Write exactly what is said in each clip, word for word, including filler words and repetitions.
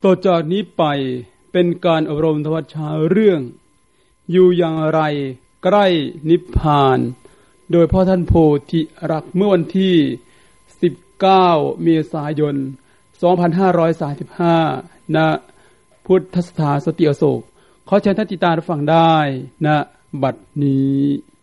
ต่อจากนี้ไปเป็นการอบรมธรรมชาเรื่องอยู่อย่างไรใกล้นิพพานโดยพ่อท่านโพธิรักษ์เมื่อวันที่สิบเก้าเมษายนสองพันห้าร้อยสามสิบห้าณพุทธสถานสติอโศกขอเชิญท่านติดตามรับฟังได้ณบัดนี้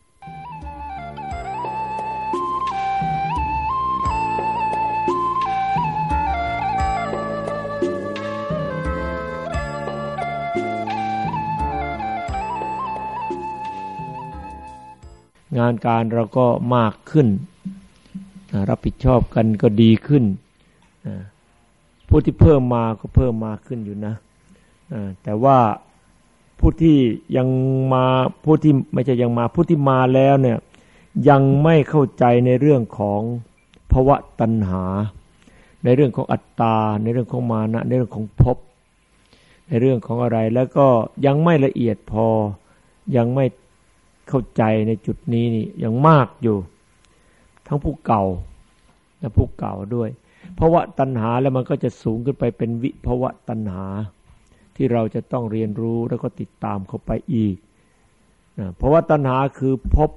งานการเราก็มากขึ้นรับผิดชอบกันก็ดีขึ้นผู้ที่เพิ่มมาก็เพิ่มมาขึ้นอยู่นะแต่ว่าผู้ที่ยังมาผู้ที่ไม่ใช่ยังมาผู้ที่มาแล้วเนี่ยยังไม่เข้าใจในเรื่องของภวตัณหาในเรื่องของอัตตาในเรื่องของมานะในเรื่องของภพในเรื่องของอะไรแล้วก็ยังไม่ละเอียดพอยังไม่เข้าใจในจุดนี้นี่ยังมากอยู่ทั้งผู้เก่าและผู้เก่าด้วยภวตัณหาแล้วมันก็จะสูงขึ้นไปเป็นวิภวตัณหาที่เราจะต้องเรียนรู้แล้วก็ติดตามเข้าไปอีกนะภวตัณหาคือภพ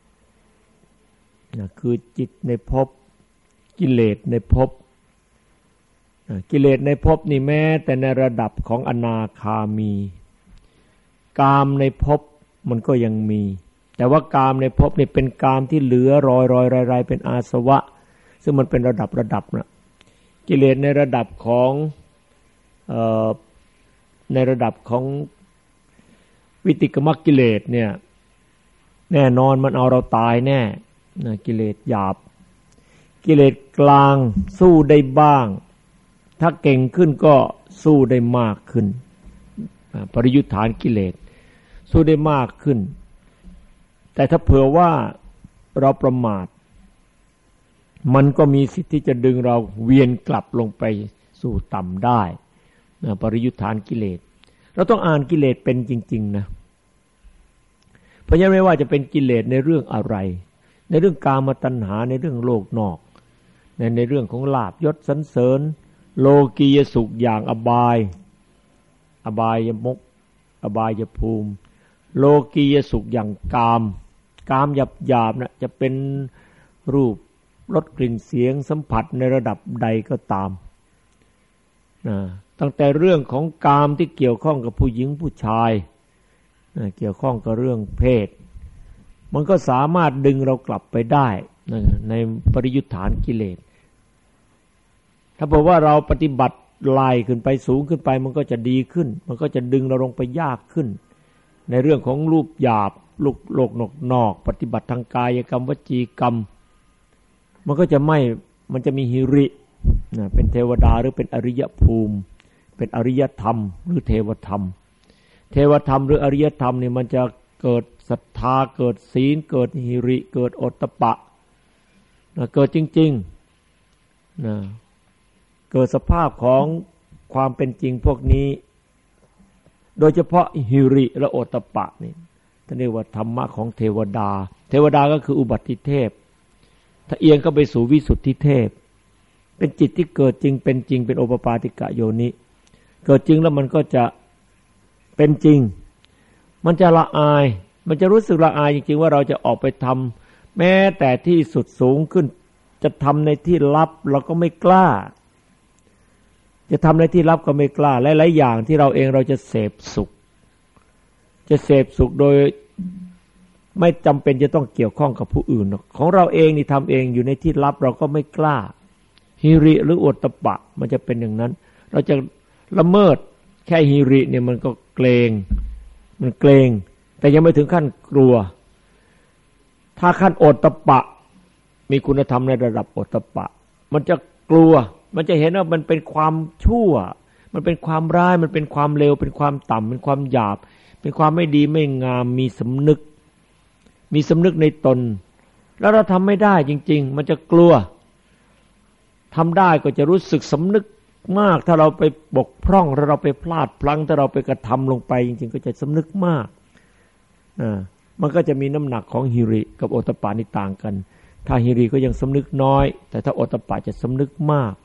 นะคือจิตในภพกิเลสในภพนะกิเลสในภพนี่แม้แต่ในระดับของอนาคามีกามในภพมันก็ยังมีแต่ว่ากามในภพนี่เป็นกามที่เหลือรอยรอยรายๆเป็นอาสวะซึ่งมันเป็นระดับระดับนะกิเลสในระดับของเอ่อในระดับของวิติกมกิเลสเนี่ยแน่นอนมันเอาเราตายแน่นะกิเลสหยาบกิเลสกลางสู้ได้บ้างถ้าเก่งขึ้นก็สู้ได้มากขึ้นปริยุทธานกิเลสสู้ได้มากขึ้นแต่ถ้าเผื่อว่าเราประมาทมันก็มีสิทธิ์ที่จะดึงเราเวียนกลับลงไปสู่ต่ำได้นะปริยุทธานกิเลสเราต้องอ่านกิเลสเป็นจริงๆนะเพราะฉะนั้นไม่ว่าจะเป็นกิเลสในเรื่องอะไรในเรื่องกามตัณหาในเรื่องโลกนอกในในเรื่องของลาภยศสรรเสริญโลกียสุขอย่างอบายอบายมุขอบายภูมิโลกียสุขอย่างกามกามหยาบๆนะจะเป็นรูปรสกลิ่นเสียงสัมผัสในระดับใดก็ตามนะตั้งแต่เรื่องของกามที่เกี่ยวข้องกับผู้หญิงผู้ชายนะเกี่ยวข้องกับเรื่องเพศมันก็สามารถดึงเรากลับไปได้นะในปริยุทธานกิเลสถ้าบอกว่าเราปฏิบัติไล่ขึ้นไปสูงขึ้นไปมันก็จะดีขึ้นมันก็จะดึงเราลงไปยากขึ้นในเรื่องของรูปหยาบลูกโลกนอกนอกปฏิบัติทางกายกรรมวจีกรรมมันก็จะไม่มันจะมีหิรินะเป็นเทวดาหรือเป็นอริยภูมิเป็นอริยธรรมหรือเทวธรรมเทวธรรมหรืออริยธรรมนี่มันจะเกิดศรัทธาเกิดศีลเกิดหิริเกิดโอตตัปปะนะเกิดจริงๆนะเกิดสภาพของความเป็นจริงพวกนี้โดยเฉพาะหิริและโอตตัปปะนี่ท่านเรียกว่าธรรมะของเทวดาเทวดาก็คืออุบัติเทพถ้าเอียงก็ไปสู่วิสุทธิเทพเป็นจิตที่เกิดจริงเป็นจริงเป็นโอปปาติกะโยนิเกิดจริงแล้วมันก็จะเป็นจริงมันจะละอายมันจะรู้สึกละอายจริงๆว่าเราจะออกไปทำแม้แต่ที่สุดสูงขึ้นจะทำในที่ลับเราก็ไม่กล้าจะทำในที่ลับก็ไม่กล้าหลายๆอย่างที่เราเองเราจะเสพสุขจะเสพสุขโดยไม่จำเป็นจะต้องเกี่ยวข้องกับผู้อื่นของเราเองนี่ทำเองอยู่ในที่ลับเราก็ไม่กล้าหิริหรือโอตตัปปะมันจะเป็นอย่างนั้นเราจะละเมิดแค่หิริเนี่ยมันก็เกรงมันเกรงแต่ยังไม่ถึงขั้นกลัวถ้าขั้นโอตตัปปะมีคุณธรรมในระดับโอตตัปปะมันจะกลัวมันจะเห็นว่ามันเป็นความชั่วมันเป็นความร้ายมันเป็นความเลวเป็นความต่ำเป็นความหยาบเป็นความไม่ดีไม่งามมีสำนึกมีสำนึกในตนแล้วเราทำไม่ได้จริงๆมันจะกลัวทำได้ก็จะรู้สึกสำนึกมากถ้าเราไปบกพร่องถ้าเราไปพลาดพลั้งถ้าเราไปกระทำลงไปจริงๆก็จะสำนึกมากอ่ามันก็จะมีน้ำหนักของหิริกับโอตตัปปะนี่ต่างกันถ้าหิริก็ยังสำนึกน้อยแต่ถ้าโอตตัปปะจะสำนึกมาก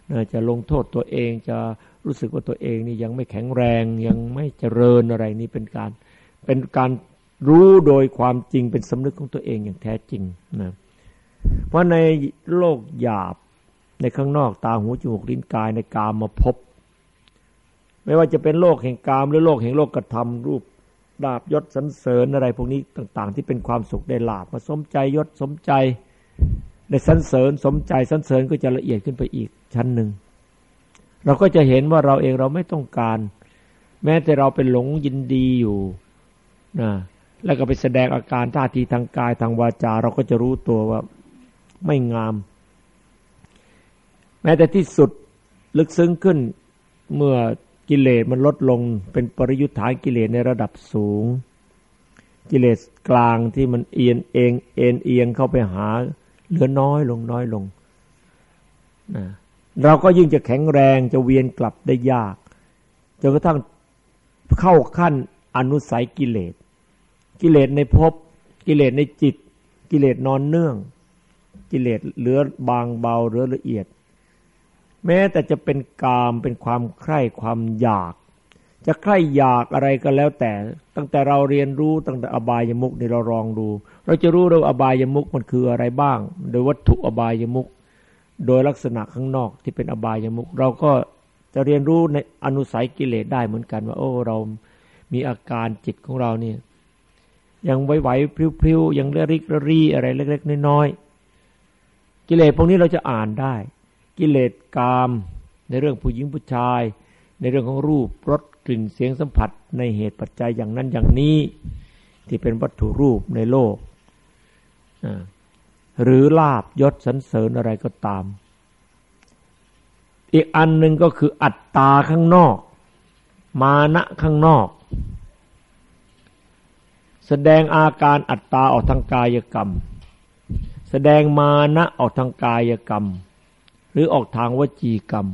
จะลงโทษตัวเองจะรู้สึกว่าตัวเองนี่ยังไม่แข็งแรงยังไม่เจริญอะไรนี่เป็นการเป็นการรู้โดยความจริงเป็นสำนึกของตัวเองอย่างแท้จริงนะเพราะในโลกหยาบในข้างนอกตาหูจมูกลิ้นกายในกามมาพบไม่ว่าจะเป็นโลกแห่งกามหรือโลกแห่งโลกกธรรมรูปลาภยศสรรเสริญอะไรพวกนี้ต่างๆที่เป็นความสุขได้ลาภมาสมใจยศสมใจได้สรรเสริญสมใจสรรเสริญก็จะละเอียดขึ้นไปอีกชั้นหนึ่งเราก็จะเห็นว่าเราเองเราไม่ต้องการแม้แต่เราเป็นหลงยินดีอยู่นะแล้วก็ไปแสดงอาการท่าทีทางกายทางวาจาเราก็จะรู้ตัวว่าไม่งามแม้แต่ที่สุดลึกซึ้งขึ้นเมื่อกิเลสมันลดลงเป็นปริยุทธานกิเลสในระดับสูงกิเลสกลางที่มันเอียงเองเอ็นเอียงเข้าไปหาเหลือน้อยลงน้อยลงนะเราก็ยิ่งจะแข็งแรงจะเวียนกลับได้ยากจนกระทั่งเข้าขั้นอนุสัยกิเลสกิเลสในภพกิเลสในจิตกิเลสนอนเนื่องกิเลสเหลือบางเบาเหลือละเอียดแม้แต่จะเป็นกามเป็นความใคร่ความอยากจะใคร่อยากอะไรก็แล้วแต่ตั้งแต่เราเรียนรู้ตั้งแต่อบายมุขนี่เราลองดูเราจะรู้ว่าอบายมุขมันคืออะไรบ้างโดยวัตถุอบายมุขโดยลักษณะข้างนอกที่เป็นอบายมุขเราก็จะเรียนรู้ในอนุสัยกิเลสได้เหมือนกันว่าโอ้เรามีอาการจิตของเราเนี่ยยังไหวๆพริ้วๆยังระริกระรีอะไรเล็กๆน้อยๆกิเลสพวกนี้เราจะอ่านได้กิเลสกามในเรื่องผู้หญิงผู้ชายในเรื่องของรูปรสกลิ่นเสียงสัมผัสในเหตุปัจจัยอย่างนั้นอย่างนี้ที่เป็นวัตถุรูปในโลกหรือลาภยศสรรเสริญอะไรก็ตามอีกอันหนึ่งก็คืออัตตาข้างนอกมานะข้างนอกแสดงอาการอัตตาออกทางกายกรรมแสดงมานะออกทางกายกรรมหรือออกทางวจีกรรม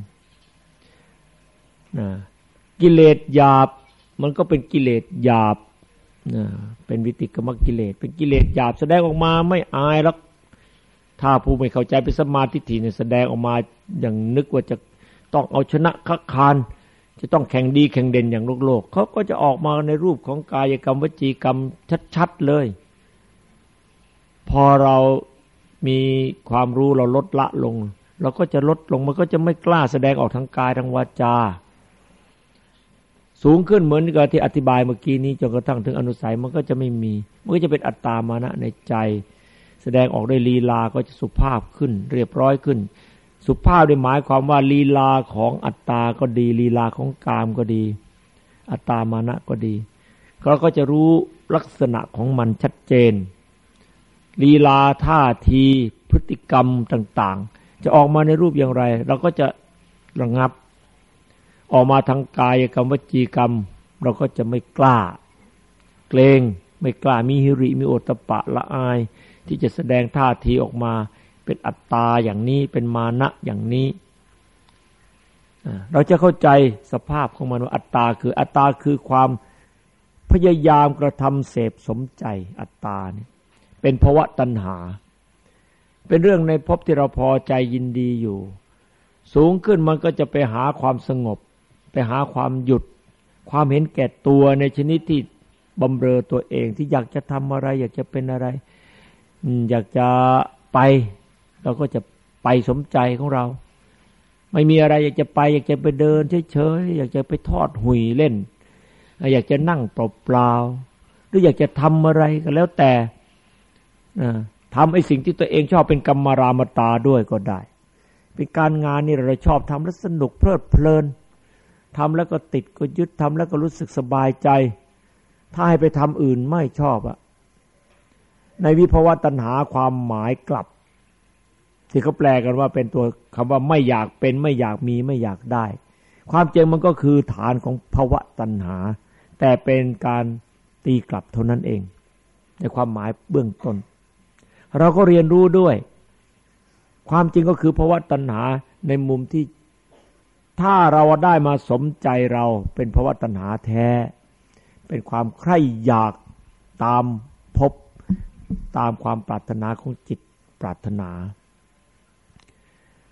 นะกิเลสหยาบมันก็เป็นกิเลสหยาบนะเป็นวิติกรรมกิเลสเป็นกิเลสหยาบแสดงออกมาไม่อายหรอกถ้าผู้ไม่เข้าใจเป็นสัมมาทิฏฐิเนี่ยแสดงออกมาอย่างนึกว่าจะต้องเอาชนะคักคานจะต้องแข่งดีแข่งเด่นอย่างโลกโลกเขาก็จะออกมาในรูปของกายกรรมวจีกรรมชัดๆเลยพอเรามีความรู้เราลดละลงเราก็จะลดลงมันก็จะไม่กล้าแสดงออกทางกายทางวาจาสูงขึ้นเหมือนกับที่อธิบายเมื่อกี้นี้จนกระทั่งถึงอนุสัยมันก็จะไม่มีมันก็จะเป็นอัตตามานะในใจแสดงออกด้วยลีลาก็จะสุภาพขึ้นเรียบร้อยขึ้นสุภาพได้หมายความว่าลีลาของอัตตาก็ดีลีลาของกามก็ดีอัตตามานะก็ดีเราก็จะรู้ลักษณะของมันชัดเจนลีลาท่าทีพฤติกรรมต่างๆจะออกมาในรูปอย่างไรเราก็จะระงับออกมาทางกายกรรมวจีกรรมเราก็จะไม่กล้าเกรงไม่กล้ามีหิริมีโอตตัปปะละอายที่จะแสดงท่าทีออกมาเป็นอัตตาอย่างนี้เป็นมานะอย่างนี้เราจะเข้าใจสภาพของมันว่าอัตตาคืออัตตาคือความพยายามกระทำเสพสมใจอัตตาเนี่ยเป็นภวะตัณหาเป็นเรื่องในภพที่เราพอใจยินดีอยู่สูงขึ้นมันก็จะไปหาความสงบไปหาความหยุดความเห็นแก่ตัวในชนิดที่บำเรอตัวเองที่อยากจะทำอะไรอยากจะเป็นอะไรอยากจะไปเราก็จะไปสมใจของเราไม่มีอะไรอยากจะไปอยากจะไปเดินเฉยๆอยากจะไปทอดหุยเล่นอยากจะนั่งเปล่าๆหรืออยากจะทำอะไรก็แล้วแต่ทำไอ้สิ่งที่ตัวเองชอบเป็นกรรมารามตาด้วยก็ได้เป็นการงานนี่เราชอบทำแล้วสนุกเพลิดเพลินทำแล้วก็ติดก็ยึดทำแล้วก็รู้สึกสบายใจถ้าให้ไปทำอื่นไม่ชอบอะในวิภวตัณหาความหมายกลับที่เขาแปลกันว่าเป็นตัวคำว่าไม่อยากเป็นไม่อยากมีไม่อยากได้ความจริงมันก็คือฐานของภวตัณหาแต่เป็นการตีกลับเท่านั้นเองในความหมายเบื้องต้นเราก็เรียนรู้ด้วยความจริงก็คือภวตัณหาในมุมที่ถ้าเราได้มาสมใจเราเป็นภวตัณหาแท้เป็นความใคร่อยากตามพบตามความปรารถนาของจิตปรารถนา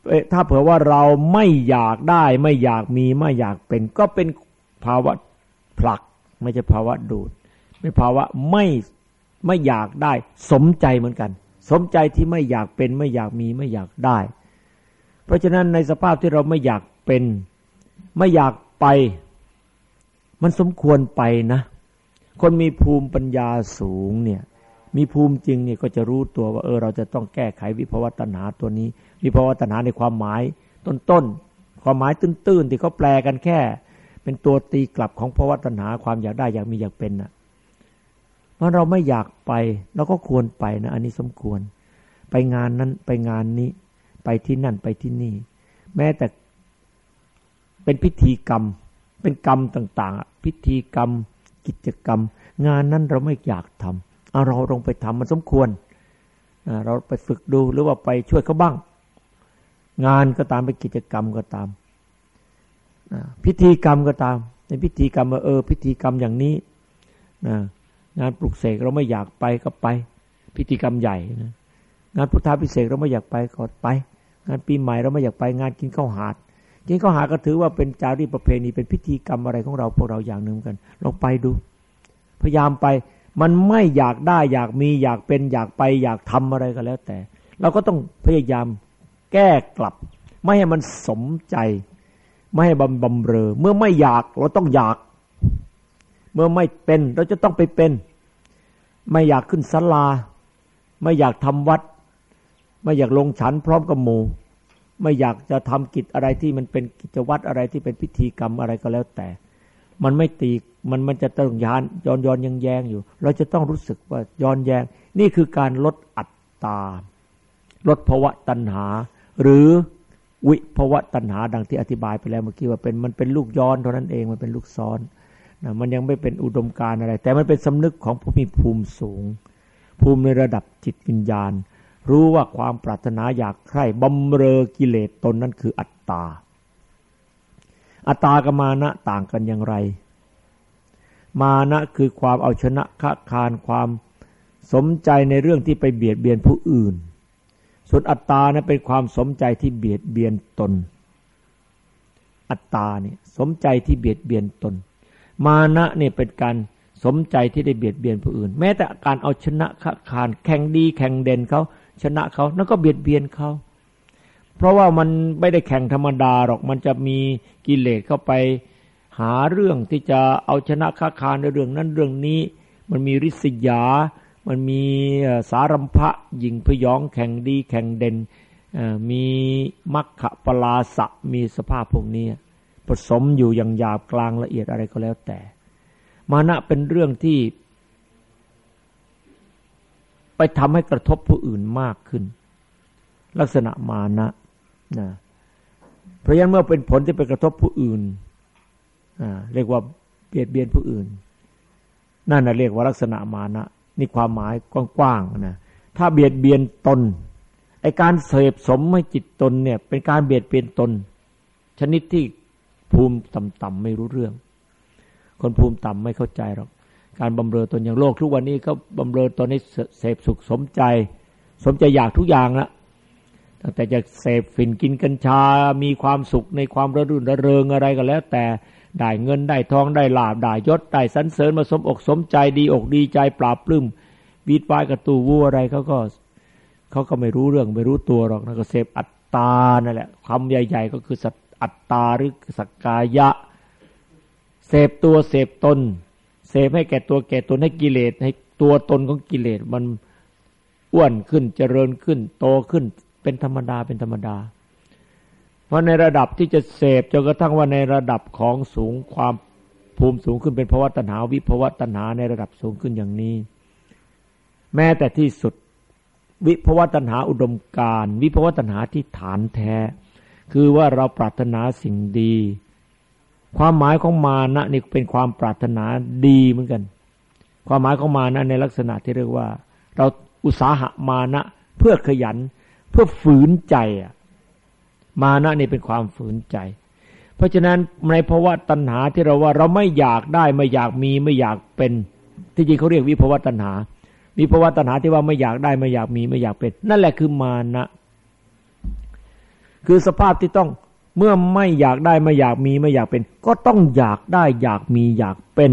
ถ้าเผื่อว่าเราไม่อยากได้ไม่อยากมีไม่อยากเป็นก็เป็นภาวะผลักไม่ใช่ภาวะดูดเป็นภาวะไม่ไม่อยากได้สมใจเหมือนกันสมใจที่ไม่อยากเป็นไม่อยากมีไม่อยากได้เพราะฉะนั้นในสภาพที่เราไม่อยากเป็นไม่อยากไปมันสมควรไปนะคนมีภูมิปัญญาสูงเนี่ยมีภูมิจริงเนี่ยก็จะรู้ตัวว่าเออเราจะต้องแก้ไขวิภวตัณหาตัวนี้วิภวตัณหาในความหมายต้นๆความหมายตื้นๆที่เขาแปลกันแค่เป็นตัวตีกลับของภวตัณหาความอยากได้อยากมีอยากเป็นน่ะเพราะเราไม่อยากไปเราก็ควรไปนะอันนี้สมควรไปงานนั้นไปงานนี้ไปที่นั่นไปที่นี่แม้แต่เป็นพิธีกรรมเป็นกรรมต่างๆพิธีกรรมกิจกรรมงานนั้นเราไม่อยากทำเอาเราลงไปทำมันสมควรเราไปฝึกดูหรือว่าไปช่วยเขาบ้างงานก็ตามเป็นกิจกรรมก็ตามพิธีกรรมก็ตามในพิธีกรรมเออพิธีกรรมอย่างนี้งานปลุกเสกเราไม่อยากไปก็ไปพิธีกรรมใหญ่นะงานพุทธาภิเษกเราไม่อยากไปก็ไปงานปีใหม่เราไม่อยากไปงานกินข้าวหาดกินข้าวหาดก็ถือว่าเป็นจารีตประเพณีเป็นพิธีกรรมอะไรของเราพวกเราอย่างหนึ่งกันลองไปดูพยายามไปมันไม่อยากได้อยากมีอยากเป็นอยากไปอยากทำอะไรก็แล้วแต่เราก็ต้องพยายามแก้กลับไม่ให้มันสมใจไม่ให้บำบำเรอเมื่อไม่อยากเราต้องอยากเมื่อไม่เป็นเราจะต้องไปเป็นไม่อยากขึ้นศาลาไม่อยากทำวัดไม่อยากลงฉันพร้อมกับหมู่ไม่อยากจะทำกิจอะไรที่มันเป็นกิจวัตรอะไรที่เป็นพิธีกรรมอะไรก็แล้วแต่มันไม่ตีมันมันจะต้องย้อนย้อนย้อนยังแยงอยู่เราจะต้องรู้สึกว่าย้อนแยงนี่คือการลดอัตตาลดภวตัณหาหรือวิภวตัณหาดังที่อธิบายไปแล้วเมื่อกี้ว่าเป็นมันเป็นลูกย้อนเท่านั้นเองมันเป็นลูกซ้อนนะมันยังไม่เป็นอุดมการณ์อะไรแต่มันเป็นสำนึกของผู้มีภูมิสูงภูมิในระดับจิตวิญญาณรู้ว่าความปรารถนาอยากใคร่บำเรอกิเลสตนนั้นคืออัตตาอัตตากับมานะต่างกันอย่างไรมานะคือความเอาชนะค้าคานความสมใจในเรื่องที่ไปเบียดเบียนผู้อื่นส่วนอัตตานั้นเป็นความสมใจที่เบียดเบียนตนอัตตาเนี่ยสมใจที่เบียดเบียนตนมานะเนี่ยเป็นการสมใจที่ได้เบียดเบียนผู้อื่นแม้แต่การเอาชนะค้าคานแข่งดีแข่งเด่นเขาชนะเขานั่นก็เบียดเบียนเขาเพราะว่ามันไม่ได้แข่งธรรมดาหรอกมันจะมีกิเลสเข้าไปหาเรื่องที่จะเอาชนะค้าคานในเรื่องนั้นเรื่องนี้มันมีริษยามันมีสารัมภะหยิ่งพยองแข่งดีแข่งเด่นมีมัคคะปลาสะมีสภาพพวกนี้ผสมอยู่อย่างหยาบกลางละเอียดอะไรก็แล้วแต่มานะเป็นเรื่องที่ไปทำให้กระทบผู้อื่นมากขึ้นลักษณะมานะนะเพราะฉะนั้นเมื่อเป็นผลที่ไปกระทบผู้อื่นอ่าเรียกว่าเบียดเบียนผู้อื่นนั่นน่ะเรียกว่าลักษณะมานะนี่ความหมายกว้างๆนะถ้าเบียดเบียนตนไอ้การเสพสมให้จิตตนเนี่ยเป็นการเบียดเบียนตนชนิดที่ภูมิต่ำๆไม่รู้เรื่องคนภูมิต่ำไม่เข้าใจหรอกการบำเรอตนอย่างโลกทุกวันนี้เขาบำเรอตนให้เสพสุขสมใจสมใจอยากทุกอย่างละตั้งแต่จะเสพฝิ่นกินกัญชามีความสุขในความระรื่นระเริงอะไรก็แล้วแต่ได้เงินได้ทองได้ลาภได้ยศได้สรรเสริญมาสมอกสมใจดีอกดีใจปราบปลื้มวีดวายกระตูวูอะไรเขาก็เขาก็ไม่รู้เรื่องไม่รู้ตัวหรอกนะก็เสพอัตตานั่นแหละคำใหญ่ๆก็คืออัตตาหรือสักกายะเสพตัวเสพตนเสพให้แก่ตัวแก่ตนให้กิเลสให้ตัวตนของกิเลสมันอ้วนขึ้นเจริญขึ้นโตขึ้นเป็นธรรมดาเป็นธรรมดาเพราะในระดับที่จะเสพจนกระทั่งว่าในระดับของสูงความภูมิสูงขึ้นเป็นภวตัณหาวิภวตัณหาในระดับสูงขึ้นอย่างนี้แม้แต่ที่สุดวิภวตัณหาอุดมการณ์วิภวตัณหาที่ฐานแท้คือว่าเราปรารถนาสิ่งดีความหมายของมานะนี่เป็นความปรารถนาดีเหมือนกันความหมายของมานะในลักษณะที่เรียกว่าเราอุตสาหะมานะเพื่อขยันเพื่อฝืนใจอ่ะมานะนี่เป็นความฝืนใจเพราะฉะนั้นในภวตัณหาที่เราว่าเราไม่อยากได้ไม่อยากมีไม่อยากเป็นที่จริงเขาเรียกวิภวตัณหาวิภวตัณหาที่ว่าไม่อยากได้ไม่อยากมีไม่อยากเป็นนั่นแหละคือมานะคือสภาพที่ต้องเมื่อไม่อยากได้ไม่อยากมีไม่อยากเป็นก็ต้องอยากได้อยากมีอยากเป็น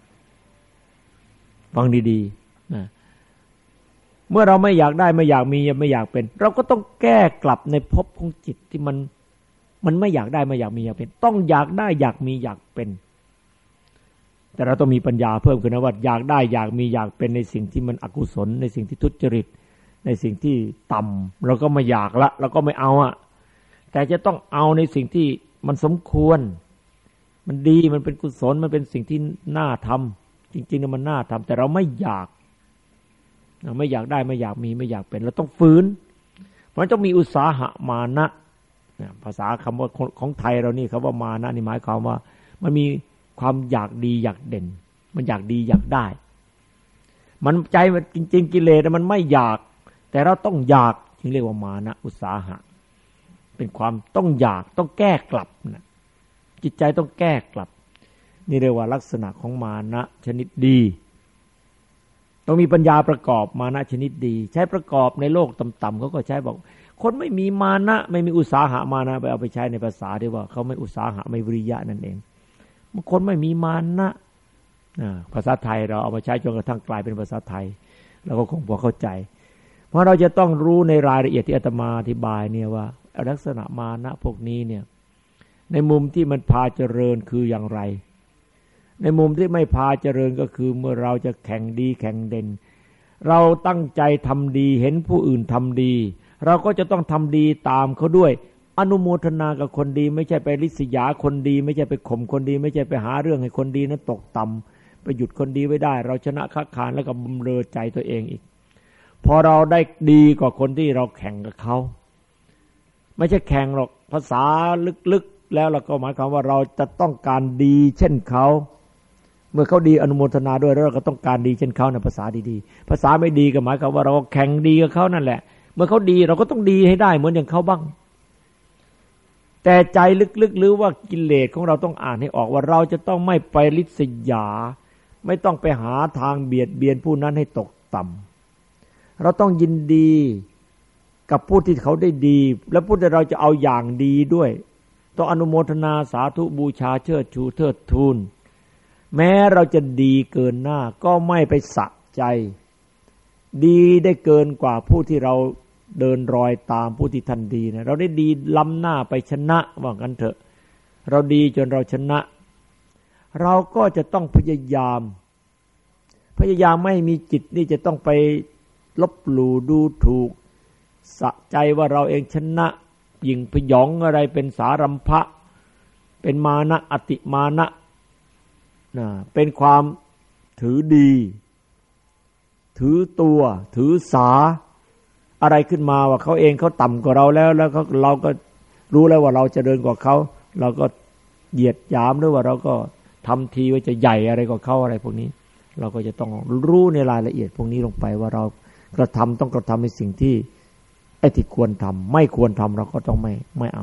ฟังดีๆนะเมื่อเราไม่อยากได้ไม่อยากมีไม่อยากเป็นเราก็ต้องแก้กลับในภพของจิตที่มันมันไม่อยากได้ไม่อยากมีอยากเป็นต้องอยากได้อยากมีอยากเป็นแต่เราต้องมีปัญญาเพิ่มขึ้นนะว่าอยากได้อยากมีอยากเป็นในสิ่งที่มันอกุศลในสิ่งที่ทุจริตในสิ่งที่ต่ำเราก็ไม่อยากละเราก็ไม่เอาอ่ะแต่จะต้องเอาในสิ่งที่มันสมควรมันดีมันเป็นกุศลมันเป็นสิ่งที่น่าทำจริงๆนะมันน่าทำแต่เราไม่อยากเราไม่อยากได้ไม่อยากมีไม่อยากเป็นเราต้องฝืนเพราะต้องมีอุตสาหะมานะภาษาคำว่าของไทยเรานี่คำว่ามานะนี่หมายความว่ามันมีความอยากดีอยากเด่นมันอยากดีอยากได้มันใจมันจริงๆกิเลสมันไม่อยากแต่เราต้องอยากจึงเรียกว่ามานะอุตสาหะเป็นความต้องอยากต้องแก้กลับนะจิตใจต้องแก้กลับนี่เรียกว่าลักษณะของมานะชนิดดีต้องมีปัญญาประกอบมานะชนิดดีใช้ประกอบในโลกต่ำๆเขาก็ใช้บอกคนไม่มีมานะไม่มีอุตสาหะมานะไปเอาไปใช้ในภาษาที่ว่าเขาไม่อุตสาหะไม่วิริยะนั่นเองบางคนไม่มีมานะภาษาไทยเราเอามาใช้จนกระทั่งกลายเป็นภาษาไทยเราก็คงพอเข้าใจเพราะเราจะต้องรู้ในรายละเอียดที่อาตมาอธิบายเนี่ยว่าลักษณะมานะพวกนี้เนี่ยในมุมที่มันพาเจริญคืออย่างไรในมุมที่ไม่พาเจริญก็คือเมื่อเราจะแข่งดีแข่งเด่นเราตั้งใจทำดีเห็นผู้อื่นทำดีเราก็จะต้องทำดีตามเขาด้วยอนุโมทนากับคนดีไม่ใช่ไปริษยาคนดีไม่ใช่ไปข่มคนดีไม่ใช่ไปหาเรื่องให้คนดีนั้นตกต่ำไปหยุดคนดีไว้ได้เราชนะค้าขานแล้วก็บำเรอใจตัวเองอีกพอเราได้ดีกว่าคนที่เราแข่งกับเขาไม่ใช่แข่งหรอกภาษาลึกๆแล้วเราก็หมายความว่าเราจะต้องการดีเช่นเขาเมื่อเขาดีอนุโมทนาด้วยแล้วเราก็ต้องการดีเช่นเขาในภาษาดีๆภาษาไม่ดีก็หมายความว่าเราแข่งดีกับเขานั่นแหละเมื่อเขาดีเราก็ต้องดีให้ได้เหมือนอย่างเขาบ้างแต่ใจลึกๆหรือว่ากิเลสของเราต้องอ่านให้ออกว่าเราจะต้องไม่ไปริษยาไม่ต้องไปหาทางเบียดเบียนผู้นั้นให้ตกต่ำเราต้องยินดีกับผู้ที่เขาได้ดีและผู้ที่เราจะเอาอย่างดีด้วยต้องอนุโมทนาสาธุบูชาเชิดชูเทิดทูนแม้เราจะดีเกินหน้าก็ไม่ไปสะใจดีได้เกินกว่าผู้ที่เราเดินรอยตามผู้ที่ท่านดีนะเราได้ดีล้ำหน้าไปชนะว่างั้นเถอะเราดีจนเราชนะเราก็จะต้องพยายามพยายามไม่มีจิตนี่จะต้องไปลบหลู่ดูถูกสะใจว่าเราเองชนะยิ่งพยองอะไรเป็นสารัมภะเป็นมานะอติมานะนะเป็นความถือดีถือตัวถือสาอะไรขึ้นมาว่าเขาเองเขาต่ำกว่าเราแล้วแล้วเขาเราก็รู้แล้วว่าเราจะเดินกว่าเขาเราก็เหยียดหยามหรือว่าเราก็ทำทีว่าจะใหญ่อะไรกว่าเขาอะไรพวกนี้เราก็จะต้องรู้ในรายละเอียดพวกนี้ลงไปว่าเรากระทำต้องกระทำในสิ่งที่ไอ้ที่ควรทำไม่ควรทำเราก็ต้องไม่ไม่เอา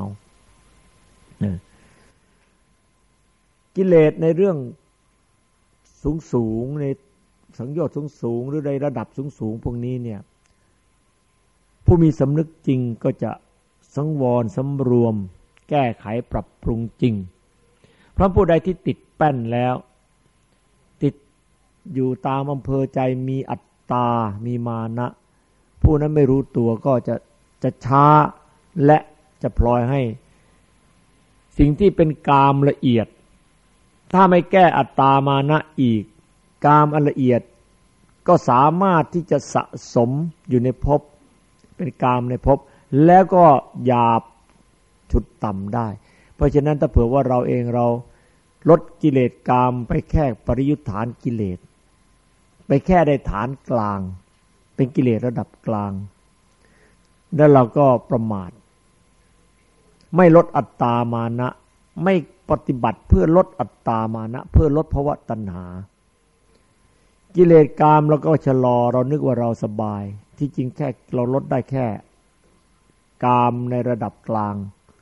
กิเลสในเรื่องสูงสูงในสังโยชน์สูงสูงหรือในระดับสูงสูงพวกนี้เนี่ยผู้มีสำนึกจริงก็จะสังวรสำรวมแก้ไขปรับปรุงจริงเพราะผู้ใดที่ติดแป้นแล้วติดอยู่ตามอำเภอใจมีอัตตามีมานะผู้นั้นไม่รู้ตัวก็จะจะช้าและจะพลอยให้สิ่งที่เป็นกามละเอียดถ้าไม่แก้อัตตามานะอีกกามอันละเอียดก็สามารถที่จะสะสมอยู่ในภพเป็นกามในภพแล้วก็หยาบฉุดต่ำได้เพราะฉะนั้นถ้าเผื่อว่าเราเองเราลดกิเลสกามไปแค่ปริยุทธานกิเลสไปแค่ได้ฐานกลางเป็นกิเลสระดับกลางแล้วเราก็ประมาทไม่ลดอัตตามานะไม่ปฏิบัติเพื่อลดอัตตามานะเพื่อลดภวตัณหากิเลสกามเราก็ชะลอเรานึกว่าเราสบายที่จริงแค่เราลดได้แค่กามในระดับกลาง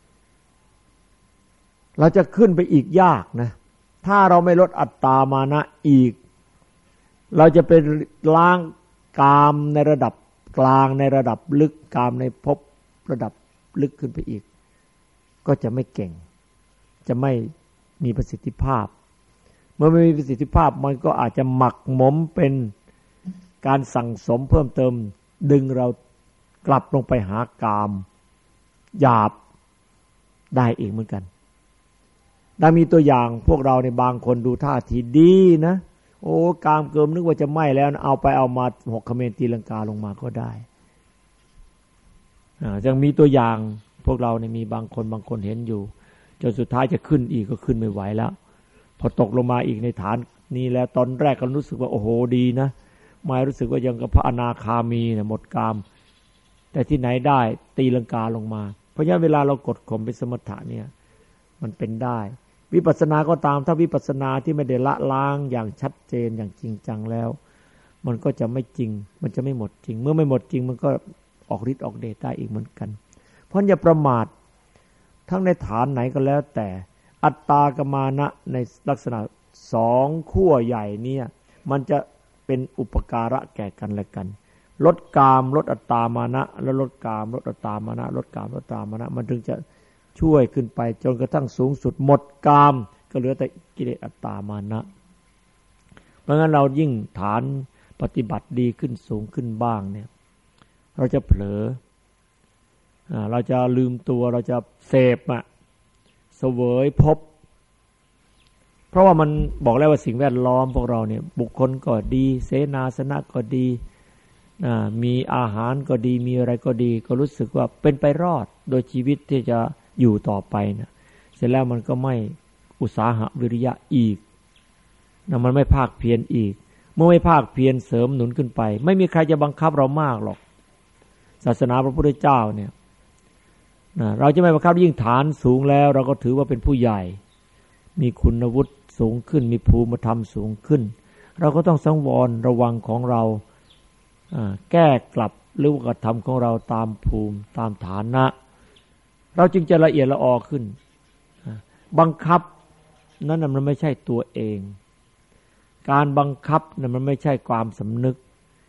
เราจะขึ้นไปอีกยากนะถ้าเราไม่ลดอัตตามานะอีกเราจะเป็นล้างกามในระดับกลางในระดับลึกกามในภพระดับลึกขึ้นไปอีกก็จะไม่เก่งจะไม่มีประสิทธิภาพเมื่อไม่มีประสิทธิภาพมันก็อาจจะหมักหมมเป็นการสั่งสมเพิ่มเติมดึงเรากลับลงไปหากามหยาบได้อีกเหมือนกันได้มีตัวอย่างพวกเราในบางคนดูท่าทีดีนะโอ้กามเกิมนึกว่าจะไหม้แล้วนะเอาไปเอามาหกเขมรตีลังกาลงมาก็ได้อ่ายังมีตัวอย่างพวกเราเนี่ยมีบางคนบางคนเห็นอยู่จนสุดท้ายจะขึ้นอีกก็ขึ้นไม่ไหวแล้วพอตกลงมาอีกในฐานนี้แล้วตอนแรกก็รู้สึกว่าโอ้โหดีนะไม่รู้สึกว่ายังกับพระอนาคามีเนี่ยหมดกามแต่ที่ไหนได้ตีลังกาลงมาเพราะฉะนั้นเวลาเรากดข่มเป็นสมถะเนี่ยมันเป็นได้วิปัสสนาก็ตามถ้าวิปัสสนาที่ไม่ได้ละล้างอย่างชัดเจนอย่างจริงจังแล้วมันก็จะไม่จริงมันจะไม่หมดจริงเมื่อไม่หมดจริงมันก็ออกฤทธิ์ออกเดชได้อีกเหมือนกันเพราะอย่าประมาททั้งในฐานไหนก็แล้วแต่อัตตากมานะในลักษณะสองขั้วใหญ่เนี่ยมันจะเป็นอุปการะแก่กันและกันลดกามลดอัตตามานะแล้วลดกามลดอัตตามานะลดกามลดอัตตามานะมันถึงจะช่วยขึ้นไปจนกระทั่งสูงสุดหมดกามก็เหลือแต่กิเลสอัตตามานะเพราะงั้นเรายิ่งฐานปฏิบัติดีขึ้นสูงขึ้นบ้างเนี่ยเราจะเผลอเราจะลืมตัวเราจะเสพอะเสวยพบเพราะว่ามันบอกแล้วว่าสิ่งแวดล้อมพวกเราเนี่ยบุคคลก็ดีเสนาสนะก็ดีมีอาหารก็ดีมีอะไรก็ดีก็รู้สึกว่าเป็นไปรอดโดยชีวิตที่จะอยู่ต่อไปนะเสร็จแล้วมันก็ไม่อุตสาหะวิริยะอีกนะมันไม่ภาคเพียรอีกเมื่อไม่ภาคเพียรเสริมหนุนขึ้นไปไม่มีใครจะบังคับเรามากหรอกศาสนาพระพุทธเจ้าเนี่ยนะเราจะไม่บังคับยิ่งฐานสูงแล้วเราก็ถือว่าเป็นผู้ใหญ่มีคุณวุฒิสูงขึ้นมีภูมิธรรมสูงขึ้นเราก็ต้องสังวรระวังของเราแก้กลับหรือว่ากระทำของเราตามภูมิตามฐานะเราจึงจะละเอียดละออขึ้นบังคับนั้นมันไม่ใช่ตัวเองการบังคับนั้นมันไม่ใช่ความสำนึก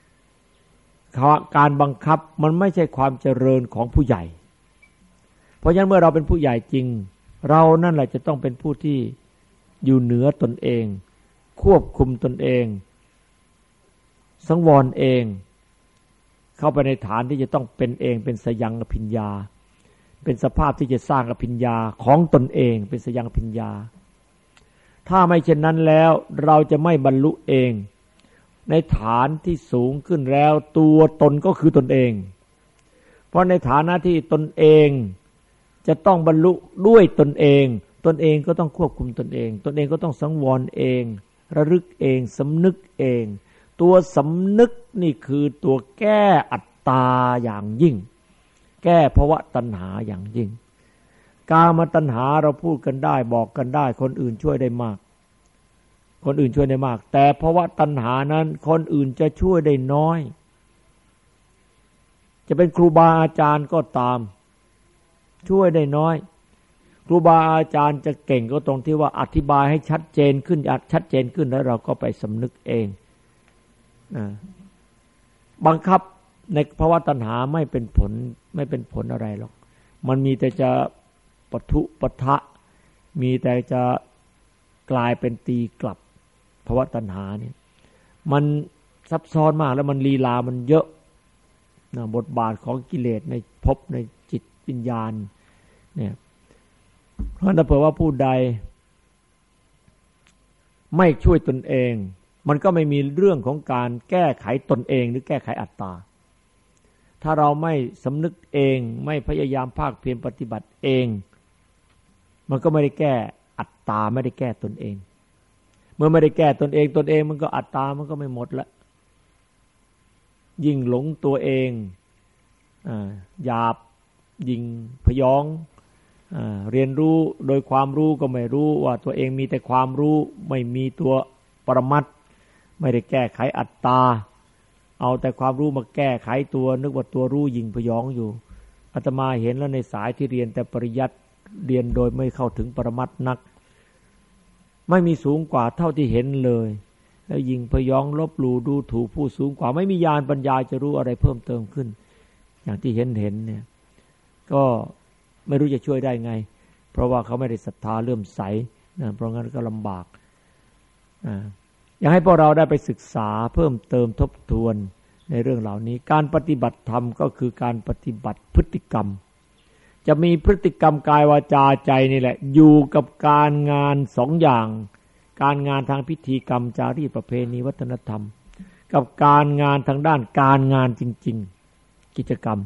การบังคับมันไม่ใช่ความเจริญของผู้ใหญ่เพราะฉะนั้นเมื่อเราเป็นผู้ใหญ่จริงเรานั่นแหละจะต้องเป็นผู้ที่อยู่เหนือตนเองควบคุมตนเองสังวรเองเข้าไปในฐานที่จะต้องเป็นเองเป็นสยังอภิญญาเป็นสภาพที่จะสร้างอภิญญาของตนเองเป็นสยังอภิญญาถ้าไม่เช่นนั้นแล้วเราจะไม่บรรลุเองในฐานที่สูงขึ้นแล้วตัวตนก็คือตนเองเพราะในฐานะที่ตนเองจะต้องบรรลุด้วยตนเองตนเองก็ต้องควบคุมตนเองตนเองก็ต้องสังวรเองระลึกเองสำนึกเองตัวสำนึกนี่คือตัวแก้อัตตาอย่างยิ่งแก้ภวตัณหาอย่างยิ่งกามตัณหาเราพูดกันได้บอกกันได้คนอื่นช่วยได้มากคนอื่นช่วยได้มากแต่ภวตัณหานั้นคนอื่นจะช่วยได้น้อยจะเป็นครูบาอาจารย์ก็ตามช่วยได้น้อยครูบาอาจารย์จะเก่งก็ตรงที่ว่าอธิบายให้ชัดเจนขึ้นชัดเจนขึ้นแล้วเราก็ไปสำนึกเองบังคับในภวตัณหาไม่เป็นผลไม่เป็นผลอะไรหรอกมันมีแต่จะปะทุปะทะมีแต่จะกลายเป็นตีกลับภวตัณหาเนี่ยมันซับซ้อนมากแล้วมันลีลามันเยอะนะบทบาทของกิเลสในภพในจิตวิญญาณเนี่ยเพราะนั้นเผื่อว่าผู้ใดไม่ช่วยตนเองมันก็ไม่มีเรื่องของการแก้ไขตนเองหรือแก้ไขอัตตาถ้าเราไม่สำนึกเองไม่พยายามภาคเพียรปฏิบัติเองมันก็ไม่ได้แก้อัตตาไม่ได้แก้ตนเองเมื่อไม่ได้แก้ตนเองตนเองมันก็อัตตามันก็ไม่หมดละยิ่งหลงตัวเองอ่าหยาบยิ่งพยองอ่าเรียนรู้โดยความรู้ก็ไม่รู้ว่าตัวเองมีแต่ความรู้ไม่มีตัวปรมัตถ์ไม่ได้แก้ไขอัตตาเอาแต่ความรู้มาแก้ไขตัวนึกว่าตัวรู้ยิ่งพยองอยู่อาตมาเห็นแล้วในสายที่เรียนแต่ปริยัติเรียนโดยไม่เข้าถึงปรมัตถ์นักไม่มีสูงกว่าเท่าที่เห็นเลยแล้วยิ่งพยองลบหลู่ดูถูกผู้สูงกว่าไม่มีญาณปัญญาจะรู้อะไรเพิ่มเติมขึ้นอย่างที่เห็นเห็นเนี่ยก็ไม่รู้จะช่วยได้ไงเพราะว่าเขาไม่ได้ศรัทธาเลื่อมใสนะเพราะงั้นก็ลำบากอ่าอยากให้พวกเราได้ไปศึกษาเพิ่มเติมทบทวนในเรื่องเหล่านี้การปฏิบัติธรรมก็คือการปฏิบัติพฤติกรรมจะมีพฤติกรรมกายวาจาใจนี่แหละอยู่กับการงานสองอย่างการงานทางพิธีกรรมจารีตประเพณีวัฒนธรรมกับการงานทางด้านการงานจริงๆกิจกรรม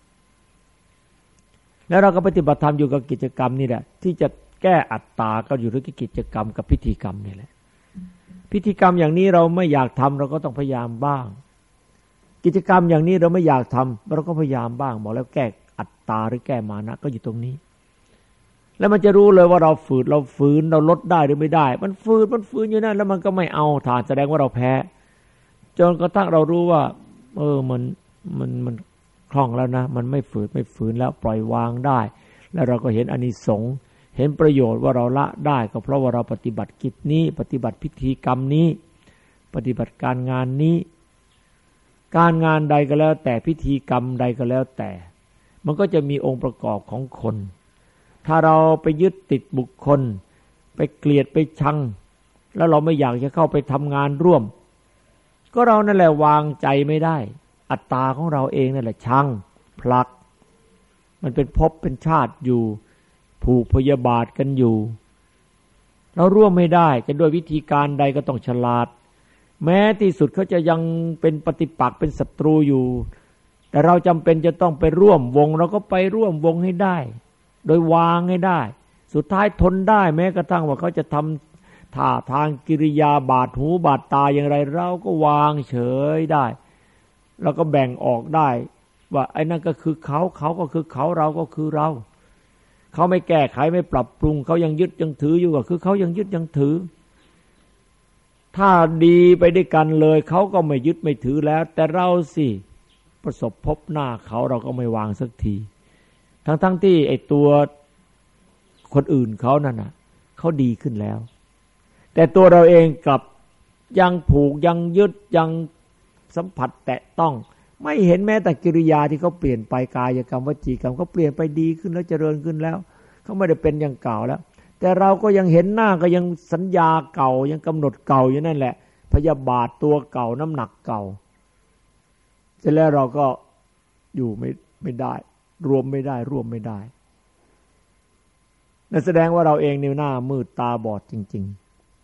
แล้วเราก็ปฏิบัติธรรมอยู่กับกิจกรรมนี่แหละที่จะแก้อัตตาก็อยู่ที่กิจกรรมกับพิธีกรรมนี่แหละพิธีกรรมอย่างนี้เราไม่อยากทำเราก็ต้องพยายามบ้างกิจกรรมอย่างนี้เราไม่อยากทำเราก็พยายามบ้างบอกแล้วแก้อัตตาหรือแก้มานะก็อยู่ตรงนี้แล้วมันจะรู้เลยว่าเราฝืนเราฝืนเราลดได้หรือไม่ได้มันฝืนมันฝืนอยู่นั่นแล้วมันก็ไม่เอาฐานแสดงว่าเราแพ้จนกระทั่งเรารู้ว่าเออมันมันมันคล่องแล้วนะมันไม่ฝืนไม่ฝืนแล้วปล่อยวางได้แล้วเราก็เห็นอานิสงส์เห็นประโยชน์ว่าเราละได้ก็เพราะว่าเราปฏิบัติกิจนี้ปฏิบัติพิธีกรรมนี้ปฏิบัติการงานนี้การงานใดก็แล้วแต่พิธีกรรมใดก็แล้วแต่มันก็จะมีองค์ประกอบของคนถ้าเราไปยึดติดบุคคลไปเกลียดไปชังแล้วเราไม่อยากจะเข้าไปทำงานร่วมก็เรานั่นแหละวางใจไม่ได้อัตตาของเราเองนั่นแหละชังผลักมันเป็นภพเป็นชาติอยู่ผูกพยาบาทกันอยู่เราร่วมไม่ได้จะด้วยวิธีการใดก็ต้องฉลาดแม้ที่สุดเขาจะยังเป็นปฏิปักษ์เป็นศัตรูอยู่แต่เราจำเป็นจะต้องไปร่วมวงเราก็ไปร่วมวงให้ได้โดยวางให้ได้สุดท้ายทนได้แม้กระทั่งว่าเขาจะทำท่าทางกิริยาบาดหูบาดตาอย่างไรเราก็วางเฉยได้เราก็แบ่งออกได้ว่าไอ้นั่นก็คือเขาเขาก็คือเขาเราก็คือเราเขาไม่แก้ไขไม่ปรับปรุงเขายังยึดยังถืออยู่ก็คือเขายังยึดยังถือถ้าดีไปด้วยกันเลยเขาก็ไม่ยึดไม่ถือแล้วแต่เราสิประสบพบหน้าเขาเราก็ไม่วางสักทีทั้งๆ ท, ที่ไอ้ตัวคนอื่นเขานั่นน่ะเขาดีขึ้นแล้วแต่ตัวเราเองกลับยังผูกยังยึดยังสัมผัสแตะต้องไม่เห็นแม้แต่กิริยาที่เขาเปลี่ยนไปกายกรรมวจีกรรมเขาเปลี่ยนไปดีขึ้นแล้วเจริญขึ้นแล้วเขาไม่ได้เป็นอย่างเก่าแล้วแต่เราก็ยังเห็นหน้าก็ยังสัญญาเก่ายังกำหนดเก่าอยู่นั่นแหละพยาบาทตัวเก่าน้ำหนักเก่าเสร็จแล้วเราก็อยู่ไม่ไม่ได้รวมไม่ได้ร่วมไม่ได้นั่นแสดงว่าเราเองเนี่ยหน้ามืดตาบอดจริง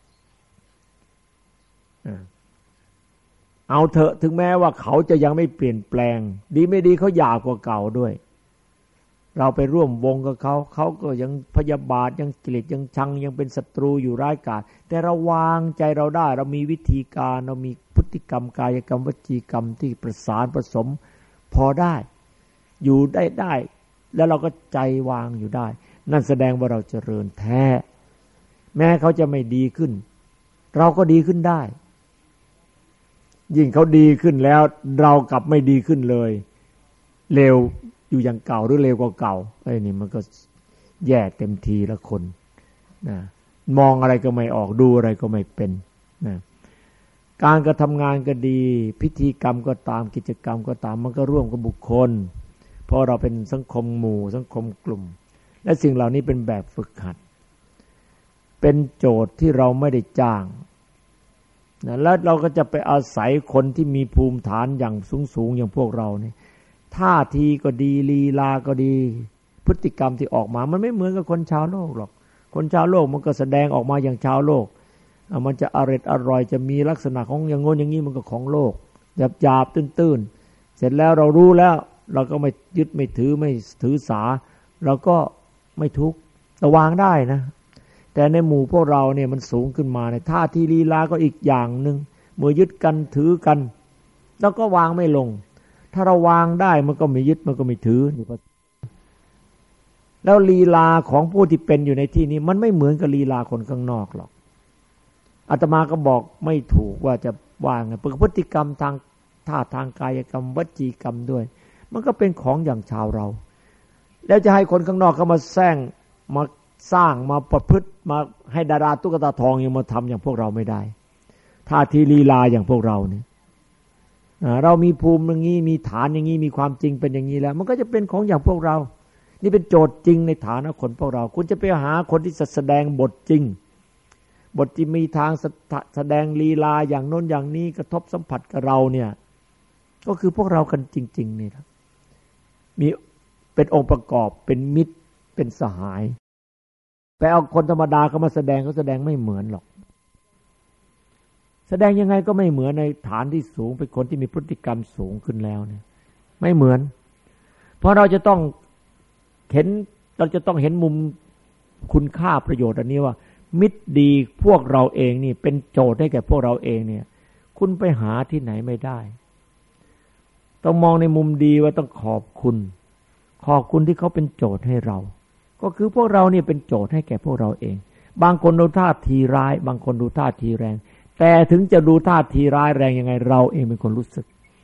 ๆเอาเถอะถึงแม้ว่าเขาจะยังไม่เปลี่ยนแปลงดีไม่ดีเขาหยาบกว่าเก่าด้วยเราไปร่วมวงกับเขาเขาก็ยังพยาบาทยังเกลียดยังชังยังเป็นศัตรูอยู่ร้ายกาจแต่เราวางใจเราได้เรามีวิธีการเรามีพฤติกรรมกายกรรมวจีกรรมที่ประสานผสมพอได้อยู่ได้ได้แล้วเราก็ใจวางอยู่ได้นั่นแสดงว่าเราเจริญแท้แม้เขาจะไม่ดีขึ้นเราก็ดีขึ้นได้ยิ่งเขาดีขึ้นแล้วเรากลับไม่ดีขึ้นเลยเลวอยู่อย่างเก่าหรือเลวกว่าเก่าไอ้นี่มันก็แย่เต็มทีละคนนะมองอะไรก็ไม่ออกดูอะไรก็ไม่เป็นนะการกระทำงานก็ดีพิธีกรรมก็ตามกิจกรรมก็ตามมันก็ร่วมกับบุคคลเพราะเราเป็นสังคมหมู่สังคมกลุ่มและสิ่งเหล่านี้เป็นแบบฝึกหัดเป็นโจทย์ที่เราไม่ได้จ้างนะแล้วเราก็จะไปอาศัยคนที่มีภูมิฐานอย่างสูงๆอย่างพวกเราเนี่ยท่าทีก็ดีลีลาก็ดีพฤติกรรมที่ออกมามันไม่เหมือนกับคนชาวโลกหรอกคนชาวโลกมันก็แสดงออกมาอย่างชาวโลกมันจะอร่อยอร่อยจะมีลักษณะของอย่างโน้นอย่างนี้มันก็ของโลกหยาบๆตื้นๆเสร็จแล้วเรารู้แล้วเราก็ไม่ยึดไม่ถือไม่ถือสาเราก็ไม่ทุกข์ระวางได้นะแต่ในหมู่พวกเราเนี่ยมันสูงขึ้นมาในท่าทีลีลาก็อีกอย่างนึงเมื่อยึดกันถือกันแล้วก็วางไม่ลงถ้าเราวางได้มันก็ไม่ยึดมันก็ไม่ถือแล้วลีลาของผู้ที่เป็นอยู่ในที่นี้มันไม่เหมือนกับลีลาคนข้างนอกหรอกอาตมาก็บอกไม่ถูกว่าจะวางไงพฤติกรรมทางท่าทางกายกรรมวจีกรรมด้วยมันก็เป็นของอย่างชาวเราแล้วจะให้คนข้างนอกเขามาแซงมาสร้างมาประพฤติมาให้ดาราตุ๊กตาทองยังมาทำอย่างพวกเราไม่ได้ท่าทีลีลาอย่างพวกเราเนี่ยเรามีภูมิอย่างนี้มีฐานอย่างนี้มีความจริงเป็นอย่างนี้แล้วมันก็จะเป็นของอย่างพวกเรานี่เป็นโจทย์จริงในฐานะคนพวกเราคุณจะไปหาคนที่แสดงบทจริงบทที่มีทางแสดงลีลาอย่างโน้นอย่างนี้กระทบสัมผัสกับเราเนี่ยก็คือพวกเรากันจริงๆนี่ครับมีเป็นองค์ประกอบเป็นมิตรเป็นสหายไปเอาคนธรรมดาเขามาแสดงเขาแสดงไม่เหมือนหรอกแสดงยังไงก็ไม่เหมือนในฐานที่สูงเป็นคนที่มีพฤติกรรมสูงขึ้นแล้วเนี่ยไม่เหมือนเพราะเราจะต้องเห็นเราจะต้องเห็นมุมคุณค่าประโยชน์อันนี้ว่ามิตรดีพวกเราเองนี่เป็นโจทย์ให้แก่พวกเราเองเนี่ยคุณไปหาที่ไหนไม่ได้ต้องมองในมุมดีว่าต้องขอบคุณขอบคุณที่เขาเป็นโจทย์ให้เราก็คือพวกเราเนี่ยเป็นโจทย์ให้แก่พวกเราเองบางคนดูท่าทีร้ายบางคนดูท่าทีแรงแต่ถึงจะดูท่าทีร้ายแรงยังไงเราเองเป็นคนรู้สึก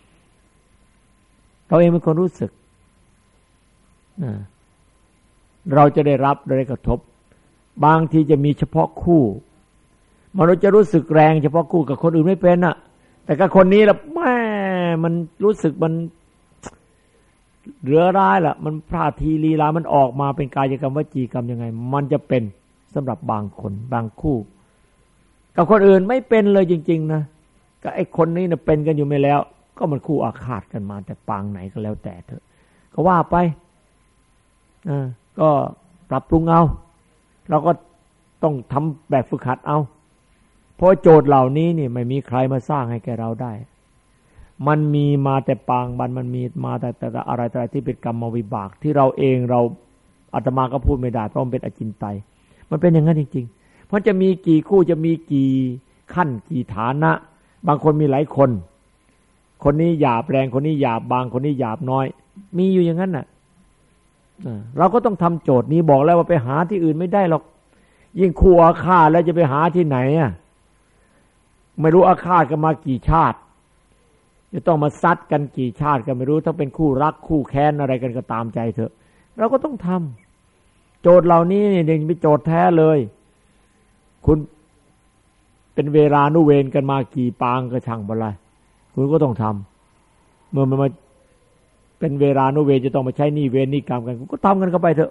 เราเองเป็นคนรู้สึกนะเราจะได้รับได้กระทบบางทีจะมีเฉพาะคู่มันเราจะรู้สึกแรงเฉพาะคู่กับคนอื่นไม่เป็นอ่ะแต่กับคนนี้ล่ะแม่มันรู้สึกมันเหลือร้ายล่ะมันท่าทีลีลามันออกมาเป็นกายกรรมวจีกรรมยังไงมันจะเป็นสำหรับบางคนบางคู่กับคนอื่นไม่เป็นเลยจริงๆนะก็ไอ้คนนี้น่ะเป็นกันอยู่ไม่แล้วก็มันคู่อาฆาตกันมาแต่ปางไหนก็แล้วแต่เถอะก็ว่าไปอ่าก็ปรับปรุงเอาเราก็ต้องทำแบบฝึกหัดเอาเพราะโจทย์เหล่านี้นี่ไม่มีใครมาสร้างให้แก่เราได้มันมีมาแต่ปางบันมันมีมาแต่แต่อะไรอะไรที่เป็นกรรมวิบากที่เราเองเราอาตมาก็พูดไม่ได้เพราะมันเป็นอจินไตยมันเป็นอย่างนั้นจริงๆเพราะจะมีกี่คู่จะมีกี่ขั้นกี่ฐานะบางคนมีหลายคนคนนี้หยาบแรงคนนี้หยาบบางคนนี้หยาบน้อยมีอยู่อย่างนั้นน่ะเราก็ต้องทำโจทย์นี้บอกแล้วว่าไปหาที่อื่นไม่ได้หรอกยิ่งคู่อาฆาตแล้วจะไปหาที่ไหนอ่ะไม่รู้อาฆาตกันมากี่ชาติจะต้องมาซัดกันกี่ชาติก็ไม่รู้ถ้าเป็นคู่รักคู่แค้นอะไรกันก็ตามใจเถอะเราก็ต้องทำโจทย์เหล่านี้เนี่ยเป็นโจทย์แท้เลยคุณเป็นเวลานุเวรกันมากี่ปางก็ช่างบ่ไรคุณก็ต้องทำเมื่อมันมาเป็นเวลานุเวรจะต้องมาใช้หนี้เวรหนี้กรรมกันคุณก็ทำกันเข้าไปเถอะ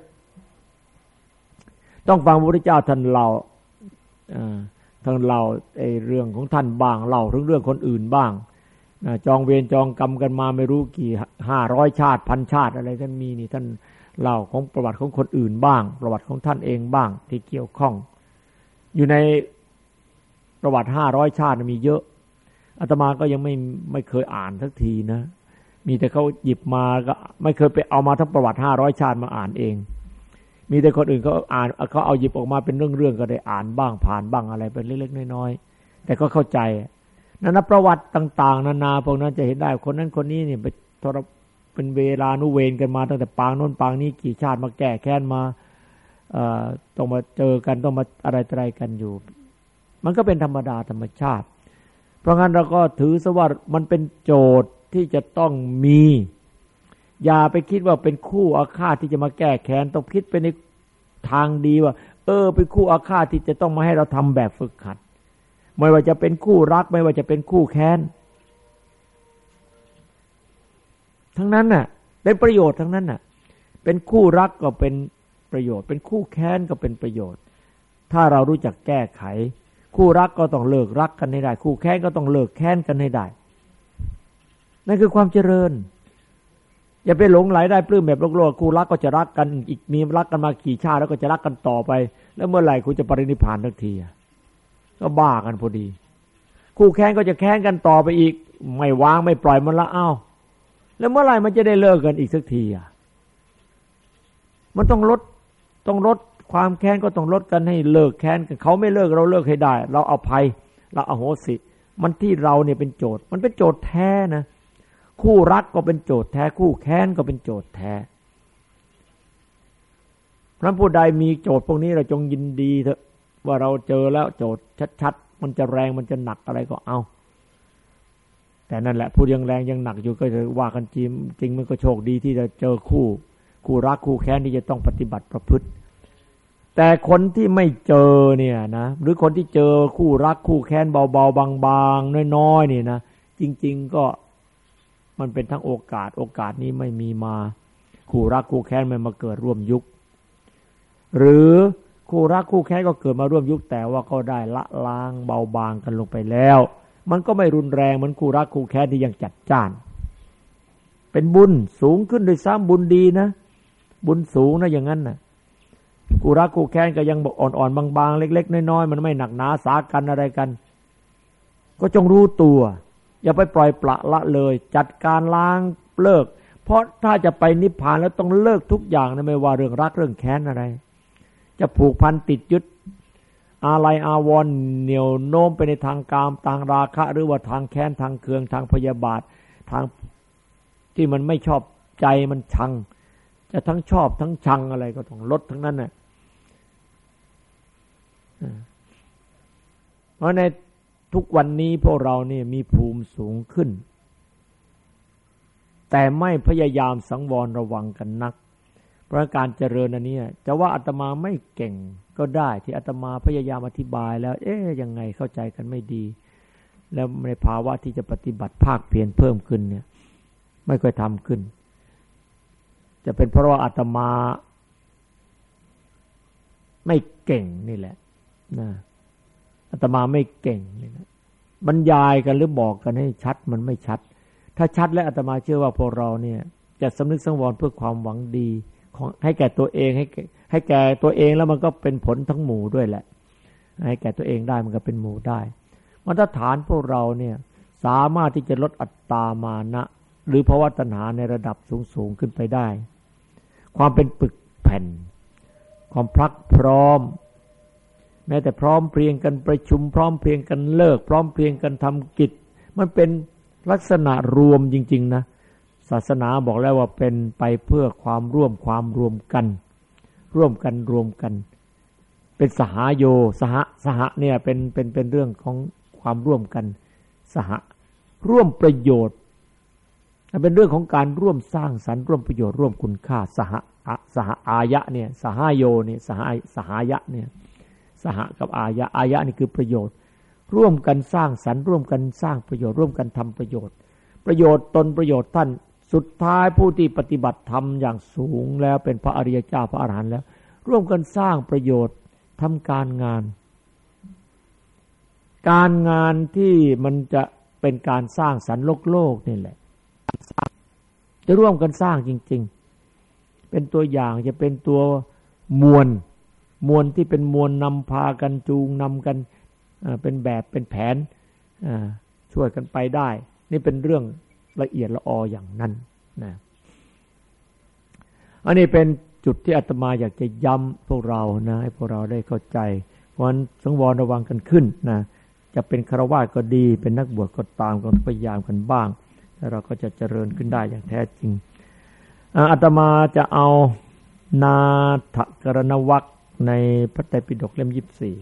ต้องฟังพระพุทธเจ้าท่านเล่าท่านเล่าไอ้เรื่องของท่านบ้างเล่าถึงเรื่องคนอื่นบ้างจองเวรจองกรรมกันมาไม่รู้กี่ห้าร้อยชาติพันชาติอะไรท่านมีนี่ท่านเล่าของประวัติของคนอื่นบ้างประวัติของท่านเองบ้างที่เกี่ยวข้องอยู่ในประวัติห้าร้อยชาติมีเยอะอาตมาก็ยังไม่ไม่เคยอ่านสักทีนะมีแต่เขาหยิบมาก็ไม่เคยไปเอามาทั้งประวัติห้าร้อยชาติมาอ่านเองมีแต่คนอื่นเขาอ่านเขาเอาหยิบออกมาเป็นเรื่องๆก็ได้อ่านบ้างผ่านบ้างอะไรเป็นเล็กๆน้อยๆแต่ก็เข้าใจนั่นนะประวัติต่างๆนานาพวกนั้นจะเห็นได้คนนั้นคนนี้เนี่ยไปทรเป็นเวลานุเวรกันมาตั้งแต่ปางโน้นปางนี้กี่ชาติมาแก้แค้นมาเอ่อต้องมาเจอกันต้องมาอะไรอะไรกันอยู่มันก็เป็นธรรมดาธรรมชาติเพราะงั้นเราก็ถือซะว่ามันเป็นโจทย์ที่จะต้องมีอย่าไปคิดว่าเป็นคู่อาฆาตที่จะมาแก้แค้นต้องคิดไปในทางดีว่าเออเป็นคู่อาฆาตที่จะต้องมาให้เราทำแบบฝึกหัดไม่ว่าจะเป็นคู่รักไม่ว่าจะเป็นคู่แค้นทั้งนั้นน่ะเป็นประโยชน์ทั้งนั้นน่ะเป็นคู่รักก็เป็นประโยชน์เป็นคู่แค้นก็เป็นประโยชน์ถ้าเรารู้จักแก้ไขคู่รักก็ต้องเลิกรักกันให้ได้คู่แค้นก็ต้องเลิกแค้นกันให้ได้นั่นคือความเจริญอย่าไปหลงไหลได้ปลื้มแบบโลกๆคู่รักก็จะรักกันอีกมีรักกันมากี่ชาติแล้วก็จะรักกันต่อไปแล้วเมื่อไหร่คุณจะปรินิพพานทันทีก็บ้ากันพอดีคู่แค้นก็จะแค้นกันต่อไปอีกไม่วางไม่ปล่อยมันละอ้าวแล้วเมื่อไหร่มันจะได้เลิกกันอีกสักทีอ่ะมันต้องลดต้องลดความแค้นก็ต้องลดกันให้เลิกแค้นกันเขาไม่เลิกเราเลิกให้ได้เราอภัยเราอโหสิมันที่เราเนี่ยเป็นโจทย์มันเป็นโจทย์แท้นะคู่รักก็เป็นโจทย์แท้คู่แค้นก็เป็นโจทย์แท้เพราะผู้ใดมีโจทย์พวกนี้เราจงยินดีเถอะว่าเราเจอแล้วโจทย์ชัดๆมันจะแรงมันจะหนักอะไรก็เอาแต่นั่นแหละผู้ยังแรงยังหนักอยู่ก็จะว่ากันจริงจริงมันก็โชคดีที่จะเจอคู่คู่รักคู่แค้นที่จะต้องปฏิบัติประพฤติแต่คนที่ไม่เจอเนี่ยนะหรือคนที่เจอคู่รักคู่แค้นเบาๆบางๆน้อยๆนี่นะจริงๆก็มันเป็นทั้งโอกาสโอกาสนี้ไม่มีมาคู่รักคู่แค้นมันมาเกิดร่วมยุคหรือคู่รักคู่แค้นก็เกิดมาร่วมยุคแต่ว่าก็ได้ละล้างเบาบางกันลงไปแล้วมันก็ไม่รุนแรงเหมือนคู่รักคู่แค้นที่ยังจัดจ้านเป็นบุญสูงขึ้นโดยซ้ำบุญดีนะบุญสูงนะอย่างนั้นนะคู่รักคู่แค้นก็ยังบอกอ่อนๆบางๆเล็กๆน้อยๆมันไม่หนักหนาสากันอะไรกันก็จงรู้ตัวอย่าไปปล่อยปละละเลยจัดการล้างเลิกเพราะถ้าจะไปนิพพานแล้วต้องเลิกทุกอย่างนะไม่ว่าเรื่องรักเรื่องแค้นอะไรจะผูกพันติดยึดอะไรอาวรณ์เหนี่ยวโน้มไปในทางกามทางราคะหรือว่าทางแค้นทางเคืองทางพยาบาททางที่มันไม่ชอบใจมันชังจะทั้งชอบทั้งชังอะไรก็ต้องลดทั้งนั้นน่ะเพราะในทุกวันนี้พวกเราเนี่ยมีภูมิสูงขึ้นแต่ไม่พยายามสังวรระวังกันนักเพราะการเจริญอันนี้จะว่าอาตมาไม่เก่งก็ได้ที่อาตมาพยายามอธิบายแล้วเอ๊ยยังไงเข้าใจกันไม่ดีแล้วในภาวะที่จะปฏิบัติภาคเพียรเพิ่มขึ้นเนี่ยไม่ค่อยทำขึ้นจะเป็นเพราะว่าอาตมาไม่เก่งนี่แหละนะอาตมาไม่เก่งนี่นะบรรยายกันหรือบอกกันให้ชัดมันไม่ชัดถ้าชัดแล้วอาตมาเชื่อว่าพวกเราเนี่ยจะสำนึกสังวรเพื่อความหวังดีของให้แก่ตัวเองให้ให้แก่ตัวเองแล้วมันก็เป็นผลทั้งหมู่ด้วยแหละให้แก่ตัวเองได้มันก็เป็นหมู่ได้มาตรฐานพวกเราเนี่ยสามารถที่จะลดอัตตามานะหรือภาวะตัณหาในระดับสูงๆขึ้นไปได้ความเป็นปึกแผ่นความพรักพร้อมแม้แต่พร้อมเพรียงกันประชุมพร้อมเพรียงกันเลิกพร้อมเพรียงกันทำกิจมันเป็นลักษณะรวมจริงๆนะศาสนาบอกแล้วว่าเป็นไปเพื่อความร่วมความรวมกันร่วมกันรวมกันเป็นสหโยสหสหเนี่ยเป็นเป็นเป็นเรื่องของความร่วมกันสหร่วมประโยชน์เป็นเรื่องของการร่วมสร้างสรรค์ร่วมประโยชน์ร่วมคุณค่าสหสหอายะเนี่ยสหโยเนี่ยสหสหายะเนี่ยสหกับอายะอายะนี่คือประโยชน์ร่วมกันสร้างสรรค์ร่วมกันสร้างประโยชน์ร่วมกันทำประโยชน์ประโยชน์ตนประโยชน์ท่านสุดท้ายผู้ที่ปฏิบัติธรรมอย่างสูงแล้วเป็นพระอริยเจ้าพระอรหันต์แล้วร่วมกันสร้างประโยชน์ทำการงานการงานที่มันจะเป็นการสร้างสรรค์โลกโลกนี่แหละจะร่วมกันสร้างจริงๆเป็นตัวอย่างจะเป็นตัวมวลมวลที่เป็นมวลนำพากันจูงนำกันเป็นแบบเป็นแผนช่วยกันไปได้นี่เป็นเรื่องละเอียดละอออย่างนั้นนะอันนี้เป็นจุดที่อาตมาอยากจะย้ำพวกเรานะให้พวกเราได้เข้าใจเพราะฉะนั้นสังวรระวังกันขึ้นนะจะเป็นฆราวาสก็ดีเป็นนักบวชก็ตามก็พยายามกันบ้างแล้วเราก็จะเจริญขึ้นได้อย่างแท้จริงอาตมาจะเอานาถกรณวรรคในพระไตรปิฎกเล่มยี่สิบสี่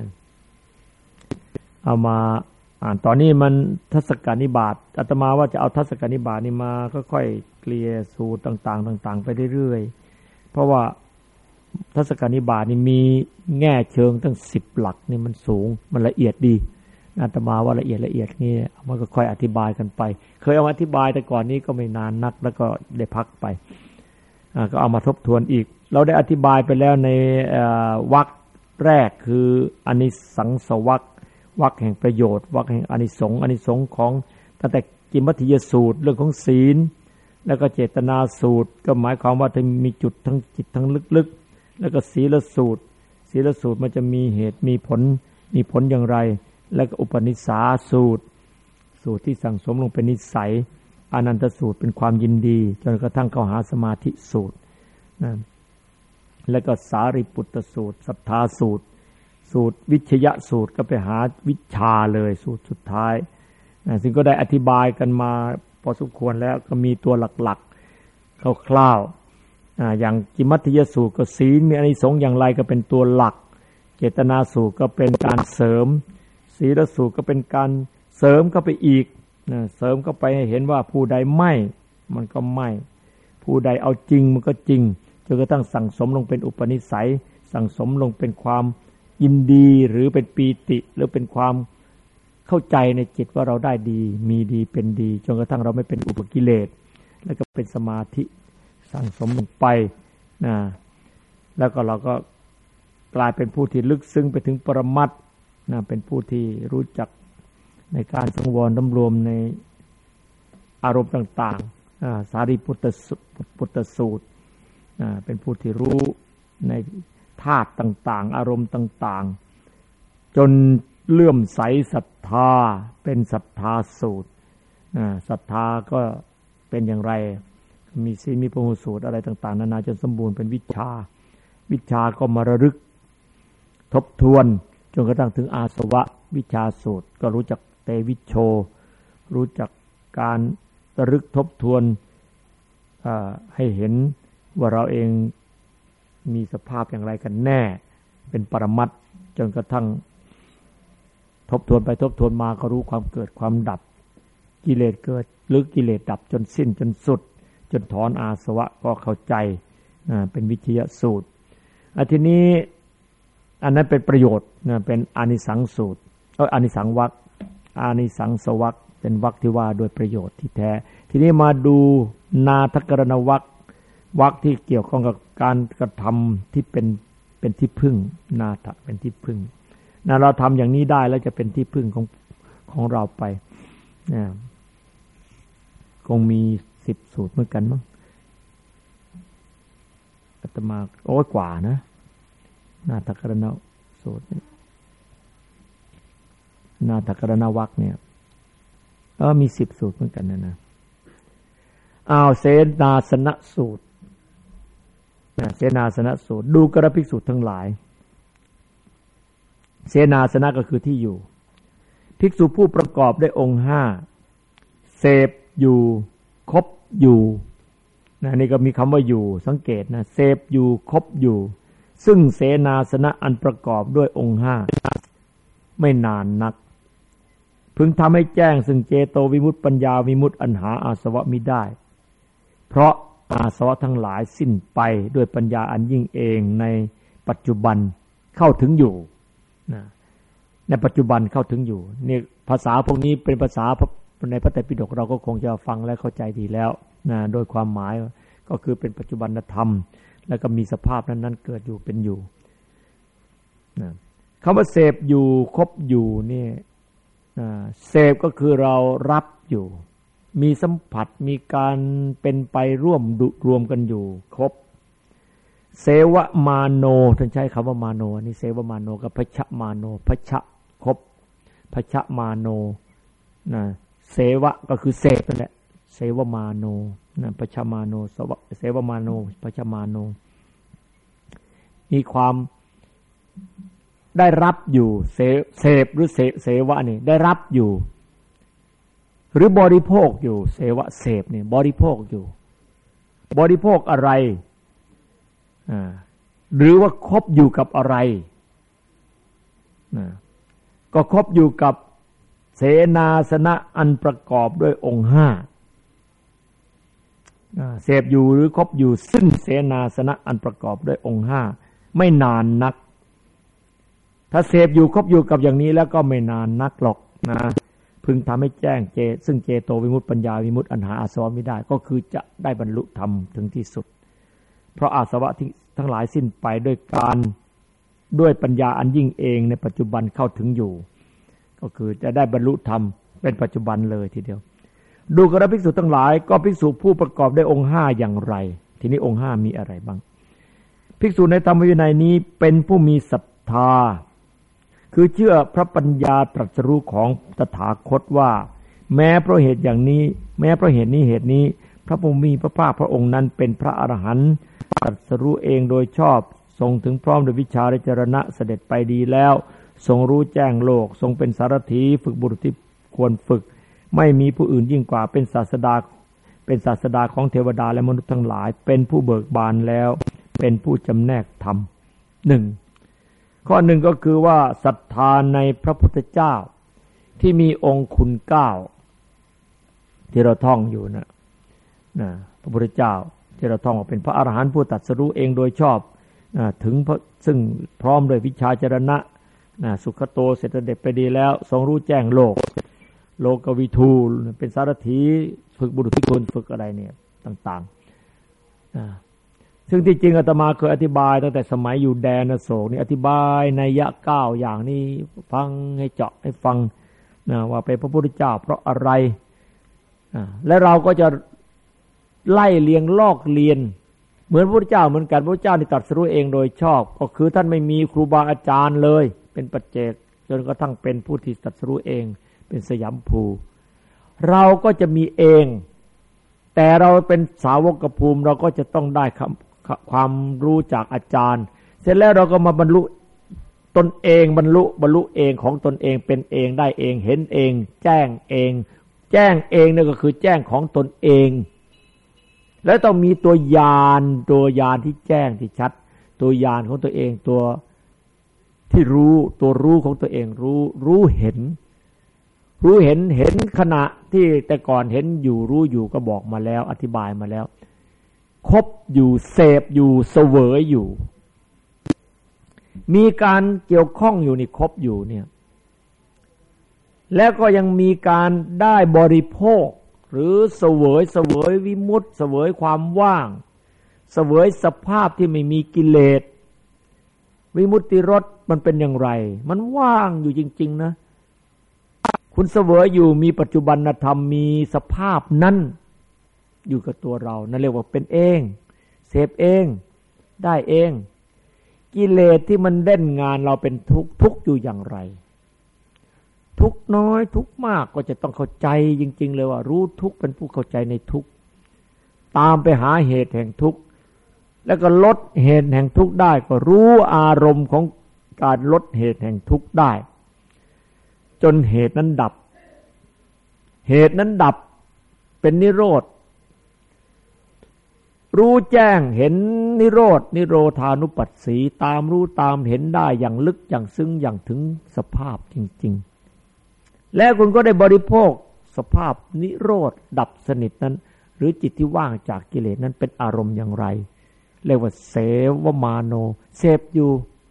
เอามาอ่านตอนนี้มันทัศกานิบาตอาตมาว่าจะเอาทัศกานิบาตนี่มาค่อยๆเคลียร์สูตรต่างๆต่างๆไปเรื่อยๆเพราะว่าทัศกานิบาตนี่มีแง่เชิงตั้งสิบหลักนี่มันสูงมันละเอียดดีอาตมาว่าละเอียดละเอียดนี่มันก็ค่อยอธิบายกันไปเคยเอามาอธิบายแต่ก่อนนี้ก็ไม่นานนักแล้วก็ได้พักไปก็เอามาทบทวนอีกเราได้อธิบายไปแล้วในวรรคแรกคืออานิสังสวรรควรรคแห่งประโยชน์วรรคแห่งอานิสงส์อานิสงส์ของตั้งแต่กิมมัฏฐิยสูตรเรื่องของศีลแล้วก็เจตนาสูตรก็หมายความว่าจะมีจุดทั้งจิตทั้งลึกๆแล้วก็ศีลสูตรศีลสูตรมันจะมีเหตุมีผลมีผลอย่างไรแล้วก็อุปนิสสาสูตรสูตรที่สั่งสมลงเป็นนิสัยอนันตสูตรเป็นความยินดีจนกระทั่งเข้าหาสมาธิสูตรนะแล้วก็สารีปุตตสูตรศรัทธาสูตรสูตรวิชยสูตรก็ไปหาวิชาเลยสูตรสุดท้ายนะซึ่งก็ได้อธิบายกันมาพอสมควรแล้วก็มีตัวหลักๆคร่าวๆอ่าอย่างกิมมัฏฐิยสูตรก็ศีลมีอานิสงส์อย่างไรก็เป็นตัวหลักเจตนาสูตรก็เป็นการเสริมศีลสูตรก็เป็นการเสริมเข้าไปอีกนะเสริมเข้าไปให้เห็นว่าผู้ใดไม่มันก็ไม่ผู้ใดเอาจริงมันก็จริงจนกระทั่งสั่งสมลงเป็นอุปนิสัยสั่งสมลงเป็นความยินดีหรือเป็นปีติหรือเป็นความเข้าใจในจิตว่าเราได้ดีมีดีเป็นดีจนกระทั่งเราไม่เป็นอุปกิเลสแล้วก็เป็นสมาธิสสั่งสมลงไปนะแล้วก็เราก็กลายเป็นผู้ที่ลึกซึ้งไปถึงปรมัตถ์นะเป็นผู้ที่รู้จักในการสังวรสำรวมในอารมณ์ต่างๆสารีปุตตปุตตสูตรเป็นผู้ที่รู้ในธาตุต่างๆอารมณ์ต่างๆจนเลื่อมใสศรัทธาเป็นศรัทธาสูตรศรัทธาก็เป็นอย่างไรมีศีลมีพหุสูตรอะไรต่างๆนานาจนสมบูรณ์เป็นวิชาวิชาก็มาระลึกทบทวนจนกระทั่งถึงอาสวะวิชาสูตรก็รู้จักเตวิชโชรู้จักการระลึกทบทวนให้เห็นว่าเราเองมีสภาพอย่างไรกันแน่เป็นปรมัตถ์จนกระทั่งทบทวนไปทบทวนมาก็รู้ความเกิดความดับกิเลสเกิดหรือกิเลสดับจนสิ้นจนสุดจนถอนอาสวะก็เข้าใจเป็นวิทยสูตรอันทีนี้อันนั้นเป็นประโยชน์เป็นอานิสังส์สูตรเอออานิสังส์วรรคอานิสังสวรรคเป็นวรรคที่ว่าโดยประโยชน์ที่แท้ทีนี้มาดูนาทกรณวรรควรรคที่เกี่ยวข้องกับการกระทำที่เป็นเป็นที่พึ่งนาทะเป็นที่พึ่งนะเราทำอย่างนี้ได้แล้วจะเป็นที่พึ่งของของเราไปนะคงมีสิบสูตรเหมือนกันมั้งอาตมาโอ้ยกว่านะนาทกรณสูตรนาทกรณวรรคเนี่ยเออมีสิบสูตรเหมือนกันนะนะอ้าวเสนาสนะสูตรนะเสนาสนะสูตรดูกระภิกษุทั้งหลายเสนาสนะก็คือที่อยู่ภิกษุผู้ประกอบด้วยองค์ห้าเสพอยู่คบอยู่นะนี่ก็มีคำว่าอยู่สังเกตนะเสพอยู่คบอยู่ซึ่งเสนาสนะอันประกอบด้วยองค์ห้าไม่นานนักพึงทำให้แจ้งซึ่งเจโตวิมุตติปัญญาวิมุตติอันหาอาสวะมิได้เพราะอาสวะทั้งหลายสิ้นไปด้วยปัญญาอันยิ่งเองในปัจจุบันเข้าถึงอยู่นะในปัจจุบันเข้าถึงอยู่นี่ภาษาพวกนี้เป็นภาษาในพระไตรปิฎกเราก็คงจะฟังและเข้าใจดีแล้วนะโดยความหมายก็คือเป็นปัจจุบันธรรมแล้วก็มีสภาพนั้นๆเกิดอยู่เป็นอยู่นะคำว่าเสพอยู่คบอยู่นี่เสพก็คือเรารับอยู่มีสัมผัสมีการเป็นไปร่วมดุรวมกันอยู่ครบเสวมาโนท่านใช้คำว่ามาโนนี่เสวมาโนกับพชมาโนพชครบพชมาโนนะเสวะก็คือเสพนั่นแหละเสวมาโนนะพชมาโนสวะเสวมาโนพชมาโนมีความได้รับอยู่เสเสพหรือเสเสวะนี่ได้รับอยู่หรือบริโภคอยู่เสวะเสพนี่บริโภคอยู่บริโภคอะไรอ่าหรือว่าคบอยู่กับอะไรนะก็คบอยู่กับเสนาสนะอันประกอบด้วยองค์ห้าเสพอยู่หรือคบอยู่ซึ่งเสนาสนะอันประกอบด้วยองค์ห้าไม่นานนักถ้าเสพอยู่คบอยู่กับอย่างนี้แล้วก็ไม่นานนักหรอกนะพึงทำให้แจ้งเจซึ่งเจโตวิมุตติปัญญาวิมุตติอันหาอาสวะไม่ได้ก็คือจะได้บรรลุธรรมถึงที่สุดเพราะอาสวะทั้งหลายสิ้นไปด้วยการด้วยปัญญาอันยิ่งเองในปัจจุบันเข้าถึงอยู่ก็คือจะได้บรรลุธรรมเป็นปัจจุบันเลยทีเดียวดูกระภิกษุทั้งหลายก็ภิกษุผู้ประกอบด้วยองค์ห้าอย่างไรทีนี้องค์ห้ามีอะไรบ้างภิกษุในธรรมวินัยนี้เป็นผู้มีศรัทธาคือเชื่อพระปัญญาตรัสรู้ของตถาคตว่าแม้เพราะเหตุอย่างนี้แม้เพราะเหตุนี้เหตุนี้พระผู้มีพระภาคพระองค์นั้นเป็นพระอรหันต์ตรัสรู้เองโดยชอบทรงถึงพร้อมด้วยวิชาและจรณะเสด็จไปดีแล้วทรงรู้แจ้งโลกทรงเป็นสารถีฝึกบุรุษที่ควรฝึกไม่มีผู้อื่นยิ่งกว่าเป็นศาสดาเป็นศาสดาของเทวดาและมนุษย์ทั้งหลายเป็นผู้เบิกบานแล้วเป็นผู้จำแนกธรรมหนึ่งข้อหนึ่งก็คือว่าศรัทธาในพระพุทธเจ้าที่มีองค์คุณเก้าที่เราท่องอยู่นะนะพระพุทธเจ้าที่เราท่องว่าเป็นพระอรหันต์ผู้ตรัสรู้เองโดยชอบนะถึงซึ่งพร้อมด้วยวิชาจรณะนะสุขโตเสด็จไปดีแล้วทรงรู้แจ้งโลกโลกวิทูเป็นสารถีฝึกบุรุษที่ควรฝึกอะไรเนี่ยต่างๆซึ่งที่จริงอาตมาเคยอธิบายตั้งแต่สมัยอยู่แดนอโศกนี่อธิบายนัยยะเก้าอย่างนี้ฟังให้เจาะให้ฟังนะว่าเป็นพระพุทธเจ้าเพราะอะไรและเราก็จะไล่เลียงลอกเลียนเหมือนพระพุทธเจ้าเหมือนกันพระพุทธเจ้าที่ตรัสรู้เองโดยชอบก็คือท่านไม่มีครูบาอาจารย์เลยเป็นปัจเจกจนกระทั่งเป็นผู้ที่ตรัสรู้เองเป็นสยามภูเราก็จะมีเองแต่เราเป็นสาวกภูมิเราก็จะต้องได้ความรู้จากอาจารย์เสร็จแล้วเราก็มาบรรลุตนเองบรรลุบรรลุเองของตนเองเป็นเองได้เองเห็นเองแจ้งเองแจ้งเองนั่นก็คือแจ้งของตนเองแล้วต้องมีตัวญาณตัวญาณที่แจ้งที่ชัดตัวญาณของตัวเองตัวที่รู้ตัวรู้ของตัวเองรู้รู้เห็นรู้เห็นเห็นขณะที่แต่ก่อนเห็นอยู่รู้อยู่ก็บอกมาแล้วอธิบายมาแล้วคบอยู่เสพอยู่เสวยอยู่มีการเกี่ยวข้องอยู่นี่คบอยู่เนี่ยแล้วก็ยังมีการได้บริโภคหรือเสวยเสวยวิมุตติเสวยความว่างเสวยสภาพที่ไม่มีกิเลสวิมุตติรสมันเป็นอย่างไรมันว่างอยู่จริงๆนะคุณเสวยอยู่มีปัจจุบันธรรมมีสภาพนั้นอยู่กับตัวเรานั่นเรียกว่าเป็นเองเสพเองได้เองกิเลสที่มันเล่นงานเราเป็นทุกข์ทุกข์อยู่อย่างไรทุกข์น้อยทุกข์มากก็จะต้องเข้าใจจริงๆเลยว่ารู้ทุกข์เป็นผู้เข้าใจในทุกข์ตามไปหาเหตุแห่งทุกข์แล้วก็ลดเหตุแห่งทุกข์ได้ก็รู้อารมณ์ของการลดเหตุแห่งทุกข์ได้จนเหตุนั้นดับเหตุนั้นดับเป็นนิโรธรู้แจ้งเห็นนิโรธนิโรธานุปัสสีตามรู้ตามเห็นได้อย่างลึกอย่างซึ้งอย่างถึงสภาพจริงๆแล้วคุณก็ได้บริโภคสภาพนิโรธดับสนิทนั้นหรือจิตที่ว่างจากกิเลสนั้นเป็นอารมณ์อย่างไรเรียกว่าเสวมาโนเสพอยู่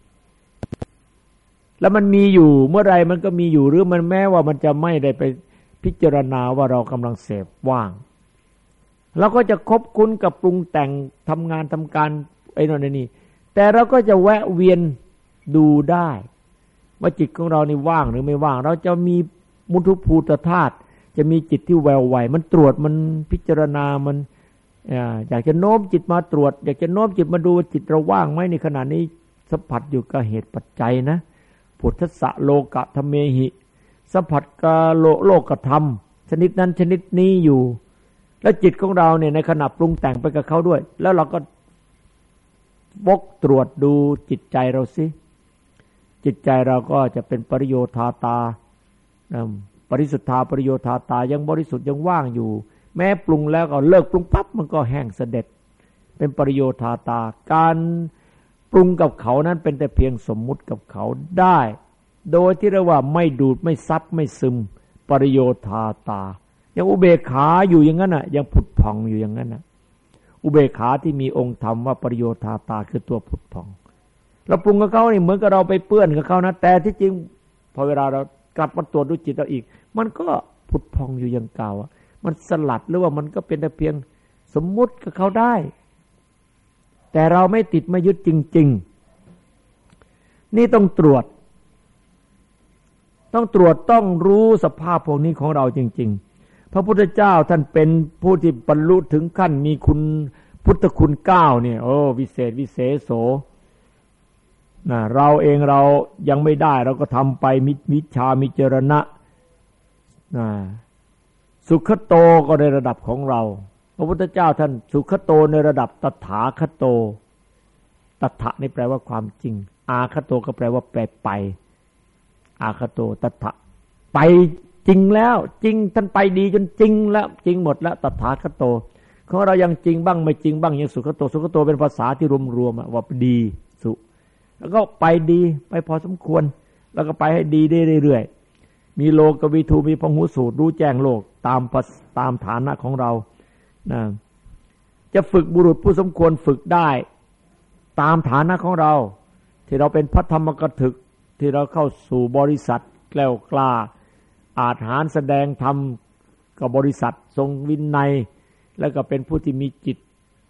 แล้วมันมีอยู่เมื่อไรมันก็มีอยู่หรือมันแม้ว่ามันจะไม่ได้ไปพิจารณาว่าเรากำลังเสพว่างเราก็จะคบคุ้นกับปรุงแต่งทำงานทำการไอ้นั่นนี่แต่เราก็จะแวะเวียนดูได้ว่าจิตของเรานี่ว่างหรือไม่ว่างเราจะมีมุทุภูตธาตุจะมีจิตที่แววไหวมันตรวจมันพิจารณามันอยากจะโน้มจิตมาตรวจอยากจะโน้มจิตมาดูจิตเราว่างไหมในขณะนี้สัมผัสอยู่กับเหตุปัจจัยนะพุทธัสสะโลกะธเมหิสัมผัสกับโลโลกธรรมชนิดนั้นชนิดนี้อยู่แล้วจิตของเราเนี่ยในขณะปรุงแต่งไปกับเขาด้วยแล้วเราก็วกตรวจดูจิตใจเราสิจิตใจเราก็จะเป็นปริโยธาตาปริสุทธาปริโยธาตายังบริสุทธิ์ยังว่างอยู่แม้ปรุงแล้วก็เลิกปรุงปั๊บมันก็แห้งเสด็จเป็นปริโยธาตาการปรุงกับเขานั้นเป็นแต่เพียงสมมุติกับเขาได้โดยที่เรียกว่าไม่ดูดไม่ซับไม่ซึมปริโยธาตายังอุเบกขาอยู่อย่างนั้นน่ะยังผุดผ่องอยู่อย่างนั้นน่ะอุเบกขาที่มีองค์ธรรมว่าปริโยธาตาคือตัวผุดผ่องเราปรุงกับเขานี่เหมือนกับเราไปเปื้อนกับเขานะแต่ที่จริงพอเวลาเรากลับมาตรวจดูจิตเราอีกมันก็ผุดผ่องอยู่อย่างเก่ามันสลัดหรือว่ามันก็เป็นแต่เพียงสมมุติกับเขาได้แต่เราไม่ติดไม่ยึดจริงๆนี่ต้องตรวจต้องตรวจต้องรู้สภาพพวกนี้ของเราจริงๆพระพุทธเจ้าท่านเป็นผู้ที่บรรลุถึงขั้นมีคุณพุทธคุณเก้าเนี่ยโอ้วิเศษวิเศษโสนะเราเองเรายังไม่ได้เราก็ทำไปมิมิชามิจรณะนะสุขโตก็ในระดับของเราพระพุทธเจ้าท่านสุขโตในระดับตถาคโตตถะนี่แปลว่าความจริงอาคโตก็แปลว่าแปลไปอาคโตตถะไปจริงแล้วจริงท่านไปดีจนจริงแล้วจริงหมดแล้วตถาคโตของเรายังจริงบ้างไม่จริงบ้างยังสุขโตสุขโตเป็นภาษาที่รวมๆว่าดีสุแล้วก็ไปดีไปพอสมควรแล้วก็ไปให้ดีได้เรื่อยๆมีโลกวิทูมีพหูสูตรรู้แจ้งโลกตามตามฐานะของเรานะจะฝึกบุรุษผู้สมควรฝึกได้ตามฐานะของเราที่เราเป็นพระธรรมกถึกที่เราเข้าสู่บริษัทแกล้วกล้าอาจหารแสดงธรรมกับบริษัททรงวินัยแล้วก็เป็นผู้ที่มีจิต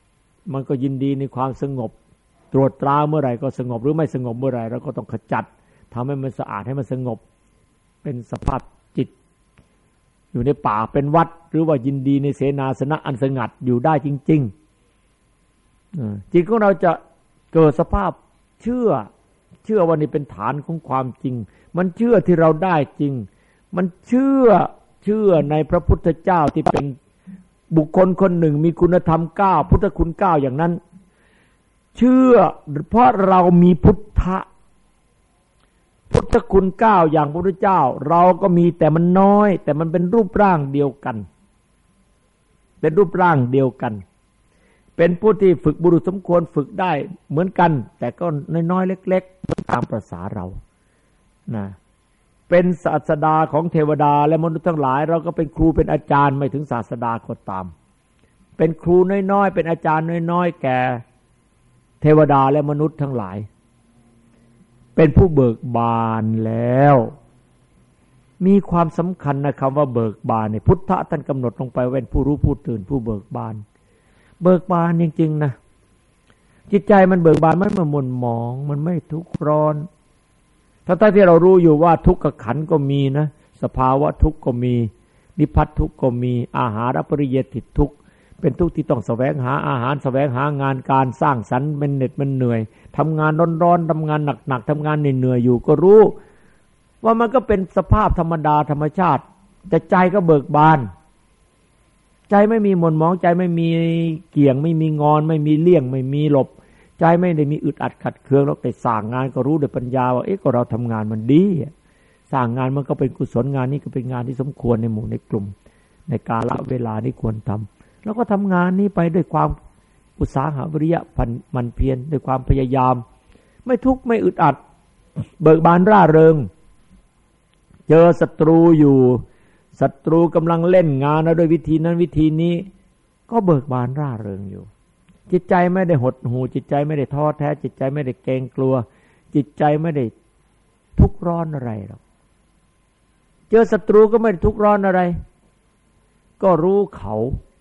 มันก็ยินดีในความสงบตรวจตราเมื่อไหร่ก็สงบหรือไม่สงบเมื่อไหร่เราก็ต้องขจัดทำให้มันสะอาดให้มันสงบเป็นสภาพจิตอยู่ในป่าเป็นวัดหรือว่ายินดีในเสนาสนะอันสงัดอยู่ได้จริงๆจิตของเราจะเกิดสภาพเชื่อเชื่อว่านี่เป็นฐานของความจริงมันเชื่อที่เราได้จริงมันเชื่อเชื่อในพระพุทธเจ้าที่เป็นบุคคลคนหนึ่งมีคุณธรรมเก้าพุทธคุณเก้าอย่างนั้นเชื่อเพราะเรามีพุทธะพุทธคุณเก้าอย่างพระพุทธเจ้าเราก็มีแต่มันน้อยแต่มันเป็นรูปร่างเดียวกันเป็นรูปร่างเดียวกันเป็นผู้ที่ฝึกบุรุษสมควรฝึกได้เหมือนกันแต่ก็น้อยๆเล็กๆตามประสาเรานะเป็นศาสดาของเทวดาและมนุษย์ทั้งหลายเราก็เป็นครูเป็นอาจารย์ไม่ถึงศาสดาก็ตามเป็นครูน้อยๆเป็นอาจารย์น้อยๆแก่เทวดาและมนุษย์ทั้งหลายเป็นผู้เบิกบานแล้วมีความสำคัญนะคำว่าเบิกบานเนี่ยพุทธะท่านกำหนดลงไปเป็นผู้รู้ผู้ตื่นผู้เบิกบานเบิกบานจริงๆนะจิตใจมันเบิกบานมันไม่หม่นหมองมันไม่ทุกข์ร้อนทั้งๆที่เรารู้อยู่ว่าทุกขขันธ์ก็มีนะสภาวะทุกข์ก็มีนิพพัททุกข์ก็มีอาหารปริเยติทุกข์เป็นทุกข์ที่ต้องแสวงหาอาหารแสวงหางานการสร้างสรรค์มันเหน็ดมันเหนื่อยทำงานร้อนๆทำงานหนักๆทำงานเหนื่อยๆอยู่ก็รู้ว่ามันก็เป็นสภาพธรรมดาธรรมชาติแต่ใจก็เบิกบานใจไม่มีหม่นหมองใจไม่มีเกี่ยงไม่มีงอนไม่มีเลี่ยงไม่มีหลบใจไม่ได้มีอึดอัดขัดเคืองแล้วแต่สร้างงานก็รู้ด้วยปัญญาว่าเอ๊ะก็เราทำงานมันดีสร้างงานมันก็เป็นกุศลงานนี้ก็เป็นงานที่สมควรในหมู่ในกลุ่มในกาลเวลานี้ควรทำแล้วก็ทำงานนี้ไปด้วยความอุตสาหะวิริยะมันเพียรด้วยความพยายามไม่ทุกข์ไม่อึดอัดเบิกบานร่าเริงเจอศัตรูอยู่ศัตรูกำลังเล่นงานด้วยวิธีนั้นวิธีนี้ก็เบิกบานร่าเริงอยู่จิตใจไม่ได้หดหู่จิตใจไม่ได้ท้อแท้จิตใจไม่ได้เกรงกลัวจิตใจไม่ได้ทุกข์ร้อนอะไรหรอกเจอศัตรูก็ไม่ได้ทุกข์ร้อนอะไรก็รู้เขา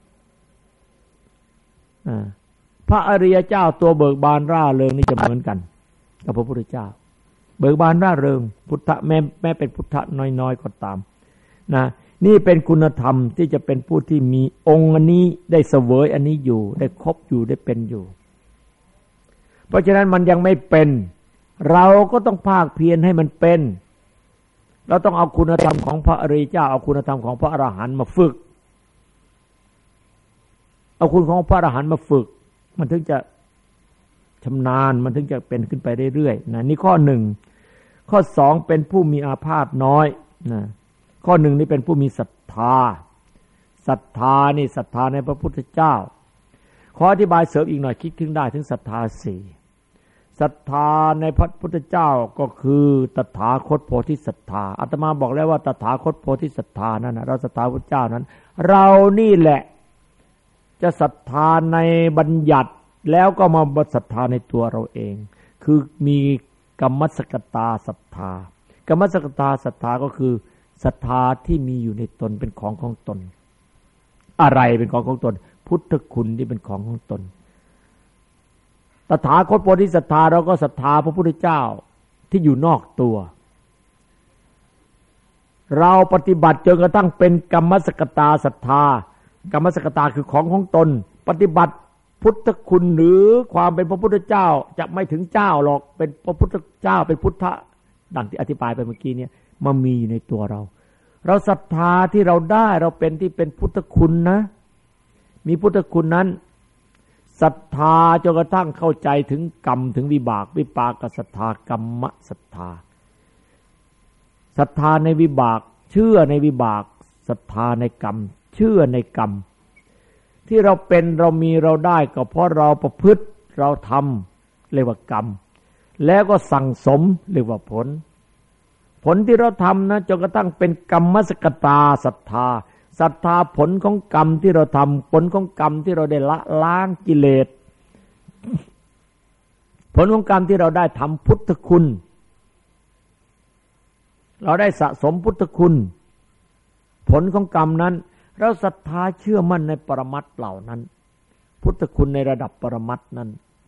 พระอริยเจ้าตัวเบิกบานร่าเริงนี่จะเหมือนกันกับพระพุทธเจ้าเบิกบานร่าเริงพุทธะแม้แม้เป็นพุทธะน้อยๆก็ตามนะนี่เป็นคุณธรรมที่จะเป็นผู้ที่มีองค์อันนี้ได้เสวยอันนี้อยู่ได้ครบอยู่ได้เป็นอยู่เพราะฉะนั้นมันยังไม่เป็นเราก็ต้องภาคเพียรให้มันเป็นเราต้องเอาคุณธรรมของพระอริยเจ้าเอาคุณธรรมของพระอรหันต์มาฝึกเอาคุณของพระอรหันต์มาฝึกมันถึงจะชำนาญมันถึงจะเป็นขึ้นไปเรื่อยๆนะนี่ข้อหนึ่งข้อสองเป็นผู้มีอาพาธน้อยนะข้อหนึ่งนี่เป็นผู้มีศรัทธาศรัทธานี่ศรัทธาในพระพุทธเจ้าขออธิบายเสริมอีกหน่อยคิดถึงได้ถึงศรัทธาสี่ศรัทธาในพระพุทธเจ้าก็คือตถาคตโพธิศรัทธาอาตมาบอกแล้วว่าตถาคตโพธิศรัทธานั้นนะเราศรัทธาพระเจ้านั้นเรานี่แหละจะศรัทธาในบัญญัติแล้วก็มาศรัทธาในตัวเราเองคือมีกรรมสกตาศรัทธากรรมสกตาศรัทธาก็คือศรัทธาที่มีอยู่ในตนเป็นของของตนอะไรเป็นของของตนพุทธคุณที่เป็นของของตนตถาคตโพธิศรัทธาเราก็ศรัทธาพระพุทธเจ้าที่อยู่นอกตัวเราปฏิบัติจนกระทั่งเป็นกรรมสกตาศรัทธากรรมสกตาคือของของตนปฏิบัติพุทธคุณหรือความเป็นพระพุทธเจ้าจะไม่ถึงเจ้าหรอกเป็นพระพุทธเจ้าเป็นพุทธะดังที่อธิบายไปเมื่อกี้เนี่ยมามีอยู่ในตัวเราเราศรัทธาที่เราได้เราเป็นที่เป็นพุทธคุณนะมีพุทธคุณนั้นศรัทธาจนกระทั่งเข้าใจถึงกรรมถึงวิบากวิปากศรัทธากรรมศรัทธาศรัทธาในวิบากเชื่อในวิบากศรัทธาในกรรมเชื่อในกรรมที่เราเป็นเรามีเราได้ก็เพราะเราประพฤติเราทำเรียกว่ากรรมแล้วก็สั่งสมเรียกว่าผลผลที่เราทำนะจนกระทั่งเป็นกรรมสกตาศรัทธาศรัทธาผลของกรรมที่เราทำผลของกรรมที่เราได้ละล้างกิเลสผลของกรรมที่เราได้ทำพุทธคุณเราได้สะสมพุทธคุณผลของกรรมนั้นเราศรัทธาเชื่อมั่นในปรมัตถ์เหล่านั้นพุทธคุณในระดับปรมัตถ์นั้น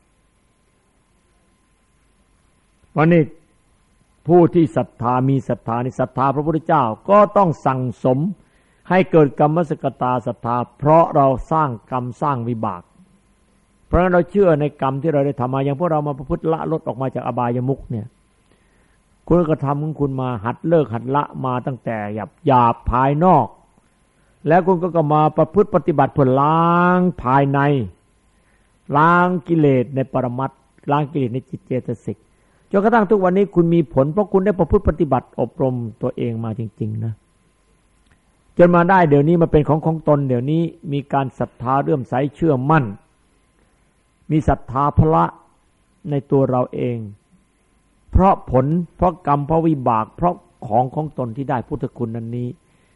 วันนี้ผู้ที่ศรัทธามีศรัทธาในศรัทธาพระพุทธเจ้าก็ต้องสั่งสมให้เกิดกรรมสกตาศรัทธาเพราะเราสร้างกรรมสร้างวิบากเพราะฉะนั้นเราเชื่อในกรรมที่เราได้ทำมาอย่างพวกเรามาประพฤติละลดออกมาจากอบายมุขเนี่ยคุณก็ทำของคุณมาหัดเลิกหัดละมาตั้งแต่หยาบหยาบภายนอกแล้วคุณก็มาประพฤติปฏิบัติเพื่อล้างภายในล้างกิเลสในปรมัตถ์ล้างกิเลสในจิตเจตสิกจนกระทั่งทุกวันนี้คุณมีผลเพราะคุณได้ประพฤติปฏิบัติอบรมตัวเองมาจริงๆนะจนมาได้เดี๋ยวนี้มาเป็นของของตนเดี๋ยวนี้มีการศรัทธาเลื่อมใสเชื่อมั่นมีศรัทธาพละในตัวเราเองเพราะผลเพราะกรรมเพราะวิบากเพราะของของตนที่ได้พุทธคุณนั้นนี้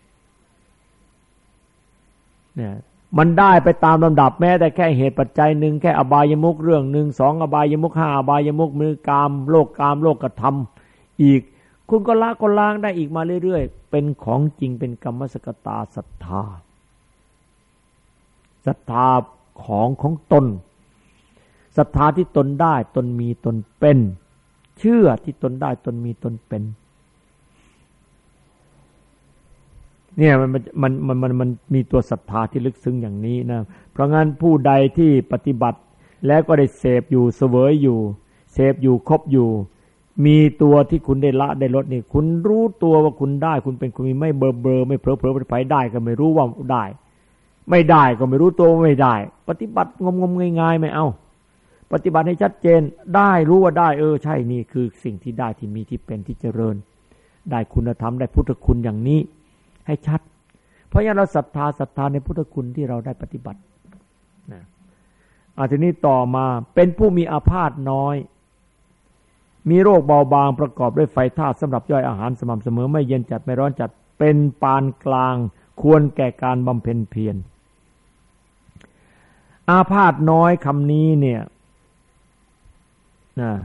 เนี่ยมันได้ไปตามลำดับแม้แต่แค่เหตุปัจจัยหนึ่งแค่อบายมุขเรื่องหนึ่งสองอบายมุขห้าอบายมุขมือกามโลกกามโลกธรรมอีกคุณก็ละก็ล้างได้อีกมาเรื่อยๆเป็นของจริงเป็นกรรมสกตาศรัทธาศรัทธาของของตนศรัทธาที่ตนได้ตนมีตนเป็นเชื่อที่ตนได้ตนมีตนเป็นเนี่ยมันมันมันมันมันมีตัวศรัทธาที่ลึกซึ้งอย่างนี้นะเพราะงั้นผู้ใดที่ปฏิบัติแล้วก็ได้เสพอยู่เสวยอยู่เสพอยู่คบอยู่มีตัวที่คุณได้ละได้ลดนี่คุณรู้ตัวว่าคุณได้คุณเป็นคุณมีไม่เบลอเบลอไม่เผลอเผลอไปได้ก็ไม่รู้ว่าได้ไม่ได้ก็ไม่รู้ตัวว่าไม่ได้ปฏิบัติงมงมง่ายๆไม่เอาปฏิบัติให้ชัดเจนได้รู้ว่าได้เออใช่นี่คือสิ่งที่ได้ที่มีที่เป็นที่เจริญได้คุณธรรมได้พุทธคุณอย่างนี้ให้ชัดเพราะฉะนั้นเราศรัทธาศรัทธาในพุทธคุณที่เราได้ปฏิบัตินะอาทีนี้ต่อมาเป็นผู้มีอาพาธน้อยมีโรคเบาบางประกอบด้วยไฟธาตุสำหรับย่อยอาหารสม่ำเสมอไม่เย็นจัดไม่ร้อนจัดเป็นปานกลางควรแก่การบำเพ็ญเพียรอาพาธน้อยคำนี้เนี่ยนะ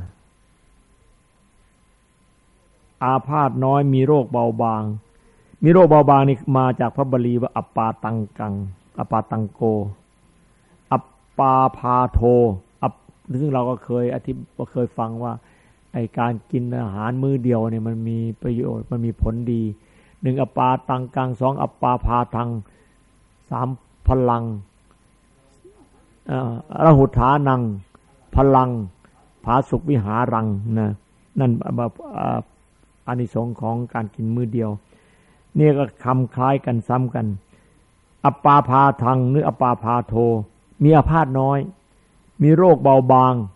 อาพาธน้อยมีโรคเบาบางมีโรคเบาบางนี่มาจากพระบาลีว่าอัปปาตังกังอัปปาตังโกอัปปาพาโทอัปซึ่งเราก็เคยอธิบายเคยฟังว่าไอการกินอาหารมื้อเดียวเนี่ยมันมีประโยชน์มันมีผลดีหนึ่งอัปปาตังกังสองอัปปาพาทังสามพลังระหุฐานังพลังผาสุขวิหารังนะนั่นอานิสงส์ของการกินมื้อเดียวนี่ก็คำคล้ายกันซ้ำกันอัปปาพาทังหรืออัปปาพาโทมีอาพาธน้อยมีโรคเบาบาง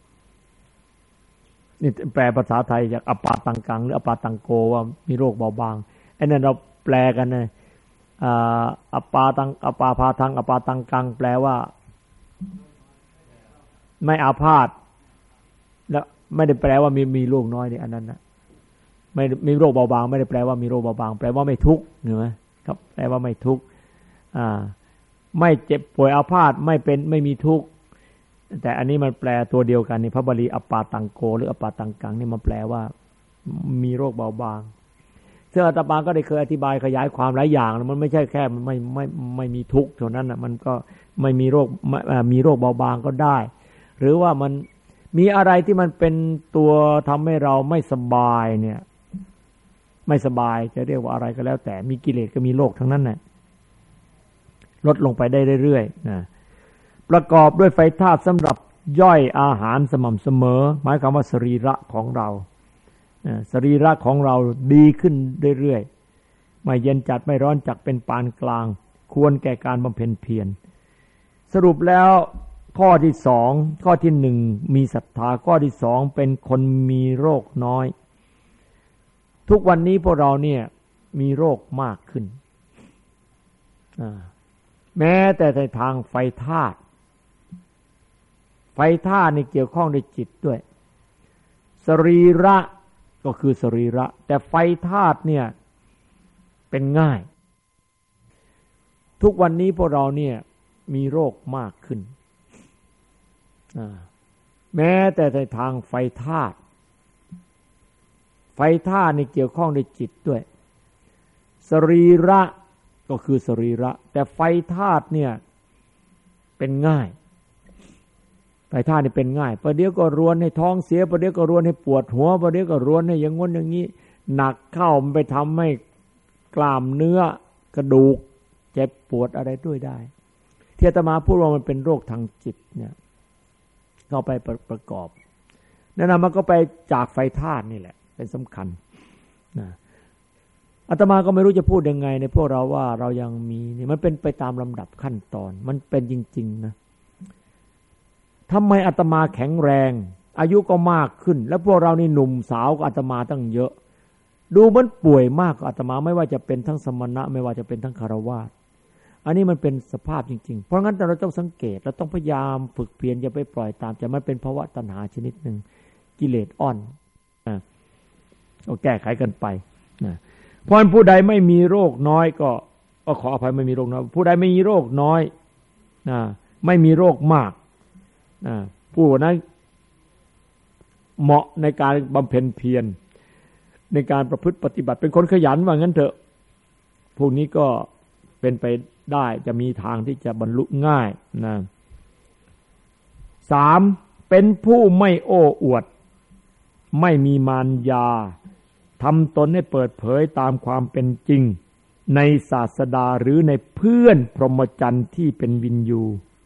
นี่แปลภาษาไทยจากอัปปาตังกังหรืออัปปาตังโกว่ามีโรคเบาบางไอ้นั่นเราแปลกันนะอัปปาตังอัปปาพาทังอัปปาตังกังแปลว่าไม่อาพาธแล้วไม่ได้แปลว่ามีมีโรคน้อยนี่อันนั้นนะไม่มีโรคเบาบางไม่ได้แปลว่ามีโรคเบาบางแปลว่าไม่ทุกข์เห็นไหมครับแปลว่าไม่ทุกข์อ่าไม่เจ็บป่วยอาพาธไม่เป็นไม่มีทุกข์แต่อันนี้มันแปลตัวเดียวกันนี่พระบาลีอัปปาตังโกหรืออัปปาตังกังนี่มันแปลว่ามีโรคเบาบางซึ่งอาตมาก็ได้เคยอธิบายขยายความหลายอย่างมันไม่ใช่แค่ไม่ไม่ไม่มีทุกข์เท่านั้นนะมันก็ไม่มีโรคมีโรคเบาบางก็ได้หรือว่ามันมีอะไรที่มันเป็นตัวทำให้เราไม่สบายเนี่ยไม่สบายจะเรียกว่าอะไรก็แล้วแต่มีกิเลสก็มีโรคทั้งนั้นน่ะลดลงไปได้เรื่อยๆนะประกอบด้วยไฟธาตุสำหรับย่อยอาหารสม่ำเสมอหมายความว่าสรีระของเราสรีระของเราดีขึ้นเรื่อยๆไม่เย็นจัดไม่ร้อนจัดเป็นปานกลางควรแก่การบำเพ็ญเพียรสรุปแล้วข้อที่สองข้อที่หนึ่งมีศรัทธาข้อที่สองเป็นคนมีโรคน้อยทุกวันนี้พวกเราเนี่ยมีโรคมากขึ้นแม้แต่ในทางไฟธาตุไฟธาตุนี่เกี่ยวข้องด้วยจิตด้วยสรีระก็คือสรีระแต่ไฟธาตุเนี่ยเป็นง่ายทุกวันนี้พวกเราเนี่ยมีโรคมากขึ้นแม้แต่ในทางไฟธาตุไฟธาตุนี่เกี่ยวข้องด้วยจิตด้วยสรีระก็คือสรีระแต่ไฟธาตุเนี่ยเป็นง่ายไฟธาตุนี่เป็นง่ายประเดี๋ยวก็รวนให้ท้องเสียประเดี๋ยวก็รวนให้ปวดหัวประเดี๋ยวก็รวนให้อย่างงนอย่างนี้หนักเข้ามันไปทำให้กล้ามเนื้อกระดูกเจ็บปวดอะไรด้วยได้ที่อาตมาพูดว่ามันเป็นโรคทางจิตเนี่ยเข้าไปประกอบนั่นนะมันก็ไปจากไฟธาตุนี่แหละเป็นสำคัญนะอาตมาก็ไม่รู้จะพูดยังไงในพวกเราว่าเรายังมีนี่มันเป็นไปตามลำดับขั้นตอนมันเป็นจริงๆนะทำไมอาตมาแข็งแรงอายุก็มากขึ้นแล้วพวกเรานี่หนุ่มสาวก็อาตมาตั้งเยอะดูมันป่วยมากกว่าอาตมาไม่ว่าจะเป็นทั้งสมณะไม่ว่าจะเป็นทั้งคฤหัสถ์อันนี้มันเป็นสภาพจริงๆเพราะงั้นเราต้องสังเกตเราต้องพยายามฝึกเพียรอย่าไปปล่อยตามแต่มันเป็นภาวะตัณหาชนิดหนึ่งกิเลสอ่อนนะก็แก้ไขกันไปนะเพราะผู้ใดไม่มีโรคน้อยก็ก็ขออภัยไม่มีโรคน้อยผู้ใดไม่มีโรคน้อยนะไม่มีโรคมากนะผู้นั้นเหมาะในการบำเพ็ญเพียรในการประพฤติปฏิบัติเป็นคนขยันว่างั้นเถอะพวกนี้ก็เป็นไปได้จะมีทางที่จะบรรลุง่ายนะสามเป็นผู้ไม่โอ้อวดไม่มีมารยาทำตนให้เปิดเผยตามความเป็นจริงในศาสดาหรือในเพื่อนพรหมจรรย์ที่เป็นวินยู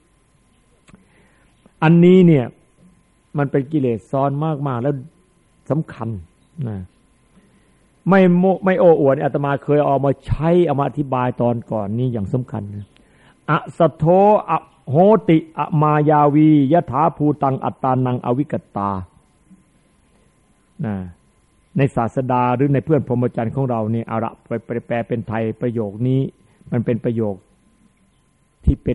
อันนี้เนี่ยมันเป็นกิเลสซ้อนมากๆแล้วสำคัญนะไม่โมไม่โอ้อวดอาตมาเคยเอามาใช้เอามาอธิบายตอนก่อนนี้อย่างสำคัญนะอสัทโธอโหติอมายาวียถาภูตังอัตตานังอวิกตานะในศาสดาหรือในเพื่อนพรหมจรรย์ของเราเนี่ยเอาละไปแปลเป็นไทยประโยคนี้มันเป็นประโยคที่เป็น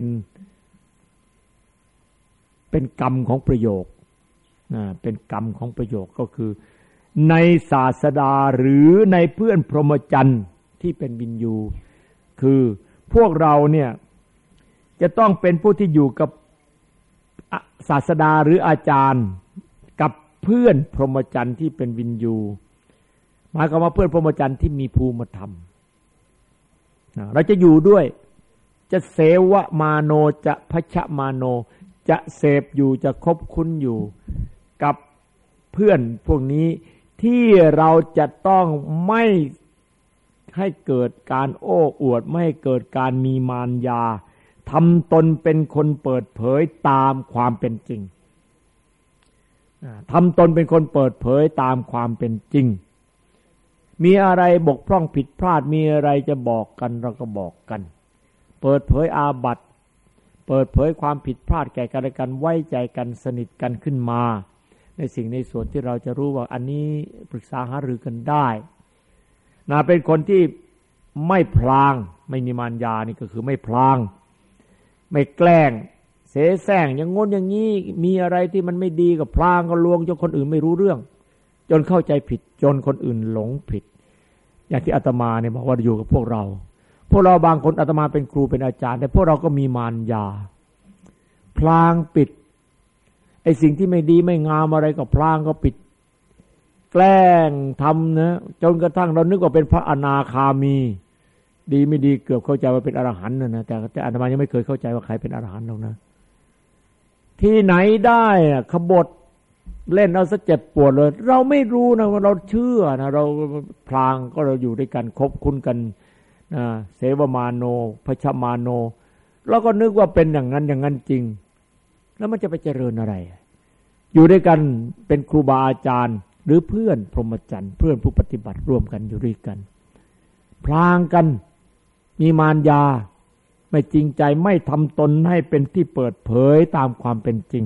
เป็นกรรมของประโยคนะเป็นกรรมของประโยคก็คือในศาสดาหรือในเพื่อนพรหมจรรย์ที่เป็นวินยูคือพวกเราเนี่ยจะต้องเป็นผู้ที่อยู่กับศาสดาหรืออาจารย์กับเพื่อนพรหมจรรย์ที่เป็นวินยูหมายความว่าเพื่อนพรหมจรรย์ที่มีภูมิธรรมเราจะอยู่ด้วยจะเสวะมาโนจะพัชชมาโนจะเสพอยู่จะคบคุ้นอยู่กับเพื่อนพวกนี้ที่เราจะต้องไม่ให้เกิดการโอ้อวดไม่ให้เกิดการมีมารยาทำตนเป็นคนเปิดเผยตามความเป็นจริงทำตนเป็นคนเปิดเผยตามความเป็นจริงมีอะไรบกพร่องผิดพลาดมีอะไรจะบอกกันเราก็บอกกันเปิดเผยอาบัติเปิดเผยความผิดพลาดแก่กันและกันไว้ใจกันสนิทกันขึ้นมาในสิ่งในส่วนที่เราจะรู้ว่าอันนี้ปรึกษาหารือกันได้นะเป็นคนที่ไม่พลางไม่มีมารยานี่ก็คือไม่พลางไม่แกล้งเสแสร้งอย่างงนอย่างนี้มีอะไรที่มันไม่ดีกับพลางก็ลวงจนคนอื่นไม่รู้เรื่องจนเข้าใจผิดจนคนอื่นหลงผิดอย่างที่อาตมาเนี่ยบอกว่าอยู่กับพวกเราพวกเราบางคนอาตมาเป็นครูเป็นอาจารย์แต่พวกเราก็มีมารยาพลางปิดไอ้สิ่งที่ไม่ดีไม่งามอะไรก็พลางก็ปิดแกล้งทำนะจนกระทั่งเรานึกว่าเป็นพระอนาคามีดีไม่ดีเกือบเข้าใจว่าเป็นอรหันต์นะนะแต่แต่อาตมายังไม่เคยเข้าใจว่าใครเป็นอรหันต์หรอกนะที่ไหนได้ขบฏเล่นเอาซะเจ็บปวดเลยเราไม่รู้นะว่าเราเชื่อนะเราพลางก็เราอยู่ด้วยกันคบคุ้นกันนะเสวมาโนพชมาโนเราก็นึกว่าเป็นอย่างนั้นอย่างนั้นจริงแล้วมันจะไปเจริญอะไรอยู่ด้วยกันเป็นครูบาอาจารย์หรือเพื่อนพรหมจรรย์เพื่อนผู้ปฏิบัติร่วมกันอยู่ด้วยกันพลางกันมีมารยาไม่จริงใจไม่ทำตนให้เป็นที่เปิดเผยตามความเป็นจริง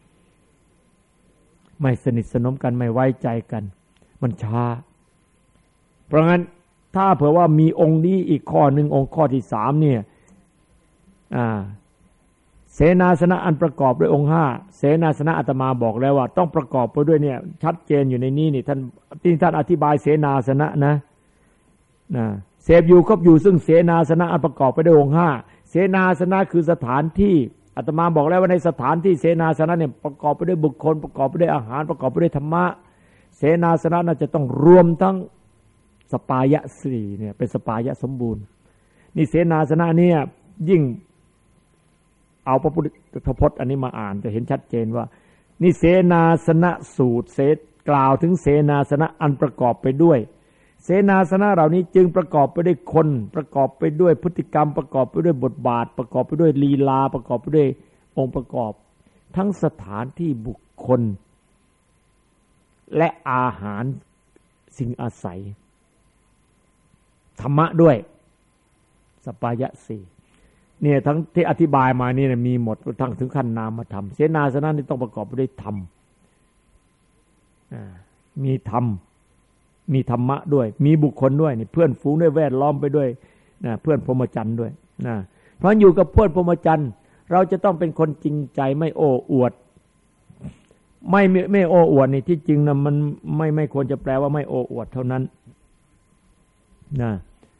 ไม่สนิทสนมกันไม่ไว้ใจกันมันช้าเพราะงั้นถ้าเผื่อว่ามีองค์นี้อีกข้อหนึ่งองค์ข้อที่สามเนี่ยอ่าเสนาสนะอันประกอบด้วยองค์ห้าเสนาสนะอาตมาบอกแล้วว่าต้องประกอบไปด้วยเนี่ยชัดเจนอยู่ในนี้นี่ท่านที่ท่านอธิบายเสนาสนะนะนะเสพอยู่ครบอยู่ซึ่งเสนาสนะอันประกอบไปด้วยองค์ห้าเสนาสนะคือสถานที่อาตมาบอกแล้วว่าในสถานที่เสนาสนะเนี่ยประกอบไปด้วยบุคคลประกอบไปด้วยอาหารประกอบไปด้วยธรรมะเสนาสนะน่าจะต้องรวมทั้งสปายะสี่เนี่ยเป็นสปายะสมบูรณ์นี่เสนาสนะเนี่ยยิ่งเอาพระพุทธพจน์อันนี้มาอ่านจะเห็นชัดเจนว่านี่เสนาสนะสูตรเสกล่าวถึงเสนาสนะอันประกอบไปด้วยเสนาสนะเหล่านี้จึงประกอบไปด้วยคนประกอบไปด้วยพฤติกรรมประกอบไปด้วยบทบาทประกอบไปด้วยลีลาประกอบไปด้วยองค์ประกอบทั้งสถานที่บุคคลและอาหารสิ่งอาศัยธรรมะด้วยสปายะสี่เนี่ยทั้งที่อธิบายมานี่นะมีหมดทั้งถึงขั้นนามธรรมเสนาสนะนี่ต้องประกอบไปด้วยธรรมมีธรรมมีธรรมะด้วยมีบุคคลด้วยนี่เพื่อนฝูงด้วยแวดล้อมไปด้วยนะเพื่อนพรหมจรรย์ด้วยนะเพราะอยู่กับเพื่อนพรหมจรรย์เราจะต้องเป็นคนจริงใจไม่โอ้อวดไม่ไม่โอ้อวดนี่ที่จริงนะมันไม่ไม่ควรจะแปลว่าไม่โอ้อวดเท่านั้นนะ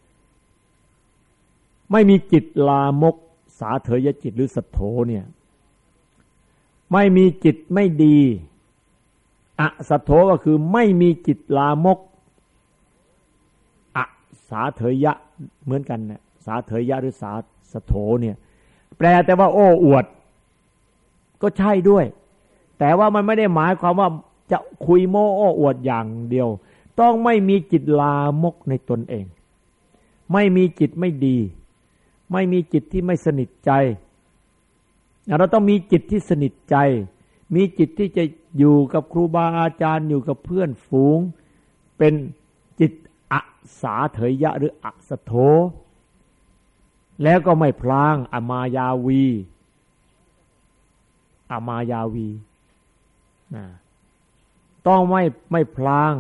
ไม่มีจิตลามกสาเถยจิตหรือสัทโธเนี่ยไม่มีจิตไม่ดีอสัทโธก็คือไม่มีจิตลามกอสาเถยะเหมือนกันนะสาเถยะหรือสาสัทโธเนี่ยแปลแต่ว่าโอ้อวดก็ใช่ด้วยแต่ว่ามันไม่ได้หมายความว่าจะคุยโม้โอ้อวดอย่างเดียวต้องไม่มีจิตลามกในตนเองไม่มีจิตไม่ดีไม่มีจิตที่ไม่สนิทใจเราต้องมีจิตที่สนิทใจมีจิตที่จะอยู่กับครูบาอาจารย์อยู่กับเพื่อนฝูงเป็นจิตอสาเถยะหรืออสัทโธแล้วก็ไม่พลางอมายาวีอมายาวีนะต้องไม่ไม่พลาง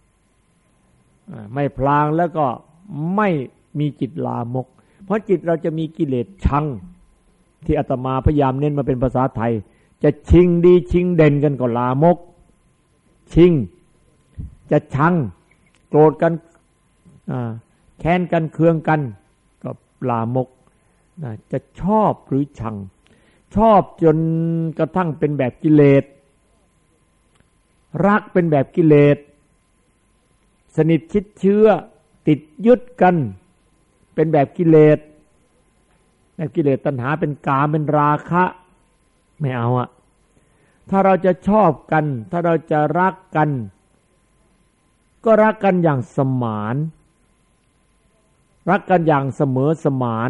ไม่พลางแล้วก็ไม่มีจิตลามกเพราะจิตเราจะมีกิเลสชังที่อาตมาพยายามเน้นมาเป็นภาษาไทยจะชิงดีชิงเด่นกันก็ลามกชิงจะชังโกรธกันแค้นกันเคืองกันก็ลามกจะชอบหรือชังชอบจนกระทั่งเป็นแบบกิเลสรักเป็นแบบกิเลสสนิทชิดเชื้อติดยึดกันเป็นแบบกิเลสแบบกิเลสตัณหาเป็นกามเป็นราคะไม่เอาอะถ้าเราจะชอบกันถ้าเราจะรักกันก็รักกันอย่างสมานรักกันอย่างเสมอสมาน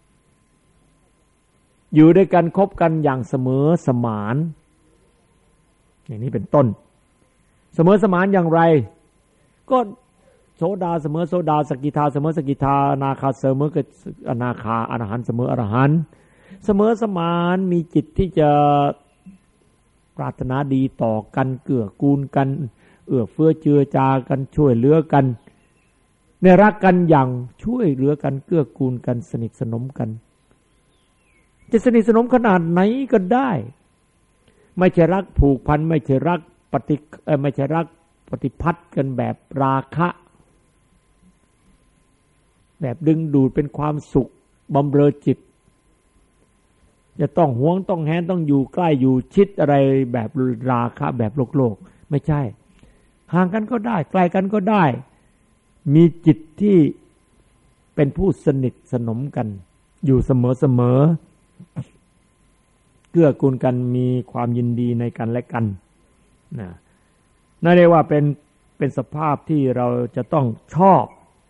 อยู่ด้วยกันคบกันอย่างเสมอสมานอย่างนี้เป็นต้นเสมอสมานอย่างไรก็โสดาเสมอโสดาสกิทาเสมอสกิทาอนาคาเสมอกับอนาคาอรหันต์เสมออรหันต์เสมอสมานมีจิตที่จะปรารถนาดีต่อกันเกื้อกูลกันเอื้อเฟื้อเจือจากันช่วยเหลือกันในรักกันอย่างช่วยเหลือกันเกื้อกูลกันสนิทสนมกันจะสนิทสนมขนาดไหนก็ได้ไม่ใช่รักผูกพันไม่ใช่รักปฏิไม่ใช่รักปฏิพัทธ์กันแบบราคะแบบดึงดูดเป็นความสุขบำเรอจิตจะต้องหวงต้องแหนต้องอยู่ใกล้อยู่ชิดอะไรแบบราคะแบบโลกโลกไม่ใช่ห่างกันก็ได้ใกล้กันก็ได้มีจิตที่เป็นผู้สนิทสนมกันอยู่เสมอเสมอเกื้อกูลกันมีความยินดีในกันและกันนะนั่นเรียกว่าเป็นเป็นสภาพที่เราจะต้องชอบ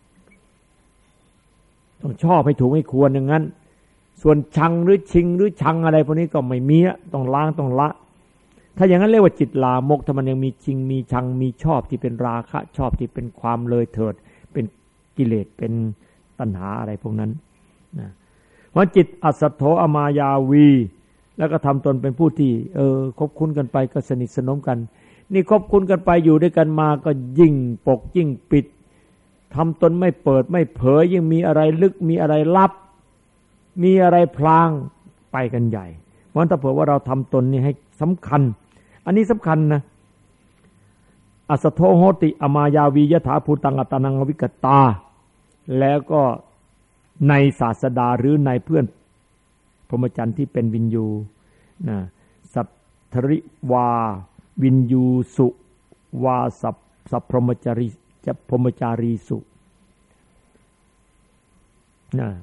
ต้องชอบให้ถูกให้ควรอย่างนั้นส่วนชังหรือชิงหรือชังอะไรพวกนี้ก็ไม่มีต้องล้างต้องละถ้าอย่างนั้นเรียกว่าจิตลามกถ้ามันยังมีชิงมีชังมีชอบที่เป็นราคะชอบที่เป็นความเลยเถิดเป็นกิเลสเป็นตัณหาอะไรพวกนั้นนะเพราะจิตอสัทโธอมายาวีแล้วก็ทำตนเป็นผู้ที่เออคบคุ้นกันไปก็สนิทสนมกันนี่คบคุ้นกันไปอยู่ด้วยกันมาก็ยิ่งปกยิ่งปิดทำตนไม่เปิดไม่เผยยิ่งมีอะไรลึกมีอะไรลับมีอะไรพลางไปกันใหญ่เพราะถ้าเผื่อว่าเราทำตนนี่ให้สำคัญอันนี้สำคัญนะอสัทโธโหติอมายาวียถาภูตังอัตตนังวิกตาแล้วก็ในศาสดาหรือในเพื่อนพรหมจรรย์ที่เป็นวินยูนะสัพทริวาวินยูสุวาสัพสัพพรหมจารีจะพรหมจารีสุนะ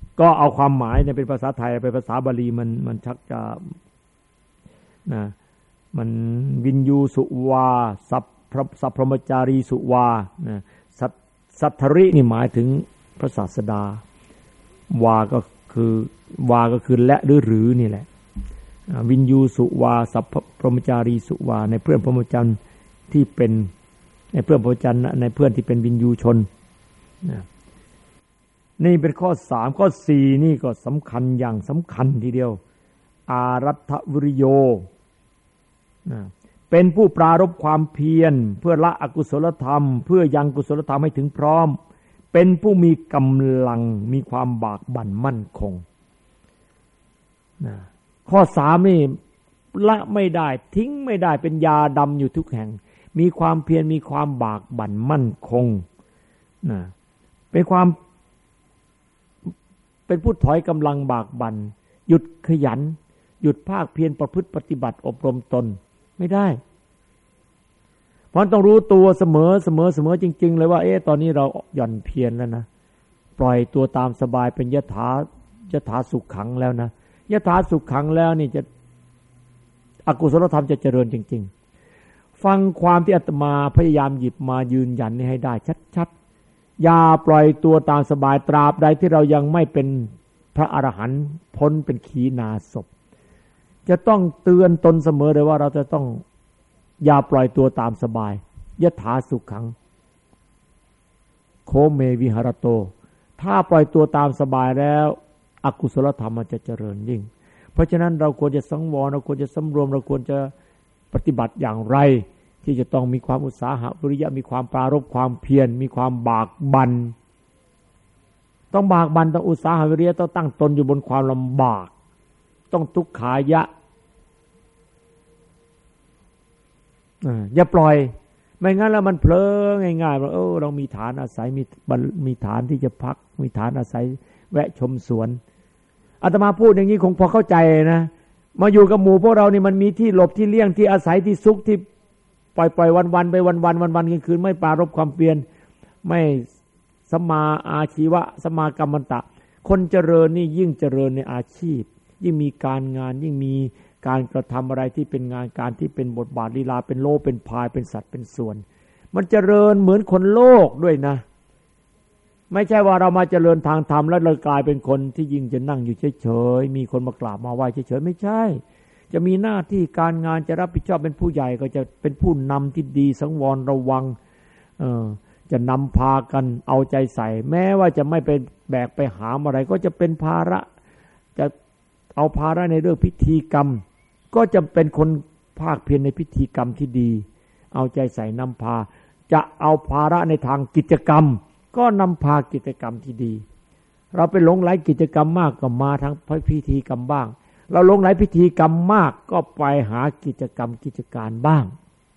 ก็เอาความหมายเนี่ยเป็นภาษาไทยเป็นภาษาบาลีมันมันชักจะนะมันวินยูสุวาสัพสัพพรหมจารีสุวานะสัทธรินี่หมายถึงพระศาสดาวาก็คือวาก็คือและหรือหรือนี่แหละวินยูสุวาสัพพรหมจารีสุวาในเพื่อนพรหมจรรย์ที่เป็นในเพื่อนพรหมจรรย์ในเพื่อนที่เป็นวินยูชนนะนี่เป็นข้อสามข้อสี่นี่ก็สำคัญอย่างสำคัญทีเดียวอารัฐวิริโยนะเป็นผู้ปรารภความเพียรเพื่อละอกุศลธรรมเพื่อยังกุศลธรรมให้ถึงพร้อมเป็นผู้มีกำลังมีความบากบั่นมั่นคงนะข้อสามนี่ละไม่ได้ทิ้งไม่ได้เป็นยาดำอยู่ทุกแห่งมีความเพียรมีความบากบั่นมั่นคงนะเป็นความเป็นผู้ถอยกำลังบากบั่นหยุดขยันหยุดภาคเพียรประพฤติปฏิบัติอบรมตนไม่ได้เพราะต้องรู้ตัวเสมอเสมอเสมอจริงๆเลยว่าเอ๊ะตอนนี้เราหย่อนเพียรแล้วนะปล่อยตัวตามสบายเป็นยถายถาสุขขังแล้วนะยถาสุขขังแล้วนี่จะอกุศลธรรมจะเจริญจริงๆฟังความที่อาตมาพยายามหยิบมายืนยันให้ได้ชัดๆอย่าปล่อยตัวตามสบายตราบใดที่เรายังไม่เป็นพระอรหันต์พ้นเป็นขีณาสพจะต้องเตือนตนเสมอเลยว่าเราจะต้องอย่าปล่อยตัวตามสบายยถาสุขขังโคเมวิหารโตถ้าปล่อยตัวตามสบายแล้วอกุศลธรรมมันจะเจริญยิ่งเพราะฉะนั้นเราควรจะสังวรเราควรจะสำรวมเราควรจะปฏิบัติอย่างไรที่จะต้องมีความอุตสาหะวิริยะมีความปรารภความเพียรมีความบากบั่นต้องบากบั่นต้องอุตสาหะวิริยะต้องตั้งตนอยู่บนความลำบากต้องทุกขายะอย่าปล่อยไม่งั้นแล้วมันเผลอง่ายๆว่าเออเรามีฐานอาศัยมีมีฐานที่จะพักมีฐานอาศัยแวะชมสวนอาตมาพูดอย่างนี้คงพอเข้าใจนะมาอยู่กับหมู่พวกเรานี่มันมีที่หลบที่เลี่ยงที่อาศัยที่ซุกที่ปล่อยปล่อยวันๆไปวันๆวันๆคืนๆไม่ปรารภความเพียรไม่สัมมาอาชีวะสัมมากรรมันตะคนเจริญนี่ยิ่งเจริญในอาชีพยิ่งมีการงานยิ่งมีการกระทำอะไรที่เป็นงานการที่เป็นบทบาทลีลาเป็นโลเป็นพายเป็นสัตว์เป็นส่วนมันเจริญเหมือนคนโลกด้วยนะไม่ใช่ว่าเรามาเจริญทางธรรมแล้วเรากลายเป็นคนที่ยิ่งจะนั่งอยู่เฉยๆมีคนมากราบมาไหว้เฉยๆไม่ใช่จะมีหน้าที่การงานจะรับผิดชอบเป็นผู้ใหญ่ก็จะเป็นผู้นำที่ดีสังวรระวังเออจะนำพากันเอาใจใส่แม้ว่าจะไม่ไปแบกไปหามอะไรก็จะเป็นภาระจะเอาภาระในเรื่องพิธีกรรมก็จะเป็นคนภาคเพียรในพิธีกรรมที่ดีเอาใจใส่นำพาจะเอาภาระในทางกิจกรรมก็นำพากิจกรรมที่ดีเราไปหลงไหลกิจกรรมมากก็มาทางพิธีกรรมบ้างเราหลงไหลพิธีกรรมมากก็ไปหากิจกรรมกิจการบ้าง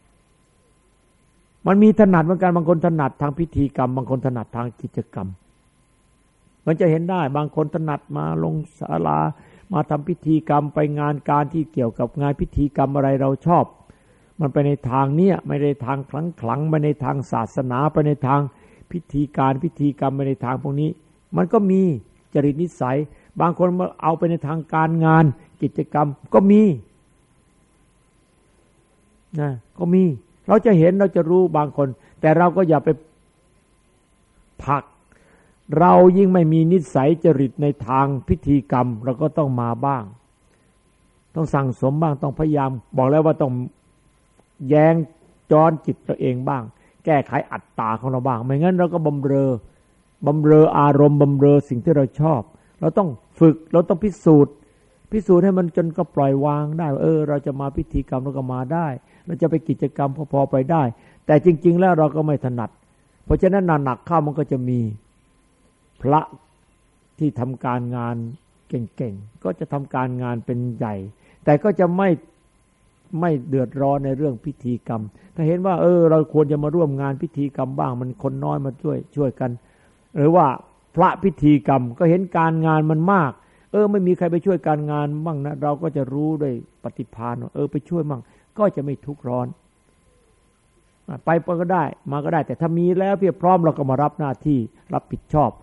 มันมีถนัดเหมือนกันบางคนถนัดทางพิธีกรรมบางคนถนัดทางกิจกรรมมันจะเห็นได้บางคนถนัดมาลงศาลามาทำพิธีกรรมไปงานการที่เกี่ยวกับงานพิธีกรรมอะไรเราชอบมันไปในทางเนี้ยไม่ได้ทางคลังขลังไปในทางศาสนาไปในทางพิธีการพิธีกรรมไปในทางพวกนี้มันก็มีจริตนิสัยบางคนมาเอาไปในทางการงานกิจกรรมก็มีนะก็มีเราจะเห็นเราจะรู้บางคนแต่เราก็อย่าไปผลักเรายิ่งไม่มีนิสัยจริตในทางพิธีกรรมเราก็ต้องมาบ้างต้องสั่งสมบ้างต้องพยายามบอกแล้วว่าต้องแยงจรจิตตัวเองบ้างแก้ไขอัตตาของเราบ้างไม่งั้นเราก็บำเรอบำเรออารมณ์บำเรอสิ่งที่เราชอบเราต้องฝึกเราต้องพิสูจน์พิสูจน์ให้มันจนก็ปล่อยวางได้เออเราจะมาพิธีกรรมเราก็มาได้เราจะไปกิจกรรมพอๆไปได้แต่จริงๆแล้วเราก็ไม่ถนัดเพราะฉะนั้นหนักๆเข้ามันก็จะมีพระที่ทำการงานเก่งๆก็จะทำการงานเป็นใหญ่แต่ก็จะไม่ไม่เดือดร้อนในเรื่องพิธีกรรมถ้าเห็นว่าเออเราควรจะมาร่วมงานพิธีกรรมบ้างมันคนน้อยมาช่วยช่วยกันหรือว่าพระพิธีกรรมก็เห็นการงานมันมากเออไม่มีใครไปช่วยการงานบ้างนะเราก็จะรู้ด้วยปฏิภาณเออไปช่วยบ้างก็จะไม่ทุกข์ร้อนไปก็ได้มาก็ได้แต่ถ้ามีแล้วเพียบพร้อมเราก็มารับหน้าที่รับผิดชอบ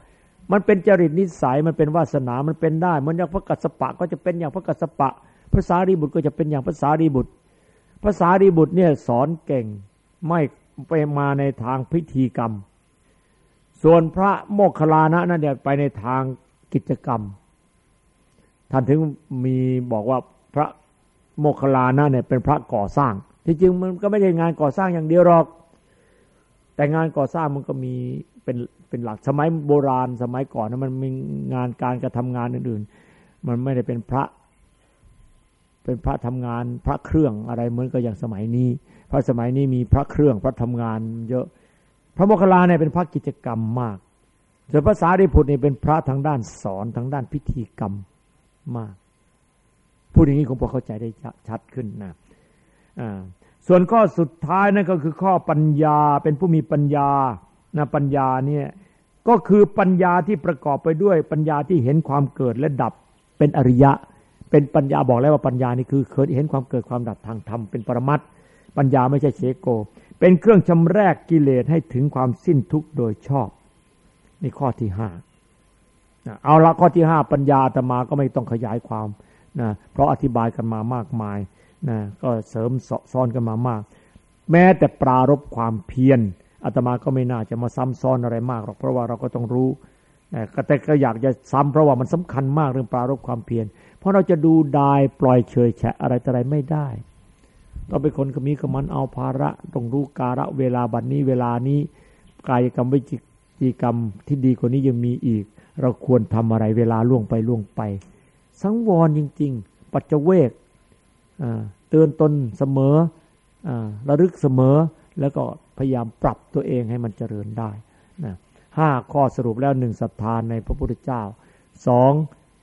มันเป็นจริตนิสัยมันเป็นวาสนามันเป็นได้เหมือนอย่างพระกัสสปะก็จะเป็นอย่างพระกัสสปะพระสารีบุตรก็จะเป็นอย่างพระสารีบุตรพระสารีบุตรเนี่ยสอนเก่งไม่ไปมาในทางพิธีกรรมส่วนพระโมคคัลลานะนั่นเนี่ยไปในทางกิจกรรมท่านถึงมีบอกว่าพระโมคคัลลานะเนี่ยเป็นพระก่อสร้างที่จริงมันก็ไม่ใช่งานก่อสร้างอย่างเดียวหรอกแต่งานก่อสร้างมันก็มีเป็นเป็นหลักสมัยโบราณสมัยก่อนนะมันมีงานการกระทำงานอื่นๆมันไม่ได้เป็นพระเป็นพระทำงานพระเครื่องอะไรเหมือนกับอย่างสมัยนี้เพราะสมัยนี้มีพระเครื่องพระทำงานเยอะพระโมคคัลลาเนี่ยเป็นพระกิจกรรมมากส่วนพระสารีบุตรนี่เป็นพระทางด้านสอนทางด้านพิธีกรรมมากพูดอย่างนี้คงพอเข้าใจได้ชัดขึ้นนะอ่าส่วนข้อสุดท้ายนั่นก็คือข้อปัญญาเป็นผู้มีปัญญานะปัญญาเนี่ยก็คือปัญญาที่ประกอบไปด้วยปัญญาที่เห็นความเกิดและดับเป็นอริยะเป็นปัญญาบอกแล้วว่าปัญญานี่คือเคยเห็นความเกิดความดับทางธรรมเป็นปรมัตถ์ปัญญาไม่ใช่เฉโกเป็นเครื่องชำแรกกิเลสให้ถึงความสิ้นทุกข์โดยชอบนี่ข้อที่ห้าเอาละข้อที่ห้าปัญญาอาตมาก็ไม่ต้องขยายความนะเพราะอธิบายกันมามากมายนะก็เสริมซ้อนกันมามากแม้แต่ปรารภความเพียรอาตมาก็ไม่น่าจะมาซ้ำซ้อนอะไรมากหรอกเพราะว่าเราก็ต้องรู้แต่ก็อยากจะซ้ำเพราะว่ามันสำคัญมากเรื่องปรารภความเพียรเพราะเราจะดูดายปล่อยเฉยแฉะอะไรต่ออะไรไม่ได้ต้องเป็นคนก็มีกมันเอาภาระต้องรู้กาละเวลาบัดนี้เวลานี้กายกรรมวิจิกรรมที่ดีกว่านี้ยังมีอีกเราควรทำอะไรเวลาล่วงไปล่วงไปสังวรจริงๆปัจเจเวกเตือนตนเสมอระลึกเสมอแล้วก็พยายามปรับตัวเองให้มันเจริญได้นะห้าข้อสรุปแล้วหนึ่งศรัทธาในพระพุทธเจ้าสอง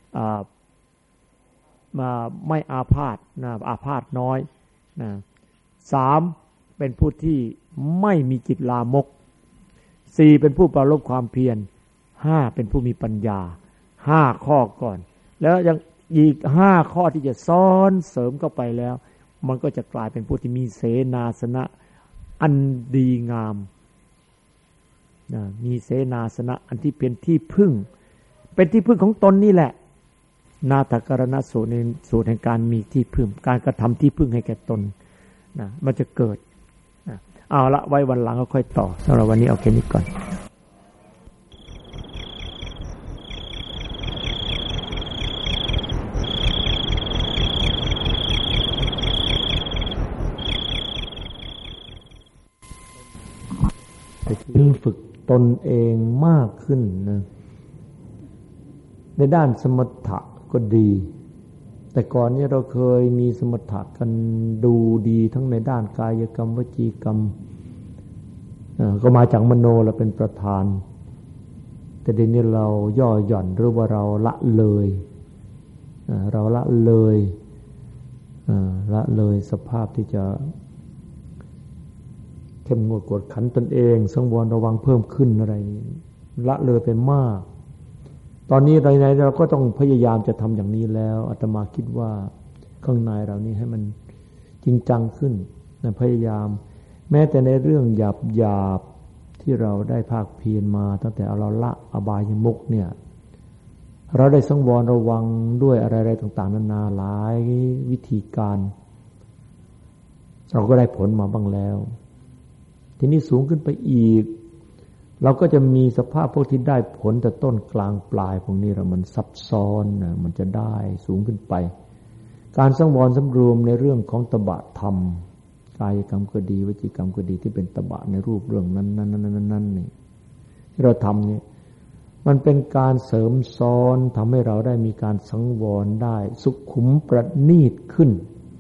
มาไม่อาพาธนะอาพาธน้อยนะสามเป็นผู้ที่ไม่มีจิตลามกสี่เป็นผู้ปรารภความเพียรห้าเป็นผู้มีปัญญาห้าข้อก่อนแล้วยังอีกห้าข้อที่จะซ้อนเสริมเข้าไปแล้วมันก็จะกลายเป็นผู้ที่มีเสนาสนะอันดีงามนะมีเสนาสนะอันที่เป็นที่พึ่งเป็นที่พึ่งของตนนี่แหละนาถกรณสูตรในสูตรแห่งการมีที่พึ่งการกระทำที่พึ่งให้แก่ตนนะมันจะเกิดนะเอาละไว้วันหลังก็ค่อยต่อสำหรับวันนี้เอาแค่นี้ก่อนจึงฝึกตนเองมากขึ้นนะในด้านสมถะก็ดีแต่ก่อนนี้เราเคยมีสมถะกันดูดีทั้งในด้านกายกรรมวจีกรรมก็มาจากมโนเราเป็นประธานแต่เดี๋ยวนี้เราย่อหย่อนหรือว่าเราละเลยเราละเลยละเลยสภาพที่จะเข้มงวดกวดขันตนเองสังวรระวังเพิ่มขึ้นอะไรละเลยไปมากตอนนี้ไหนๆเราก็ต้องพยายามจะทำอย่างนี้แล้วอาตมาคิดว่าข้างในเรานี่ให้มันจริงจังขึ้นนะพยายามแม้แต่ในเรื่องหยาบหยาบที่เราได้ภาคเพียรมาตั้งแต่เราละอบายมุขเนี่ยเราได้สังวรระวังด้วยอะไรๆต่างๆนานาหลายวิธีการเราก็ได้ผลมาบ้างแล้วทีนี้สูงขึ้นไปอีกเราก็จะมีสภาพพวกที่ได้ผลแต่ต้นกลางปลายพวกนี้เรามันซับซ้อนนะมันจะได้สูงขึ้นไปการสังวรสำรวมในเรื่องของตบะธรรมกายกรรมก็ดีวจีกรรมก็ดีที่เป็นตบะในรูปเรื่องนั้นๆๆๆนี่ที่เราทำเนี่ยมันเป็นการเสริมซ้อนทำให้เราได้มีการสังวรได้สุขุมประณีตขึ้น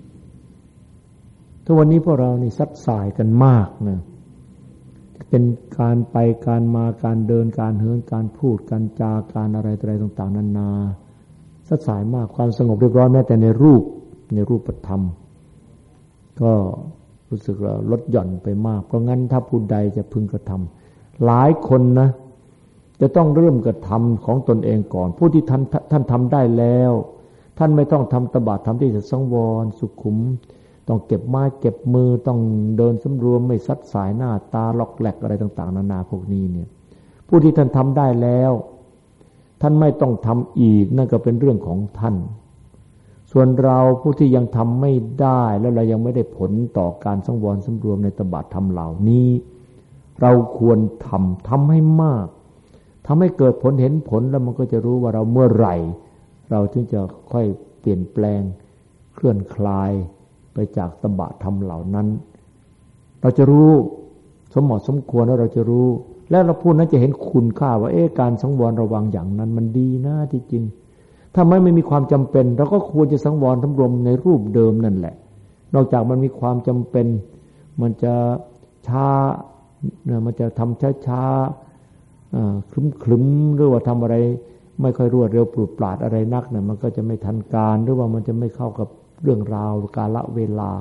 ทุกวันนี้พวกเรานี่ซัดสายกันมากนะเป็นการไปการมาการเดินการเหินการพูดการจาการอะไรอะไรต่างๆนานาซัดสายมากความสงบเรียบร้อยแม้แต่ในรูปในรูปธรรมก็รู้สึกว่าลดหย่อนไปมากเพราะงั้นถ้าผู้ใดจะพึงกระทำหลายคนนะจะต้องเริ่มกระทำของตนเองก่อนผู้ที่ท่านท่านทำได้แล้วท่านไม่ต้องทำตบะทำที่จะสังวรสุขุมต้องเก็บไม้เก็บมือต้องเดินสำรวมไม่ซัดสายหน้าตาล็อกแหลกอะไรต่างๆนานาพวกนี้เนี่ยผู้ที่ท่านทำได้แล้วท่านไม่ต้องทำอีกนั่นก็เป็นเรื่องของท่านส่วนเราผู้ที่ยังทำไม่ได้แล้วเรายังไม่ได้ผลต่อการสังวรสำรวมในตบะธรรมเหล่านี้เราควรทำทำให้มากทำให้เกิดผลเห็นผลแล้วมันก็จะรู้ว่าเราเมื่อไหร่เราถึงจะค่อยเปลี่ยนแปลงเคลื่อนคลายไปจากตบะธรรมเหล่านั้นเราจะรู้สมเหมาะสมควรแล้วเราจะรู้แล้วเราพูดนั้นจะเห็นคุณค่าว่าเอ๊ะการสังวรระวังอย่างนั้นมันดีนะที่จริงถ้าไม่ไม่มีความจำเป็นเราก็ควรจะสังวรสำรวมในรูปเดิมนั่นแหละนอกจากมันมีความจำเป็นมันจะช้ามันจะทำช้าๆคลึ้มๆหรือว่าทำอะไรไม่ค่อยรวดเร็วปลุกปราดอะไรนักเนี่ยมันก็จะไม่ทันการหรือว่ามันจะไม่เข้ากับเรื่องราวกาลเวลา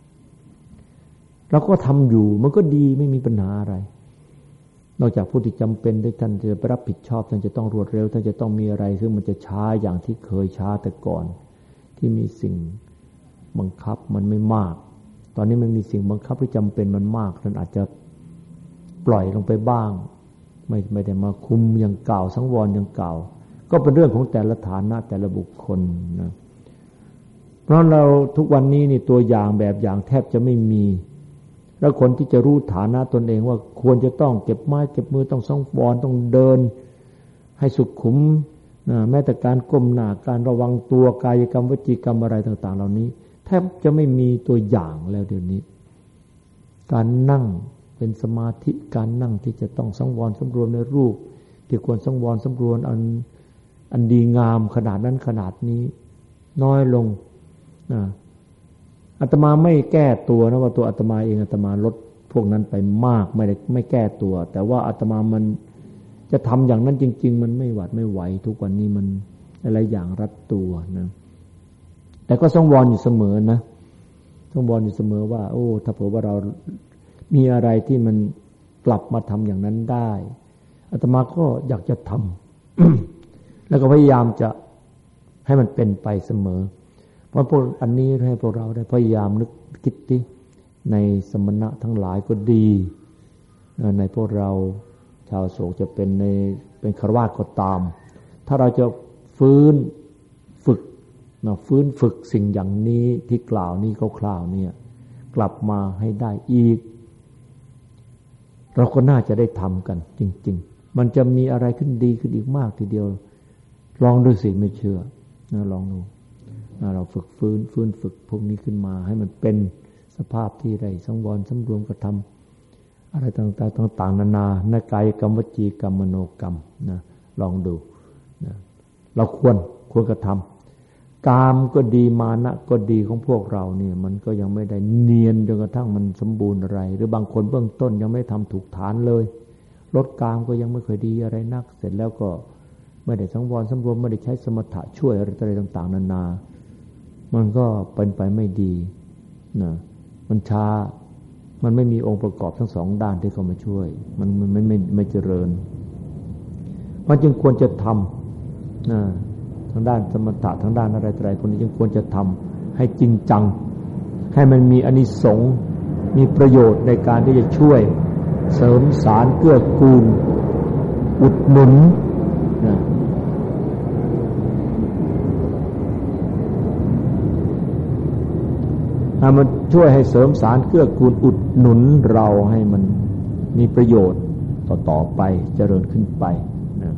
เราก็ทำอยู่มันก็ดีไม่มีปัญหาอะไรนอกจากผู้ที่จำเป็นที่ท่านจะไปรับผิดชอบท่านจะต้องรวดเร็วท่านจะต้องมีอะไรซึ่งมันจะช้าอย่างที่เคยช้าแต่ก่อนที่มีสิ่งบังคับมันไม่มากตอนนี้มันมีสิ่งบังคับที่จำเป็นมันมากท่านอาจจะปล่อยลงไปบ้างไม่ไม่ได้มาคุมอย่างเก่าสังวรอย่างเก่าก็เป็นเรื่องของแต่ละฐานะแต่ละบุคคลนะเพราะเราทุกวันนี้นี่ตัวอย่างแบบอย่างแทบจะไม่มีแล้วคนที่จะรู้ฐานะตนเองว่าควรจะต้องเก็บไม้เก็บมือต้องสังวรต้องเดินให้สุขุมนะแม้แต่การก้มหน้าการระวังตัวกายกรรมวจีกรรมอะไรต่างๆเหล่านี้แทบจะไม่มีตัวอย่างแล้วเดี๋ยวนี้การนั่งเป็นสมาธิการนั่งที่จะต้องสังวรสำรวมในรูปที่ควรสังวรสำรวมอันอันดีงามขนาดนั้นขนาดนี้น้อยลงนะอาตมาไม่แก้ตัวนะว่าตัวอาตมาเองอาตมาลดพวกนั้นไปมากไม่ได้ไม่แก้ตัวแต่ว่าอาตมามันจะทำอย่างนั้นจริงๆมันไม่หวัดไม่ไหวทุกวันนี้มันอะไรอย่างรัดตัวนะแต่ก็สังวรอยู่เสมอนะสังวรอยู่เสมอว่าโอ้ถ้าเผื่อว่าเรามีอะไรที่มันกลับมาทำอย่างนั้นได้อาตมาก็อยากจะทำ แล้วก็พยายามจะให้มันเป็นไปเสมอเพราะพวกอันนี้ให้พวกเราได้พยายามนึกคิดที่ในสมณะทั้งหลายก็ดีในพวกเราชาวโศกจะเป็นในเป็นฆราวาสก็ตามถ้าเราจะฟื้นฝึกนะฟื้นฝึกสิ่งอย่างนี้ที่กล่าวนี้คร่าวๆเนี่ยกลับมาให้ได้อีกเราก็น่าจะได้ทำกันจริงๆมันจะมีอะไรขึ้นดีขึ้นอีกมากทีเดียวลองดูสิไม่เชื่อนะลองดูเราฝึกฟื้นฟื้นฝึกพวกนี้ขึ้นมาให้มันเป็นสภาพที่ได้สังวรสำรวมกระทำอะไรต่างๆต่างๆนานาในกายกรรมวจีกรรมมโนกรรมนะลองดูนะเราควรควรกระทำกามก็ดีมานะก็ดีของพวกเราเนี่ยมันก็ยังไม่ได้เนียนจนกระทั่งมันสมบูรณ์อะไรหรือบางคนเบื้องต้นยังไม่ทำถูกฐานเลยลดกามก็ยังไม่เคยดีอะไรนักเสร็จแล้วก็ไม่ได้สังวรสำรวมไม่ได้ใช้สมถะช่วยอะไรต่างๆนานามันก็เป็นไปไม่ดีนะมันช้ามันไม่มีองค์ประกอบทั้งสองด้านที่เข้ามาช่วยมันมันไม่ไม่ไม่เจริญมันจึงควรจะทำนะทางด้านสมถะทางด้านอะไรอะไรคนนี้จึงควรจะทำให้จริงจังให้มันมีอานิสงส์มีประโยชน์ในการที่จะช่วยเสริมสารเกื้อกูลอุดหนุนนะมันช่วยให้เสริมสารเกื้อกูลอุดหนุนเราให้มันมีประโยชน์ต่อๆไปเจริญขึ้นไปนะ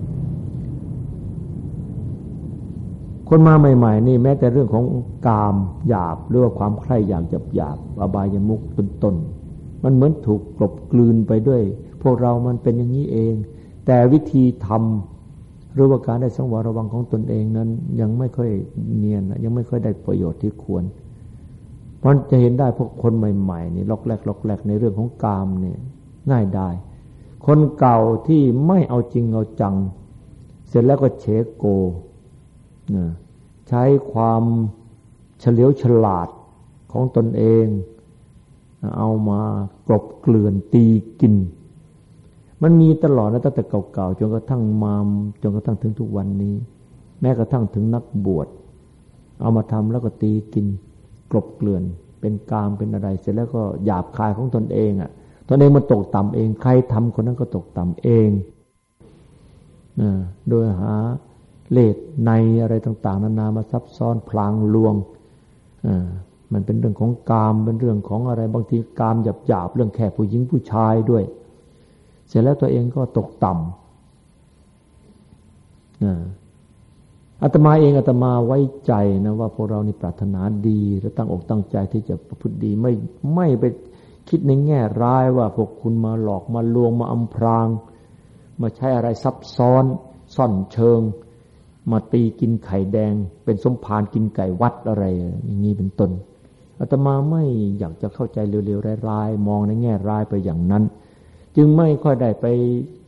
คนมาใหม่ๆนี่แม้แต่เรื่องของกามหยาบหรือว่าความใคร่อย่างหยาบๆอบายมุขเป็นต้นมันเหมือนถูกกลบกลืนไปด้วยพวกเรามันเป็นอย่างนี้เองแต่วิธีทำหรือว่าการได้สังวรระวังของตนเองนั้นยังไม่ค่อยเนียนยังไม่ค่อยได้ประโยชน์ที่ควรมันจะเห็นได้พวกคนใหม่ๆนี่ล็อกแรกล็อกแรกในเรื่องของกามเนี่ยง่ายได้คนเก่าที่ไม่เอาจริงเอาจังเสร็จแล้วก็เฉโกนะใช้ความเฉลียวฉลาดของตนเองเอามากลบเกลื่อนตีกินมันมีตลอดนะตั้งแต่เก่าๆจนกระทั่งมาจนกระทั่งถึงทุกวันนี้แม้กระทั่งถึงนักบวชเอามาทำแล้วก็ตีกินกลบเกลื่อนเป็นกามเป็นอะไรเสร็จแล้วก็หยาบคายของตนเองอ่ะตนเองมันตกต่ำเองใครทำคนนั้นก็ตกต่ำเองโดยหาเลสในอะไรต่างๆนานามาซับซ้อนพลางลวงมันเป็นเรื่องของกามเป็นเรื่องของอะไรบางทีกามหยาบๆเรื่องแค่ผู้หญิงผู้ชายด้วยเสร็จแล้วตัวเองก็ตกต่ำอาตมาเองอาตมาไว้ใจนะว่าพวกเรานี่ปรารถนาดีและตั้งอกตั้งใจที่จะประพฤติดีไม่ไม่ไปคิดในแง่ร้ายว่าพวกคุณมาหลอกมาลวงมาอำพรางมาใช้อะไรซับซ้อนซ่อนเชิงมาตีกินไข่แดงเป็นสมภารกินไก่วัดอะไรอย่างนี้เป็นต้นอาตมาไม่อยากจะเข้าใจเร็วๆร้ายๆมองในแง่ร้ายไปอย่างนั้นจึงไม่ค่อยได้ไป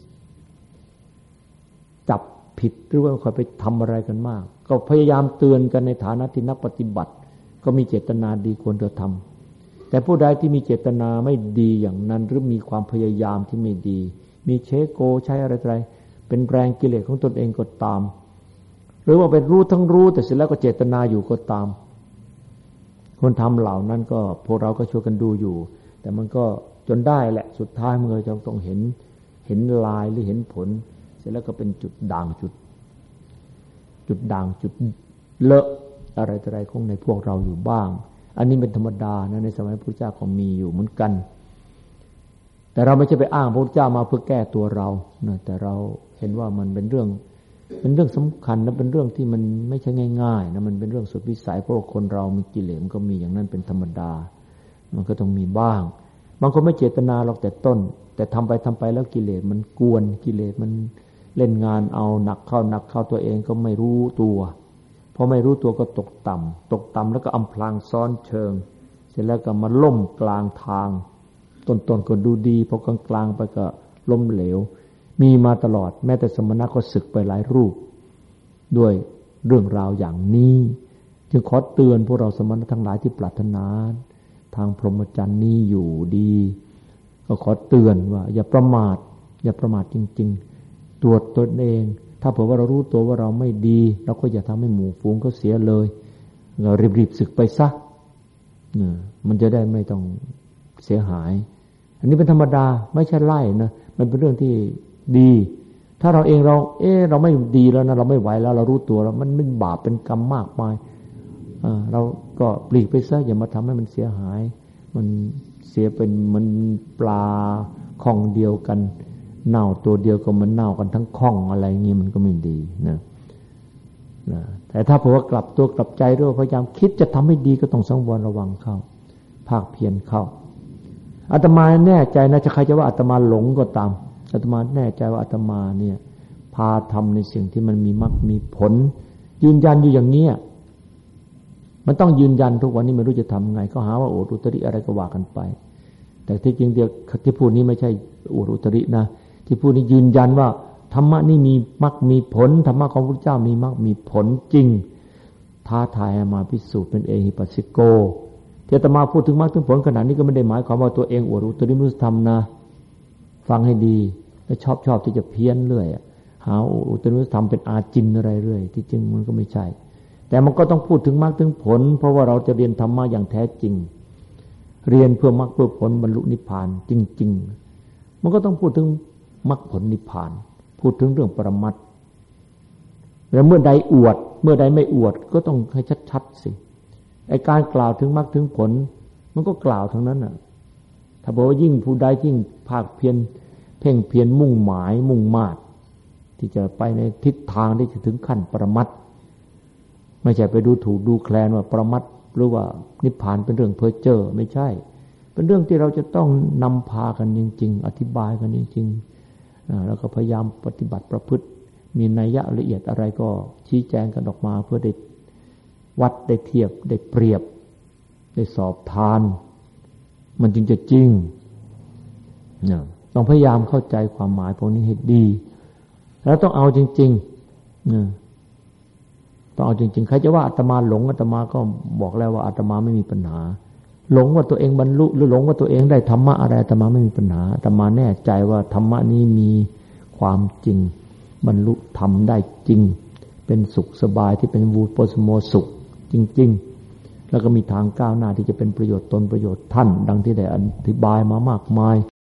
จับผิดหรือว่าค่อยไปทำอะไรกันมากก็พยายามเตือนกันในฐานะที่นักปฏิบัติก็มีเจตนาดีควรจะทำแต่ผู้ใดที่มีเจตนาไม่ดีอย่างนั้นหรือมีความพยายามที่ไม่ดีมีเชโกใช้อะไรๆเป็นแรงกิเลสของตนเองก็ตามหรือว่าเป็นรู้ทั้งรู้แต่เสร็จแล้วก็เจตนาอยู่ก็ตามคนทำเหล่านั้นก็พวกเราก็ช่วยกันดูอยู่แต่มันก็จนได้แหละสุดท้ายมันก็จะต้องเห็นเห็นลายหรือเห็นผลเสร็จแล้วก็เป็นจุดด่างจุดจุดด่างจุดเลอะอะไรต่ออะไรของในพวกเราอยู่บ้างอันนี้เป็นธรรมดานะในสมัยพระพุทธเจ้าก็มีอยู่เหมือนกันแต่เราไม่ใช่ไปอ้างพระพุทธเจ้ามาเพื่อแก้ตัวเรานะแต่เราเห็นว่ามันเป็นเรื่องเป็นเรื่องสำคัญและเป็นเรื่องที่มันไม่ใช่ง่ายๆนะมันเป็นเรื่องสุดวิสัยเพราะคนเรามีกิเลสมันก็มีอย่างนั้นเป็นธรรมดามันก็ต้องมีบ้างบางคนไม่เจตนาหรอกแต่ต้นแต่ทำไปทำไปแล้วกิเลสมันกวนกิเลสมันเล่นงานเอาหนักเข้าหนักเข้าตัวเองก็ไม่รู้ตัวพอไม่รู้ตัวก็ตกต่ำตกต่ำแล้วก็อำพรางซ้อนเชิงเสร็จแล้วก็มาล่มกลางทางต้นๆก็ดูดีพอกลางๆไปก็ล้มเหลวมีมาตลอดแม้แต่สมณะก็สึกไปหลายรูปด้วยเรื่องราวอย่างนี้จึงขอเตือนพวกเราสมณะทั้งหลายที่ปรารถนาทางพรหมจรรย์นี้อยู่ดีก็ขอเตือนว่าอย่าประมาทอย่าประมาทจริงๆตรวจตนเองถ้าเผื่อว่าเรารู้ตัวว่าเราไม่ดีเราก็อย่าทำให้หมู่ฝูงเขาเสียเลยเรารีบๆสึกไปซะมันจะได้ไม่ต้องเสียหายอันนี้เป็นธรรมดาไม่ใช่ไล่นะมันเป็นเรื่องที่ดีถ้าเราเองเราเออเราไม่ดีแล้วนะเราไม่ไหวแล้วเรารู้ตัวแล้วมันเป็นบาปเป็นกรรมมากมายเราก็ปลีกไปซะอย่ามาทำให้มันเสียหายมันเสียเป็นมันปลาข้องเดียวกันเน่าตัวเดียวก็มันเน่ากันทั้งข้องอะไรอย่างนี้มันก็ไม่ดีนะนะแต่ถ้าเผื่อว่ากลับตัวกลับใจด้วยพยายามคิดจะทำให้ดีก็ต้องสังวรระวังเข้าภาคเพียรเข้าอาตมาแน่ใจนะจะใครจะว่าอาตมาหลงก็ตามอาตมาแน่ใจว่าอาตมาเนี่ยพาทำในสิ่งที่มันมีมรรคมีผลยืนยันอยู่อย่างนี้มันต้องยืนยันทุกวันนี้ไม่รู้จะทำไงก็หาว่าโอดอุตริอะไรก็ว่ากันไปแต่ที่จริงเดียวที่พูดนี้ไม่ใช่โอดอุตรินะที่พูดนี้ยืนยันว่าธรรมะนี่มีมรรคมีผลธรรมะของพระพุทธเจ้ามีมรรคมีผลจริงท้าทายมาพิสูจน์เป็นเอหิปัสสิโกที่อาตมาพูดถึงมรรคถึงผลขนาดนี้ก็ไม่ได้หมายความว่าตัวเองอวดอุตริมนุสธรรมนะฟังให้ดีแล้วชอบชอบที่จะเพี้ยนเรื่อยหาอุตริมนุสธรรมเป็นอาจินอะไรเรื่อยที่จริงมันก็ไม่ใช่แต่มันก็ต้องพูดถึงมรรคถึงผลเพราะว่าเราจะเรียนธรรมะอย่างแท้จริงเรียนเพื่อมรรคเพื่อผลบรรลุนิพพานจริงๆมันก็ต้องพูดถึงมรรคผลนิพพานพูดถึงเรื่องปรมัตถ์แล้วเมื่อใดอวดเมื่อใดไม่อวดก็ต้องให้ชัดๆสิไอ้การกล่าวถึงมรรคถึงผลมันก็กล่าวทั้งนั้นน่ะถ้าบอกว่ายิ่งผู้ใดยิ่งภาคเพียรเพ่งเพียรมุ่งหมายมุ่งมาดที่จะไปในทิศทางที่จะถึงขั้นปรมัตถ์ไม่ใช่ไปดูถูกดูแคลนว่าปรมัตถ์หรือว่านิพพานเป็นเรื่องเพ้อเจ้อไม่ใช่เป็นเรื่องที่เราจะต้องนำพากันจริงๆอธิบายกันจริงๆแล้วก็พยายามปฏิบัติประพฤติมีนัยยะละเอียดอะไรก็ชี้แจงกันออกมาเพื่อได้วัดได้เทียบได้เปรียบได้สอบทานมันจึงจะจริงเนี่ยต้องพยายามเข้าใจความหมายพวกนี้ให้ดีแล้วต้องเอาจริงๆเนี่ยต้องเอาจริงๆใครจะว่าอาตมาหลงอาตมาก็บอกแล้วว่าอาตมาไม่มีปัญหาหลงว่าตัวเองบรรลุหรือหลงว่าตัวเองได้ธรรมะอะไรอาตมาไม่มีปัญหาอาตมาแน่ใจว่าธรรมะนี้มีความจริงบรรลุธรรมได้จริงเป็นสุขสบายที่เป็นวูปสโมสุขจริงๆแล้วก็มีทางก้าวหน้าที่จะเป็นประโยชน์ตนประโยชน์ท่านดังที่ได้อธิบายมามากมาย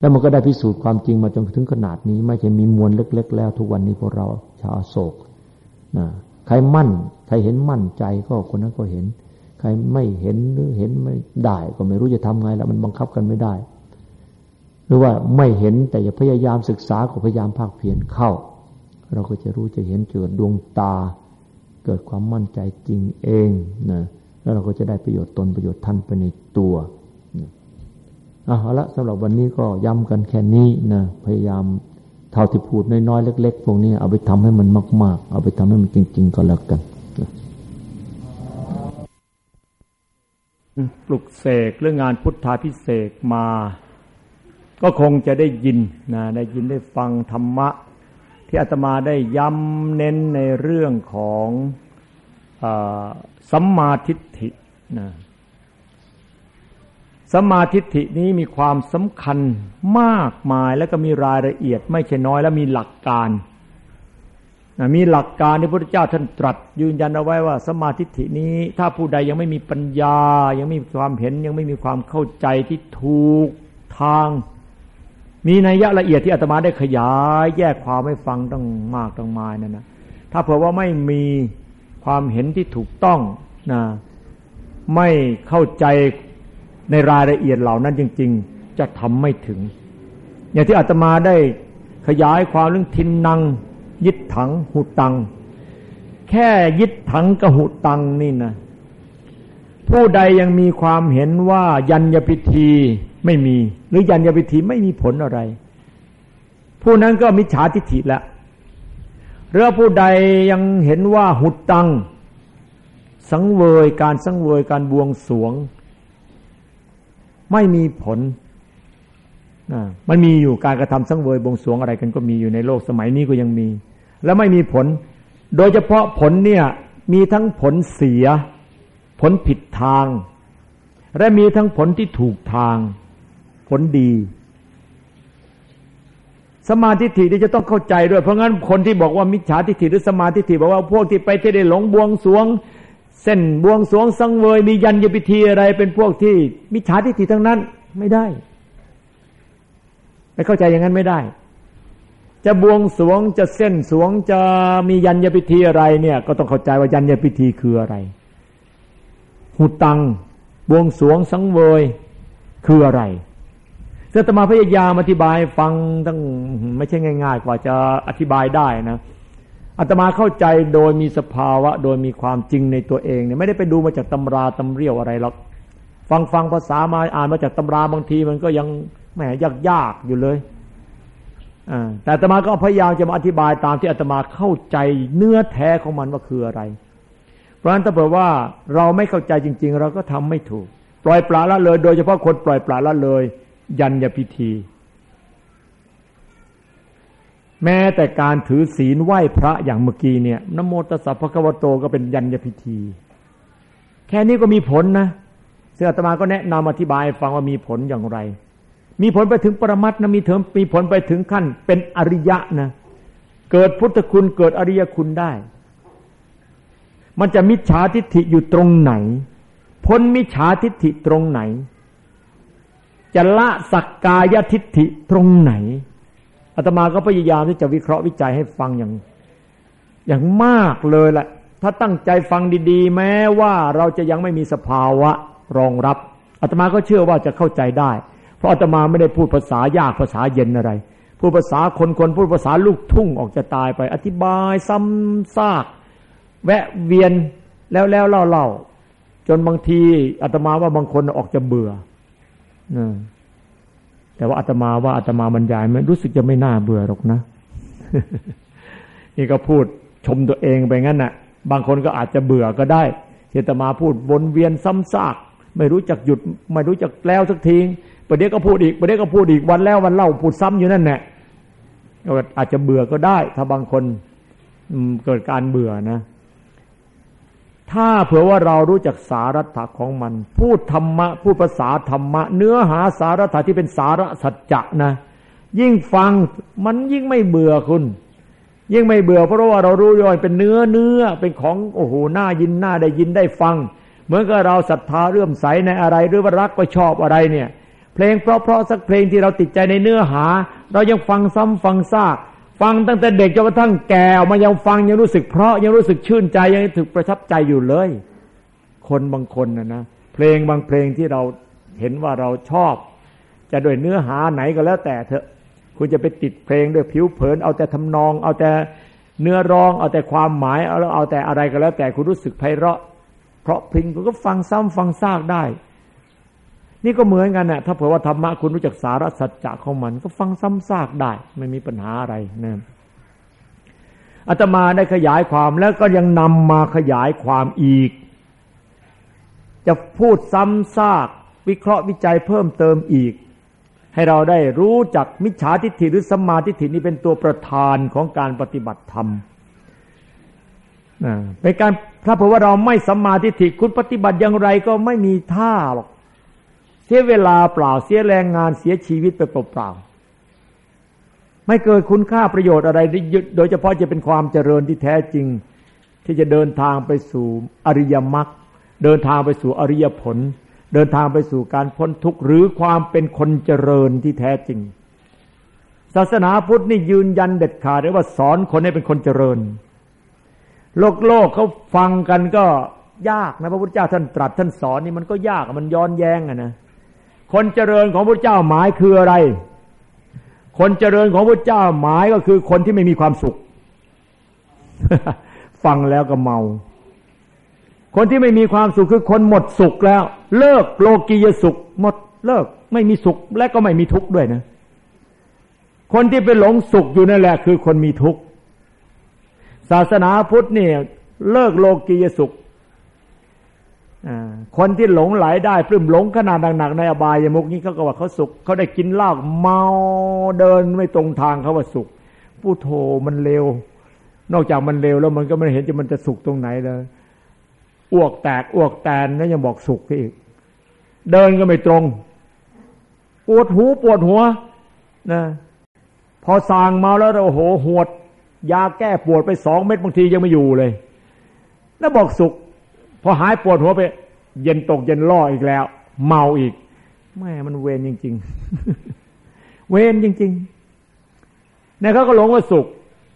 แล้วมันก็ได้พิสูจน์ความจริงมาจนถึงขนาดนี้ไม่ใช่มีมวลเล็กๆแล้วทุกวันนี้พวกเราชาวอโศกนะใครมั่นใครเห็นมั่นใจก็คนนั้นก็เห็นใครไม่เห็นหรือเห็นไม่ได้ก็ไม่รู้จะทำไงแล้วมันบังคับกันไม่ได้หรือว่าไม่เห็นแต่อย่าพยายามศึกษาก็พยายามภาคเพียรเข้าเราก็จะรู้จะเห็นเกิดดวงตาเกิดความมั่นใจจริงเองนะแล้วเราก็จะได้ประโยชน์ตนประโยชน์ท่านไปในตัวเอาละสำหรับวันนี้ก็ย้ำกันแค่นี้นะพยายามเท่าที่พูดน้อยๆเล็กๆพวกนี้เอาไปทำให้มันมากๆเอาไปทำให้มันจริงๆก็แล้วกันปลุกเสกเรื่องงานพุทธาภิเษกมาก็คงจะได้ยินนะได้ยินได้ฟังธรรมะที่อาตมาได้ย้ำเน้นในเรื่องของอ่าสัมมาทิฏฐินะสัมมาทิฏฐินี้มีความสำคัญมากมายแล้วก็มีรายละเอียดไม่ใช่น้อยและมีหลักการนะมีหลักการที่พระพุทธเจ้าท่านตรัสยืนยันเอาไว้ว่าสัมมาทิฏฐินี้ถ้าผู้ใดยังไม่มีปัญญายังไม่มีความเห็นยังไม่มีความเข้าใจที่ถูกทางมีนัยยะละเอียดที่อาตมาได้ขยายแยกความให้ฟังตั้งมากตั้งมายนั่นนะถ้าเผื่อว่าไม่มีความเห็นที่ถูกต้องนะไม่เข้าใจในรายละเอียดเหล่านั้นจริงๆจะทำไม่ถึงอย่างที่อาตมาได้ขยายความเรื่องทินนังยิตถังหุตังแค่ยิตถังกับหุตังนี่นะผู้ใดยังมีความเห็นว่ายัญญพิธีไม่มีหรือยัญญพิธีไม่มีผลอะไรผู้นั้นก็มิจฉาทิฏฐิแล้วหรือผู้ใดยังเห็นว่าหุตังสังเวยการสังเวยการบวงสรวงไม่มีผลมันมีอยู่การกระทำสังเวยบวงสรวงอะไรกันก็มีอยู่ในโลกสมัยนี้ก็ยังมีและไม่มีผลโดยเฉพาะผลเนี่ยมีทั้งผลเสียผลผิดทางและมีทั้งผลที่ถูกทางผลดีสมาธิทิฏฐิที่จะต้องเข้าใจด้วยเพราะงั้นคนที่บอกว่ามิจฉาทิฏฐิหรือสมาธิทิฏฐิบอกว่าพวกที่ไปที่ได้หลงบวงสรวงเส้นบวงสรวงสังเวยมียัญญพิธีอะไรเป็นพวกที่มิจฉาทิฏฐิทั้งนั้นไม่ได้ไม่เข้าใจอย่างนั้นไม่ได้จะบวงสรวงจะเส้นสรวงจะมียัญญพิธีอะไรเนี่ยก็ต้องเข้าใจว่ายัญญพิธีคืออะไรหุตังบวงสรวงสังเวยคืออะไรอาตมาพยายามอธิบายฟังตั้งไม่ใช่ง่ายๆกว่าจะอธิบายได้นะอาตมาเข้าใจโดยมีสภาวะโดยมีความจริงในตัวเองเนี่ยไม่ได้ไปดูมาจากตำราตำเรี่ยวอะไรหรอกฟังฟังภาษามาอ่านมาจากตำราบางทีมันก็ยังแหมยากๆอยู่เลยอ่าแต่อาตมาก็พยายามจะมาอธิบายตามที่อาตมาเข้าใจเนื้อแท้ของมันว่าคืออะไรเพราะฉะนั้นถ้าเผื่อว่าเราไม่เข้าใจจริงๆเราก็ทำไม่ถูกปล่อยปละละเลยโดยเฉพาะคนปล่อยปละละเลยยัญญพิธีแม้แต่การถือศีลไหว้พระอย่างเมื่อกี้เนี่ยนะโมตัสสะภะคะวะโตก็เป็นยัญญพิธีแค่นี้ก็มีผลนะซึ่งอาตมาก็แนะนำอธิบายฟังว่ามีผลอย่างไรมีผลไปถึงปรมัตถ์นะมีถึงมีผลไปถึงขั้นเป็นอริยะนะเกิดพุทธคุณเกิดอริยคุณได้มันจะมิจฉาทิฏฐิอยู่ตรงไหนพ้นมิจฉาทิฏฐิตรงไหนจะละสักกายทิฏฐิตรงไหนอาตมาก็พยายามที่จะวิเคราะห์วิจัยให้ฟังอย่างอย่างมากเลยแหละถ้าตั้งใจฟังดีๆแม้ว่าเราจะยังไม่มีสภาวะรองรับอาตมาก็เชื่อว่าจะเข้าใจได้เพราะอาตมาไม่ได้พูดภาษายากภาษาเย็นอะไรพูดภาษาคนๆพูดภาษาลูกทุ่งออกจะตายไปอธิบายซ้ำซากแวะเวียนแล้วแล้วเล่าๆจนบางทีอาตมาว่าบางคนออกจะเบื่อนะแต่ว่าอาตมาว่าอาตมาบรรยายมันรู้สึกจะไม่น่าเบื่อหรอกนะ นี่ก็พูดชมตัวเองไปงั้นน่ะบางคนก็อาจจะเบื่อก็ได้ที่อาตมาพูดวนเวียนซ้ำซากไม่รู้จักหยุดไม่รู้จักแล้วสักทีประเดี๋ยวก็พูดอีกประเดี๋ยวก็พูดอีกวันแล้ววันเล่าพูดซ้ำอยู่นั่นแหละก็อาจจะเบื่อก็ได้ถ้าบางคนเกิดการเบื่อนะถ้าเผื่อว่าเรารู้จักสาระของมันพูดธรรมะพูดภาษาธรรมะเนื้อหาสาระที่เป็นสาระสัจจะนะยิ่งฟังมันยิ่งไม่เบื่อคุณยิ่งไม่เบื่อเพราะว่าเรารู้ย่อยเป็นเนื้อเนื้อเป็นของโอ้โหน่ายินน่าได้ยินได้ฟังเหมือนกับเราศรัทธาเลื่อมใสในอะไรหรือว่ารักก็ชอบอะไรเนี่ยเพลงเพราะๆสักเพลงที่เราติดใจในเนื้อหาเรายังฟังซ้ำฟังซากฟังตั้งแต่เด็กจนกระทั่งแก่ออกมายังฟังยังรู้สึกเพราะยังรู้สึกชื่นใจยังรู้สึกประทับใจอยู่เลยคนบางคนนะนะเพลงบางเพลงที่เราเห็นว่าเราชอบจะด้วยเนื้อหาไหนก็แล้วแต่เถอะคุณจะไปติดเพลงด้วยผิวเผินเอาแต่ทำนองเอาแต่เนื้อร้องเอาแต่ความหมายเอาเอาแต่อะไรก็แล้วแต่คุณรู้สึกไพเราะเพราะเพลงคุณก็ฟังซ้ำฟังซากได้นี่ก็เหมือนกันน่ะถ้าเผื่อว่าธรรมะคุณรู้จักสาระสัจจะของมันก็ฟังซ้ำซากได้ไม่มีปัญหาอะไรนะอาตมาได้ขยายความแล้วก็ยังนำมาขยายความอีกจะพูดซ้ำซากวิเคราะห์วิจัยเพิ่มเติมอีกให้เราได้รู้จักมิจฉาทิฏฐิหรือสัมมาทิฏฐินี้เป็นตัวประธานของการปฏิบัติธรรมเป็นการถ้าเผื่อว่าเราไม่สัมมาทิฏฐิคุณปฏิบัติอย่างไรก็ไม่มีท่าหรอกเสียเวลาเปล่าเสียแรงงานเสียชีวิตไปเปล่าๆไม่เกิดคุณค่าประโยชน์อะไรโดยเฉพาะจะเป็นความเจริญที่แท้จริงที่จะเดินทางไปสู่อริยมรรคเดินทางไปสู่อริยผลเดินทางไปสู่การพ้นทุกข์หรือความเป็นคนเจริญที่แท้จริงศาสนาพุทธนี่ยืนยันเด็ดขาดเลยว่าสอนคนให้เป็นคนเจริญโลกโลกเขาฟังกันก็ยากนะพระพุทธเจ้าท่านตรัสท่านสอนนี่มันก็ยากมันย้อนแย้งอ่ะนะคนเจริญของพระพุทธเจ้าหมายคืออะไรคนเจริญของพระพุทธเจ้าหมายก็คือคนที่ไม่มีความสุข ฟังแล้วก็เมาคนที่ไม่มีความสุขคือคนหมดสุขแล้วเลิกโลกียสุขหมดเลิกไม่มีสุขและก็ไม่มีทุกข์ด้วยนะคนที่ไปหลงสุขอยู่นั่นแหละคือคนมีทุกข์ศาสนาพุทธเนี่ยเลิกโลกียสุขคนที่หลงไหลได้ปลื้มหลงขนาดหนักๆในอบายมุขนี้เขาก็ว่าเขาสุขเขาได้กินเหล้าเมาเดินไม่ตรงทางเขาว่าสุขพุทโธมันเร็วนอกจากมันเร็วแล้วมันก็ไม่เห็นจะมันจะสุขตรงไหนเลยอ้วกแตกอ้วกแตนแล้วยังบอกสุขอีกเดินก็ไม่ตรงปวดหูปวดหัวนะพอสั่งเมาแล้วโอ้โหหวดยาแก้ปวดไปสองเม็ดบางทียังไม่อยู่เลยแล้วบอกสุขพอหายปวดหัวไปเย็นตกเย็นล่ออีกแล้วเมาอีกแม่มันเวรจริงๆเวรจริงๆเนี่ยเขาก็หลงว่าสุข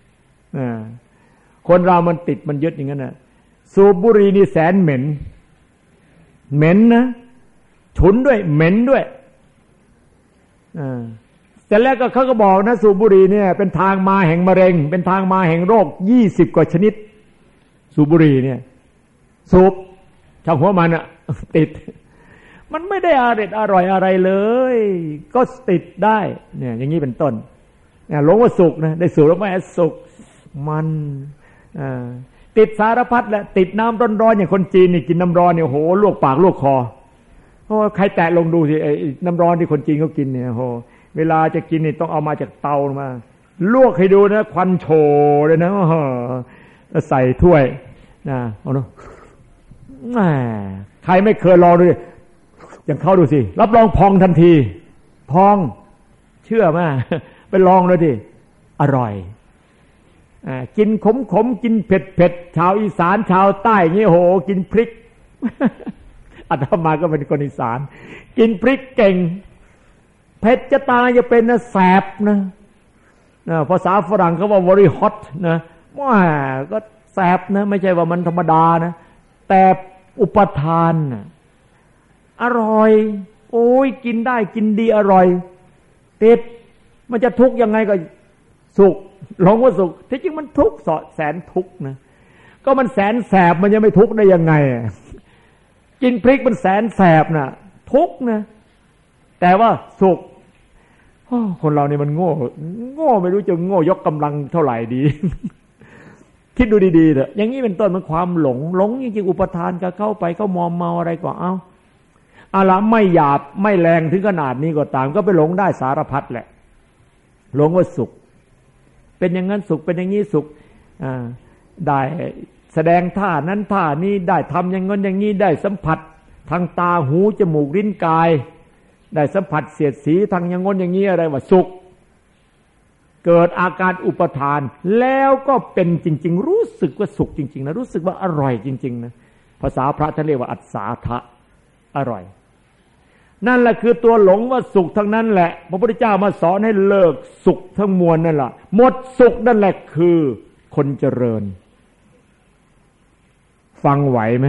คนเรามันติดมันยึดอย่างนั้นน่ะสูบบุหรี่นี่แสนเหม็นเหม็นนะฉุนด้วยเหม็นด้วยอ่าแต่แล้วก็เขาก็บอกนะสูบบุหรี่เนี่ยเป็นทางมาแห่งมะเร็งเป็นทางมาแห่งโรคยี่สิบกว่าชนิดสูบบุหรี่เนี่ยสูบทางหัวมันอะติดมันไม่ได้อร่อยอร่อยอะไรเลยก็ติดได้เนี่ยอย่างนี้เป็นต้นเนี่ยหลงว่าสุขนะได้สูบแล้วไม่สุขมันอ่าติดสารพัดแหละติดน้ำร้อนๆอย่างคนจีนนี่กินน้ำร้อนเนี่ยโหลวกปากลวกคอเพราะใครแตะลงดูสิไอ้น้ำร้อนที่คนจีนเขากินเนี่ยโหเวลาจะกินนี่ต้องเอามาจากเตามาลวกให้ดูนะควันโชเลยนะแล้วใส่ถ้วยนะเอาเนาะแหมใครไม่เคยลองดูอย่างเขาดูสิรับรองพองทันทีพองเชื่อไหมไปลองเลยดิอร่อยกินขมขมกินเผ็ดเผ็ดชาวอีสานชาวใต้เงี้ยโหกินพริกอาตมาก็เป็นคนอีสานกินพริกเก่งเผ็ดจะตายจะเป็นนะแสบนะภาษาฝรั่งเขาว่า very hot นะว้าก็แสบนะไม่ใช่ว่ามันธรรมดานะแต่อุปทานนะอร่อยโอ้ยกินได้กินดีอร่อยติดมันจะทุกข์ยังไงก็สุขหลงว่าสุขที่จริงมันทุกข์แสนทุกข์นะก็มันแสนแสบมันยังไม่ทุกข์ได้ยังไงกินพริกมันแสนแสบนะทุกข์นะแต่ว่าสุขคนเราเนี่ยมันโง่โง่ไม่รู้จะโง่ยกกำลังเท่าไหร่ดี คิดดูดีๆเถอะอย่างนี้เป็นต้นมันความหลงหลงจริงๆอุปทานก็เข้าไปเข้ามอมเมาอะไรก็เอาอะละไม่หยาบไม่แรงถึงขนาดนี้ก็ตามก็ไปหลงได้สารพัดแหละหลงว่าสุขเป็นอย่างนั้นสุขเป็นอย่างนี้สุขได้แสดงท่านั้นท่านี้ได้ทำอย่างนั้นอย่างนี้ได้สัมผัสทางตาหูจมูกลิ้นกายได้สัมผัสเสียดสีทางอย่างนั้นอย่างนี้อะไรว่าสุขเกิดอาการอุปทานแล้วก็เป็นจริงๆรู้สึกว่าสุขจริงๆนะรู้สึกว่าอร่อยจริงๆนะภาษาพระท่านเรียกว่าอัศสาทะอร่อยนั่นแหละคือตัวหลงว่าสุขทั้งนั้นแหละพระพุทธเจ้ามาสอนให้เลิกสุขทั้งมวลนั่นแหละหมดสุขนั่นแหละคือคนเจริญฟังไหวไหม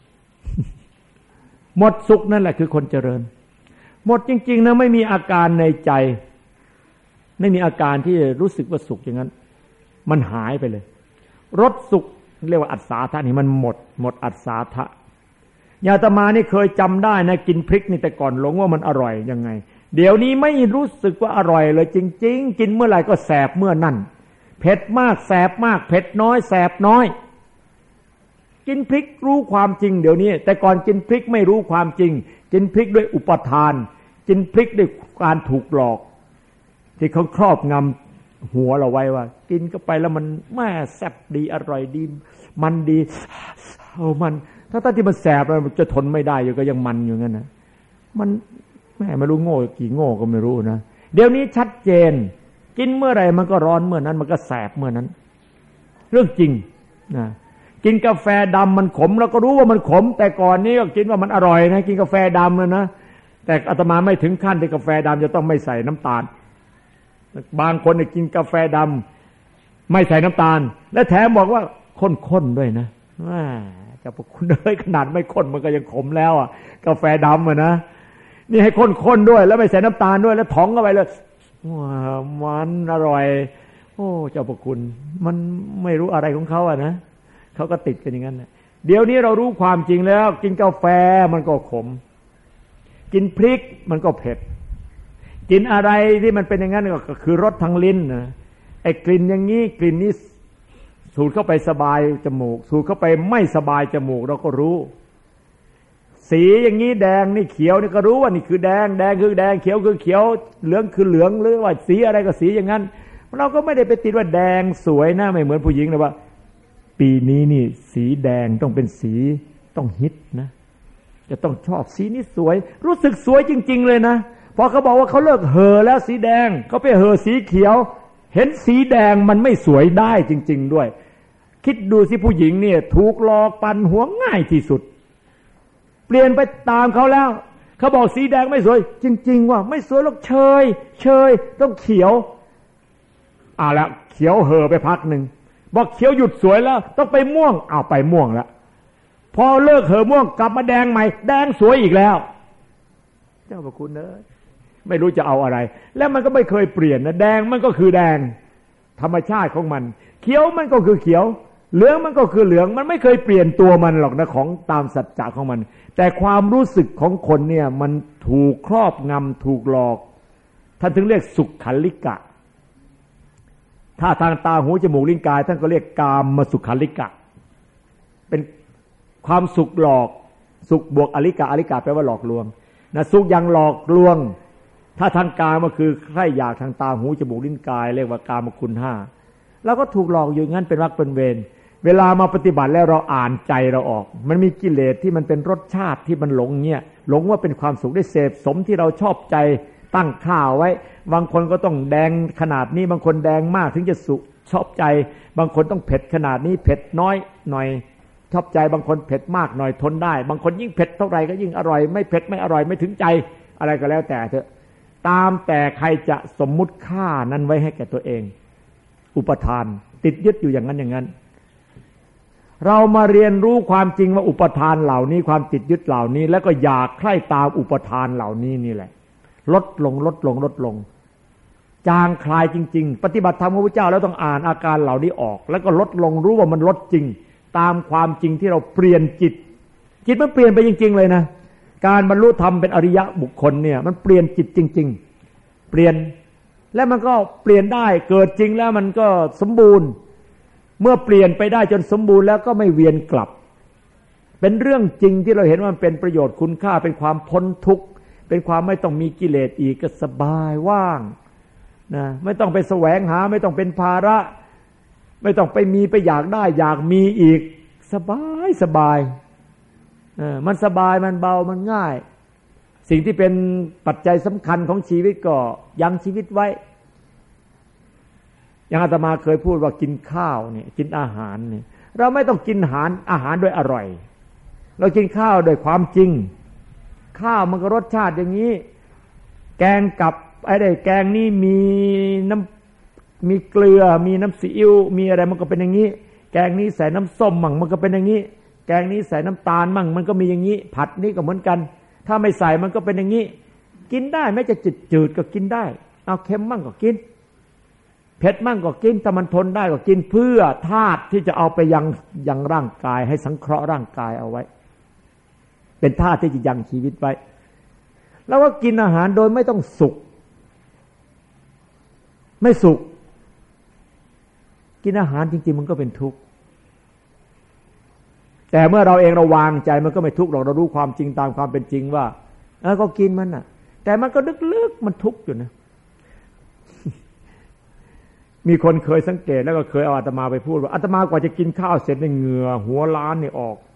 หมดสุขนั่นแหละคือคนเจริญหมดจริงๆนะไม่มีอาการในใจไม่มีอาการที่รู้สึกว่าสุขอย่างนั้นมันหายไปเลยรสสุขเรียกว่าอัศาทะนี่มันหมดหมดอัศาทะญาตมานี่เคยจำได้นะกินพริกนี่แต่ก่อนหลงว่ามันอร่อยยังไงเดี๋ยวนี้ไม่รู้สึกว่าอร่อยเลยจริงๆกินเมื่อไหร่ก็แสบเมื่อนั้นเผ็ดมากแสบมากเผ็ดน้อยแสบน้อยกินพริกรู้ความจริงเดี๋ยวนี้แต่ก่อนกินพริกไม่รู้ความจริงกินพริกด้วยอุปทานกินพริกด้วยการถูกหลอกที่เขาครอบงำหัวเราไว้ว่ากินเข้าไปแล้วมันแม่แซ่บดีอร่อยดีมันดีโอ้มันถ้าตอนที่มันแสบแล้วมันจะทนไม่ได้อยู่ก็ยังมันอยู่งั้นนะมันแม่ไม่รู้โง่กี่โง่ก็ไม่รู้นะเดี๋ยวนี้ชัดเจนกินเมื่อไหร่มันก็ร้อนเมื่อนั้นมันก็แสบเมื่อนั้นเรื่องจริงนะกินกาแฟดำมันขมเราก็รู้ว่ามันขมแต่ก่อนนี้ก็กินว่ามันอร่อยนะกินกาแฟดำนะนะแต่อาตมาไม่ถึงขั้นที่กาแฟดำจะต้องไม่ใส่น้ำตาลบางคนกินกาแฟดำไม่ใส่น้ำตาลและแถมบอกว่าข้นๆด้วยนะว่าจะพวกคุณเอ้ยขนาดไม่ข้นมันก็ยังขมแล้วอ่ะกาแฟดำอ่ะนะนี่ให้ข้นๆด้วยแล้วไม่ใส่น้ำตาลด้วยแล้วท้องเข้าไปเลยว้ามันอร่อยโอ้เจ้าพวกคุณมันไม่รู้อะไรของเขาอ่ะนะเขาก็ติดกันอย่างนั้นนะเดี๋ยวนี้เรารู้ความจริงแล้วกินกาแฟมันก็ขมกินพริกมันก็เผ็ดกินอะไรที่มันเป็นอย่างนั้นก็คือรสทางลิ้นนะไอ้กลิ่นอย่างนี้กลิ่นนี้สูดเข้าไปสบายจมูกสูดเข้าไปไม่สบายจมูกเราก็รู้สีอย่างนี้แดงนี่เขียวนี่ก็รู้ว่านี่คือแดงแดงคือแดงเขียวคือเขียวเหลืองคือเหลืองหรือว่าสีอะไรก็สีอย่างนั้นเราก็ไม่ได้ไปติดว่าแดงสวยนะไม่เหมือนผู้หญิงนะว่าปีนี้นี่สีแดงต้องเป็นสีต้องฮิตนะจะต้องชอบสีนี้สวยรู้สึกสวยจริงๆเลยนะพอเขาบอกว่าเขาเลิกเห่อแล้วสีแดงเขาไปเห่อสีเขียวเห็นสีแดงมันไม่สวยได้จริงๆด้วยคิดดูสิผู้หญิงเนี่ยถูกหลอกปั่นหัวง่ายที่สุดเปลี่ยนไปตามเขาแล้วเขาบอกสีแดงไม่สวยจริงๆว่าไม่สวยหรอกเชยเชยต้องเขียวอ่าแล้วเขียวเห่อไปพักหนึ่งบอกเขียวหยุดสวยแล้วต้องไปม่วงเอาไปม่วงแล้วพอเลิกเห่อม่วงกลับมาแดงใหม่แดงสวยอีกแล้วเจ้าพระคุณเอ้ยไม่รู้จะเอาอะไรแล้วมันก็ไม่เคยเปลี่ยนนะแดงมันก็คือแดงธรรมชาติของมันเขียวมันก็คือเขียวเหลืองมันก็คือเหลืองมันไม่เคยเปลี่ยนตัวมันหรอกนะของตามสัจจะของมันแต่ความรู้สึกของคนเนี่ยมันถูกครอบงำถูกหลอกท่านถึงเรียกสุขขันลิกะถ้าทางตาหูจมูกลิ้นกายท่านก็เรียกกามมาสุขขันลิกะเป็นความสุขหลอกสุขบวกอลิกะอลิกะแปลว่าหลอกลวงนะสุขยังหลอกลวงถ้าทางกายก็คือใครอยากทางตาหูจมูกลิ้นกายเรียกว่ากามคุณห้าเราก็ถูกหลอกอยู่งั้นเป็นวรรคเป็นเวรเวลามาปฏิบัติแล้วเราอ่านใจเราออกมันมีกิเลสที่มันเป็นรสชาติที่มันหลงเนี่ยหลงว่าเป็นความสุขได้เสพสมที่เราชอบใจตั้งค่าไว้บางคนก็ต้องแดงขนาดนี้บางคนแดงมากถึงจะสุขชอบใจบางคนต้องเผ็ดขนาดนี้เผ็ดน้อยหน่อยชอบใจบางคนเผ็ดมากหน่อยทนได้บางคนยิ่งเผ็ดเท่าไหร่ก็ยิ่งอร่อยไม่เผ็ดไม่อร่อยไม่ถึงใจอะไรก็แล้วแต่เถอะตามแต่ใครจะสมมุติค่านั้นไว้ให้แก่ตัวเองอุปทานติดยึดอยู่อย่างนั้นอย่างนั้นเรามาเรียนรู้ความจริงว่าอุปทานเหล่านี้ความติดยึดเหล่านี้แล้วก็อยากใคร่ตามอุปทานเหล่านี้นี่แหละลดลงลดลงลดลงจางคลายจริงๆปฏิบัติธรรมของพระเจ้าแล้วต้องอ่านอาการเหล่านี้ออกแล้วก็ลดลงรู้ว่ามันลดจริงตามความจริงที่เราเปลี่ยนจิตจิตมันเปลี่ยนไปจริงๆเลยนะการบรรลุธรรมเป็นอริยะบุคคลเนี่ยมันเปลี่ยนจิตจริงๆเปลี่ยนและมันก็เปลี่ยนได้เกิดจริงแล้วมันก็สมบูรณ์เมื่อเปลี่ยนไปได้จนสมบูรณ์แล้วก็ไม่เวียนกลับเป็นเรื่องจริงที่เราเห็นว่ามันเป็นประโยชน์คุณค่าเป็นความพ้นทุกข์เป็นความไม่ต้องมีกิเลสอีกก็สบายว่างนะไม่ต้องไปแสวงหาไม่ต้องเป็นภาระไม่ต้องไปมีไปอยากได้อยากมีอีกสบายสบายเออมันสบายมันเบามันง่ายสิ่งที่เป็นปัจจัยสำคัญของชีวิตก็ยังชีวิตไว้อย่างอาตมาเคยพูดว่ากินข้าวเนี่ยกินอาหารเนี่ยเราไม่ต้องกินอาหารอาหารด้วยอร่อยเรากินข้าวด้วยความจริงข้าวมันก็รสชาติอย่างนี้แกงกับไอ้ได้แกงนี่มีน้ำมีเกลือมีน้ำซีอิ๊วมีอะไรมันก็เป็นอย่างนี้แกงนี้ใส่น้ำส้มมั่งมันก็เป็นอย่างนี้แกงนี้ใส่น้ำตาลมั่งมันก็มีอย่างนี้ผัดนี่ก็เหมือนกันถ้าไม่ใส่มันก็เป็นอย่างนี้กินได้แม้จะจืดๆก็กินได้เอาเค็มมั่งก็กินเผ็ดมั่งก็กินถ้ามันทนได้ก็กินเพื่อธาตุที่จะเอาไปยังยังร่างกายให้สังเคราะห์ร่างกายเอาไว้เป็นธาตุที่จะยังชีวิตไว้แล้วก็กินอาหารโดยไม่ต้องสุกไม่สุกกินอาหารจริงๆมันก็เป็นทุกข์แต่เมื่อเราเองเราวางใจมันก็ไม่ทุกข์หรอกเรารู้ความจริงตามความเป็นจริงว่าเออก็กินมันน่ะแต่มันก็ลึกๆมันทุกข์อยู่นะ มีคนเคยสังเกตแล้วก็เคยเอาอาตมาไปพูดว่าอาตมากว่าจะกินข้าวเสร็จในเหงื่อหัวล้านนี่ออก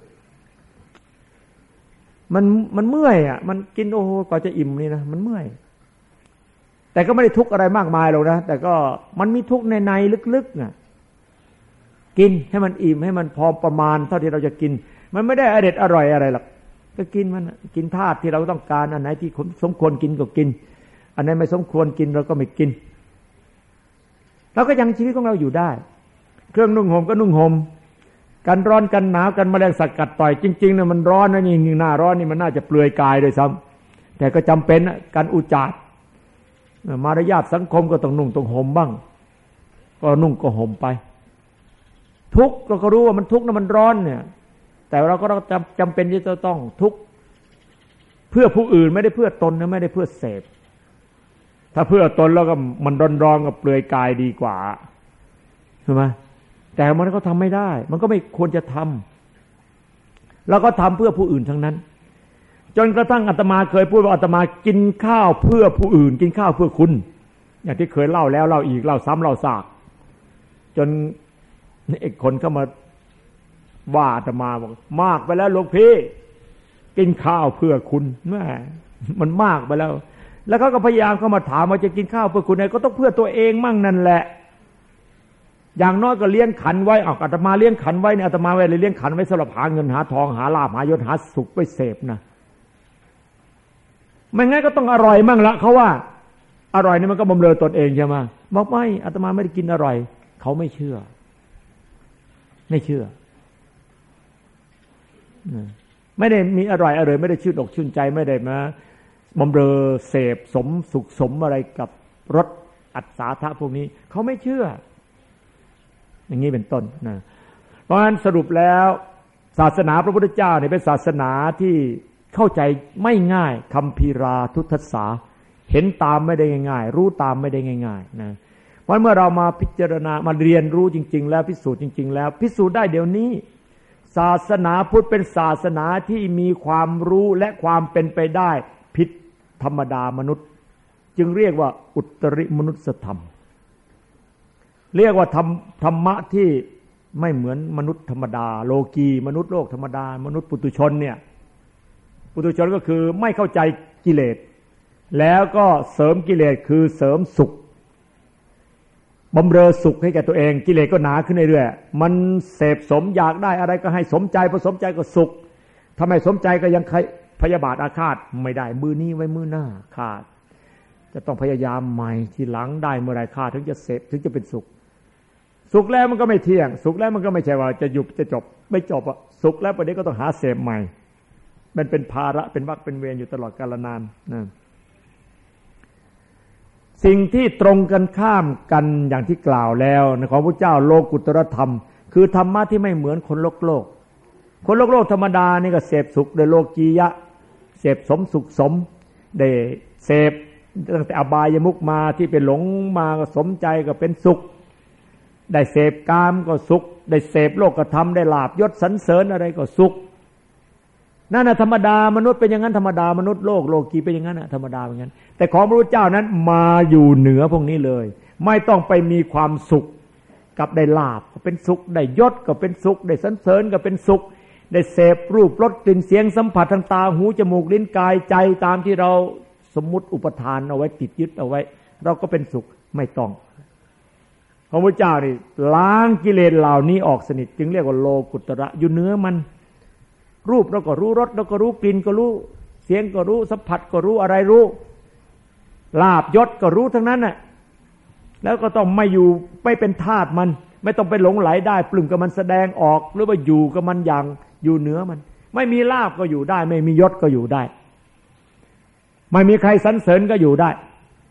มันมันเมื่อยอ่ะมันกินโอ้โหกว่าจะอิ่มนี่นะมันเมื่อยแต่ก็ไม่ได้ทุกข์อะไรมากมายหรอกนะแต่ก็มันมีทุกข์ในในลึกๆน่ะกินให้มันอิ่มให้มันพอประมาณเท่าที่เราจะกินมันไม่ได้อร่อยอร่อยอะไรหรอกก็กินมันกินธาตุที่เราต้องการอันไหนที่สมควรกินก็กินอันไหนไม่สมควรกินเราก็ไม่กินเราก็ยังชีวิตของเราอยู่ได้เครื่องนุ่งห่มก็นุ่งห่มกันร้อนกันหนาวกันแมลงสัตว์กัดต่อยจริงๆเนี่ยมันร้อนนะนี่หน้าร้อนนี่มันน่าจะเปลือยกายด้วยซ้ำแต่ก็จำเป็นการอุจจาระมารยาทสังคมก็ต้องนุ่งต้องห่มบ้างก็นุ่งก็ห่มไปทุกข์เราก็รู้ว่ามันทุกข์นะมันร้อนเนี่ยแต่เราก็จำจำเป็นที่จะต้องทุกข์เพื่อผู้อื่นไม่ได้เพื่อตนนะไม่ได้เพื่อเสพถ้าเพื่อตนแล้วก็มันร้อนๆกับเปลือยกายดีกว่าใช่ไหมแต่มันก็ทำไม่ได้มันก็ไม่ควรจะทำแล้วก็ทำเพื่อผู้อื่นทั้งนั้นจนกระทั่งอาตมาเคยพูดว่าอาตมากินข้าวเพื่อผู้อื่นกินข้าวเพื่อคุณอย่างที่เคยเล่าแล้วเล่าอีกเล่าซ้ำเล่าซากจนไอ้คนเข้ามาว่าอาตมาบอกมากไปแล้วหลวงพี่กินข้าวเพื่อคุณแม่มันมากไปแล้วแล้วเขาก็พยายามเข้ามาถามว่าจะกินข้าวเพื่อคุณไหนก็ต้องเพื่อตัวเองมั่งนั่นแหละอย่างน้อยก็เลี้ยงขันไว้เอาอาตมาเลี้ยงขันไว้เนี่ยอาตมาไว้เลยเลี้ยงขันไว้สำหรับหาเงินหาทองหาลาภหายศหาสุขไปเสพนะไม่งั้นก็ต้องอร่อยมั่งละเขาว่าอร่อยนี่มันก็บำเรอตนเองใช่ไหมบอกไม่อาตมาไม่ได้กินอร่อยเขาไม่เชื่อไม่เชื่อไม่ได้มีอร่อยอร่อยไม่ได้ชื่นอกชื่นใจไม่ได้มาบำเรอเสพสมสุขสมอะไรกับรสอัศาธาพวกนี้เขาไม่เชื่ออย่างนี้เป็นต้นนะเพราะฉะนั้นสรุปแล้วศาสนาพระพุทธเจ้าเนี่ยเป็นศาสนาที่เข้าใจไม่ง่ายคัมภีราทุตสาเห็นตามไม่ได้ง่ายๆรู้ตามไม่ได้ง่ายๆนะเพราะเมื่อเรามาพิจารณามาเรียนรู้จริงๆแล้วพิสูจน์จริงๆแล้วพิสูจน์ได้เดี๋ยวนี้ศาสนาพุทธเป็นศาสนาที่มีความรู้และความเป็นไปได้ผิดธรรมดามนุษย์จึงเรียกว่าอุตริมนุสธรรมเรียกว่าธรรมธรรมะที่ไม่เหมือนมนุษย์ธรรมดาโลกีมนุษย์โลกธรรมดามนุษย์ปุถุชนเนี่ยปุถุชนก็คือไม่เข้าใจกิเลสแล้วก็เสริมกิเลสคือเสริมสุขบำเรอสุขให้แก่ตัวเองกิเลสก็หนาขึ้นเรื่อยๆมันเสพสมอยากได้อะไรก็ให้สมใจพอสมใจก็สุขถ้าไม่สมใจก็ยังพยาบาทอาฆาตไม่ได้มือนี้ไว้มือหน้าขาดจะต้องพยายามใหม่ทีหลังได้เมื่อไรขาดถึงจะเสพถึงจะเป็นสุขสุขแล้วมันก็ไม่เที่ยงสุขแล้วมันก็ไม่ใช่ว่าจะหยุดจะจบไม่จบอ่ะสุขแล้วประเดี๋ยวก็ต้องหาเสพใหม่มันเป็นภาระเป็นวรรคเป็นเวรอยู่ตลอดกาลนานนะสิ่งที่ตรงกันข้ามกันอย่างที่กล่าวแล้วของพระเจ้าโลกุตรธรรมคือธรรมะที่ไม่เหมือนคนโลกโลกคนโลกโลกธรรมดานี่ก็เสพสุขโดยโลกียะเสพสมสุขสมได้เสพตั้งแต่อบายมุขมาที่เป็นหลงมาก็สมใจก็เป็นสุขได้เสพกามก็สุขได้เสพโลกธรรมได้ลาภยศสรรเสริญอะไรก็สุขนั่นน่ะธรรมดามนุษย์เป็นอย่างนั้นธรรมดามนุษย์โลกโลกีเป็นอย่างนั้นน่ะธรรมดาเป็นอย่างนั้นแต่ของพระพุทธเจ้านั้นมาอยู่เหนือพวกนี้เลยไม่ต้องไปมีความสุขกับได้ลาภก็เป็นสุขได้ยศก็เป็นสุขได้สรรเสริญก็เป็นสุขได้เสพรูปรสกลิ่นเสียงสัมผัสทางตาหูจมูกลิ้นกายใจตามที่เราสมมุติอุปทานเอาไว้ติดยึดเอาไว้เราก็เป็นสุขไม่ต้องพระพุทธเจ้านี่ล้างกิเลสเหล่านี้ออกสนิทจึงเรียกว่าโลกุตระอยู่เหนือมันรูปเราก็รู้รสเราก็รู้กลิ่นก็รู้เสียงก็รู้สัมผัสก็รู้อะไรรู้ลาภยศก็รู้ทั้งนั้นน่ะแล้วก็ต้องไม่อยู่ไม่เป็นทาสมันไม่ต้องไปหลงไหลได้ปลื้มกับมันแสดงออกหรือว่าอยู่กับมันอย่างอยู่เหนือมันไม่มีลาภก็อยู่ได้ไม่มียศก็อยู่ได้ไม่มีใครสรรเสริญก็อยู่ได้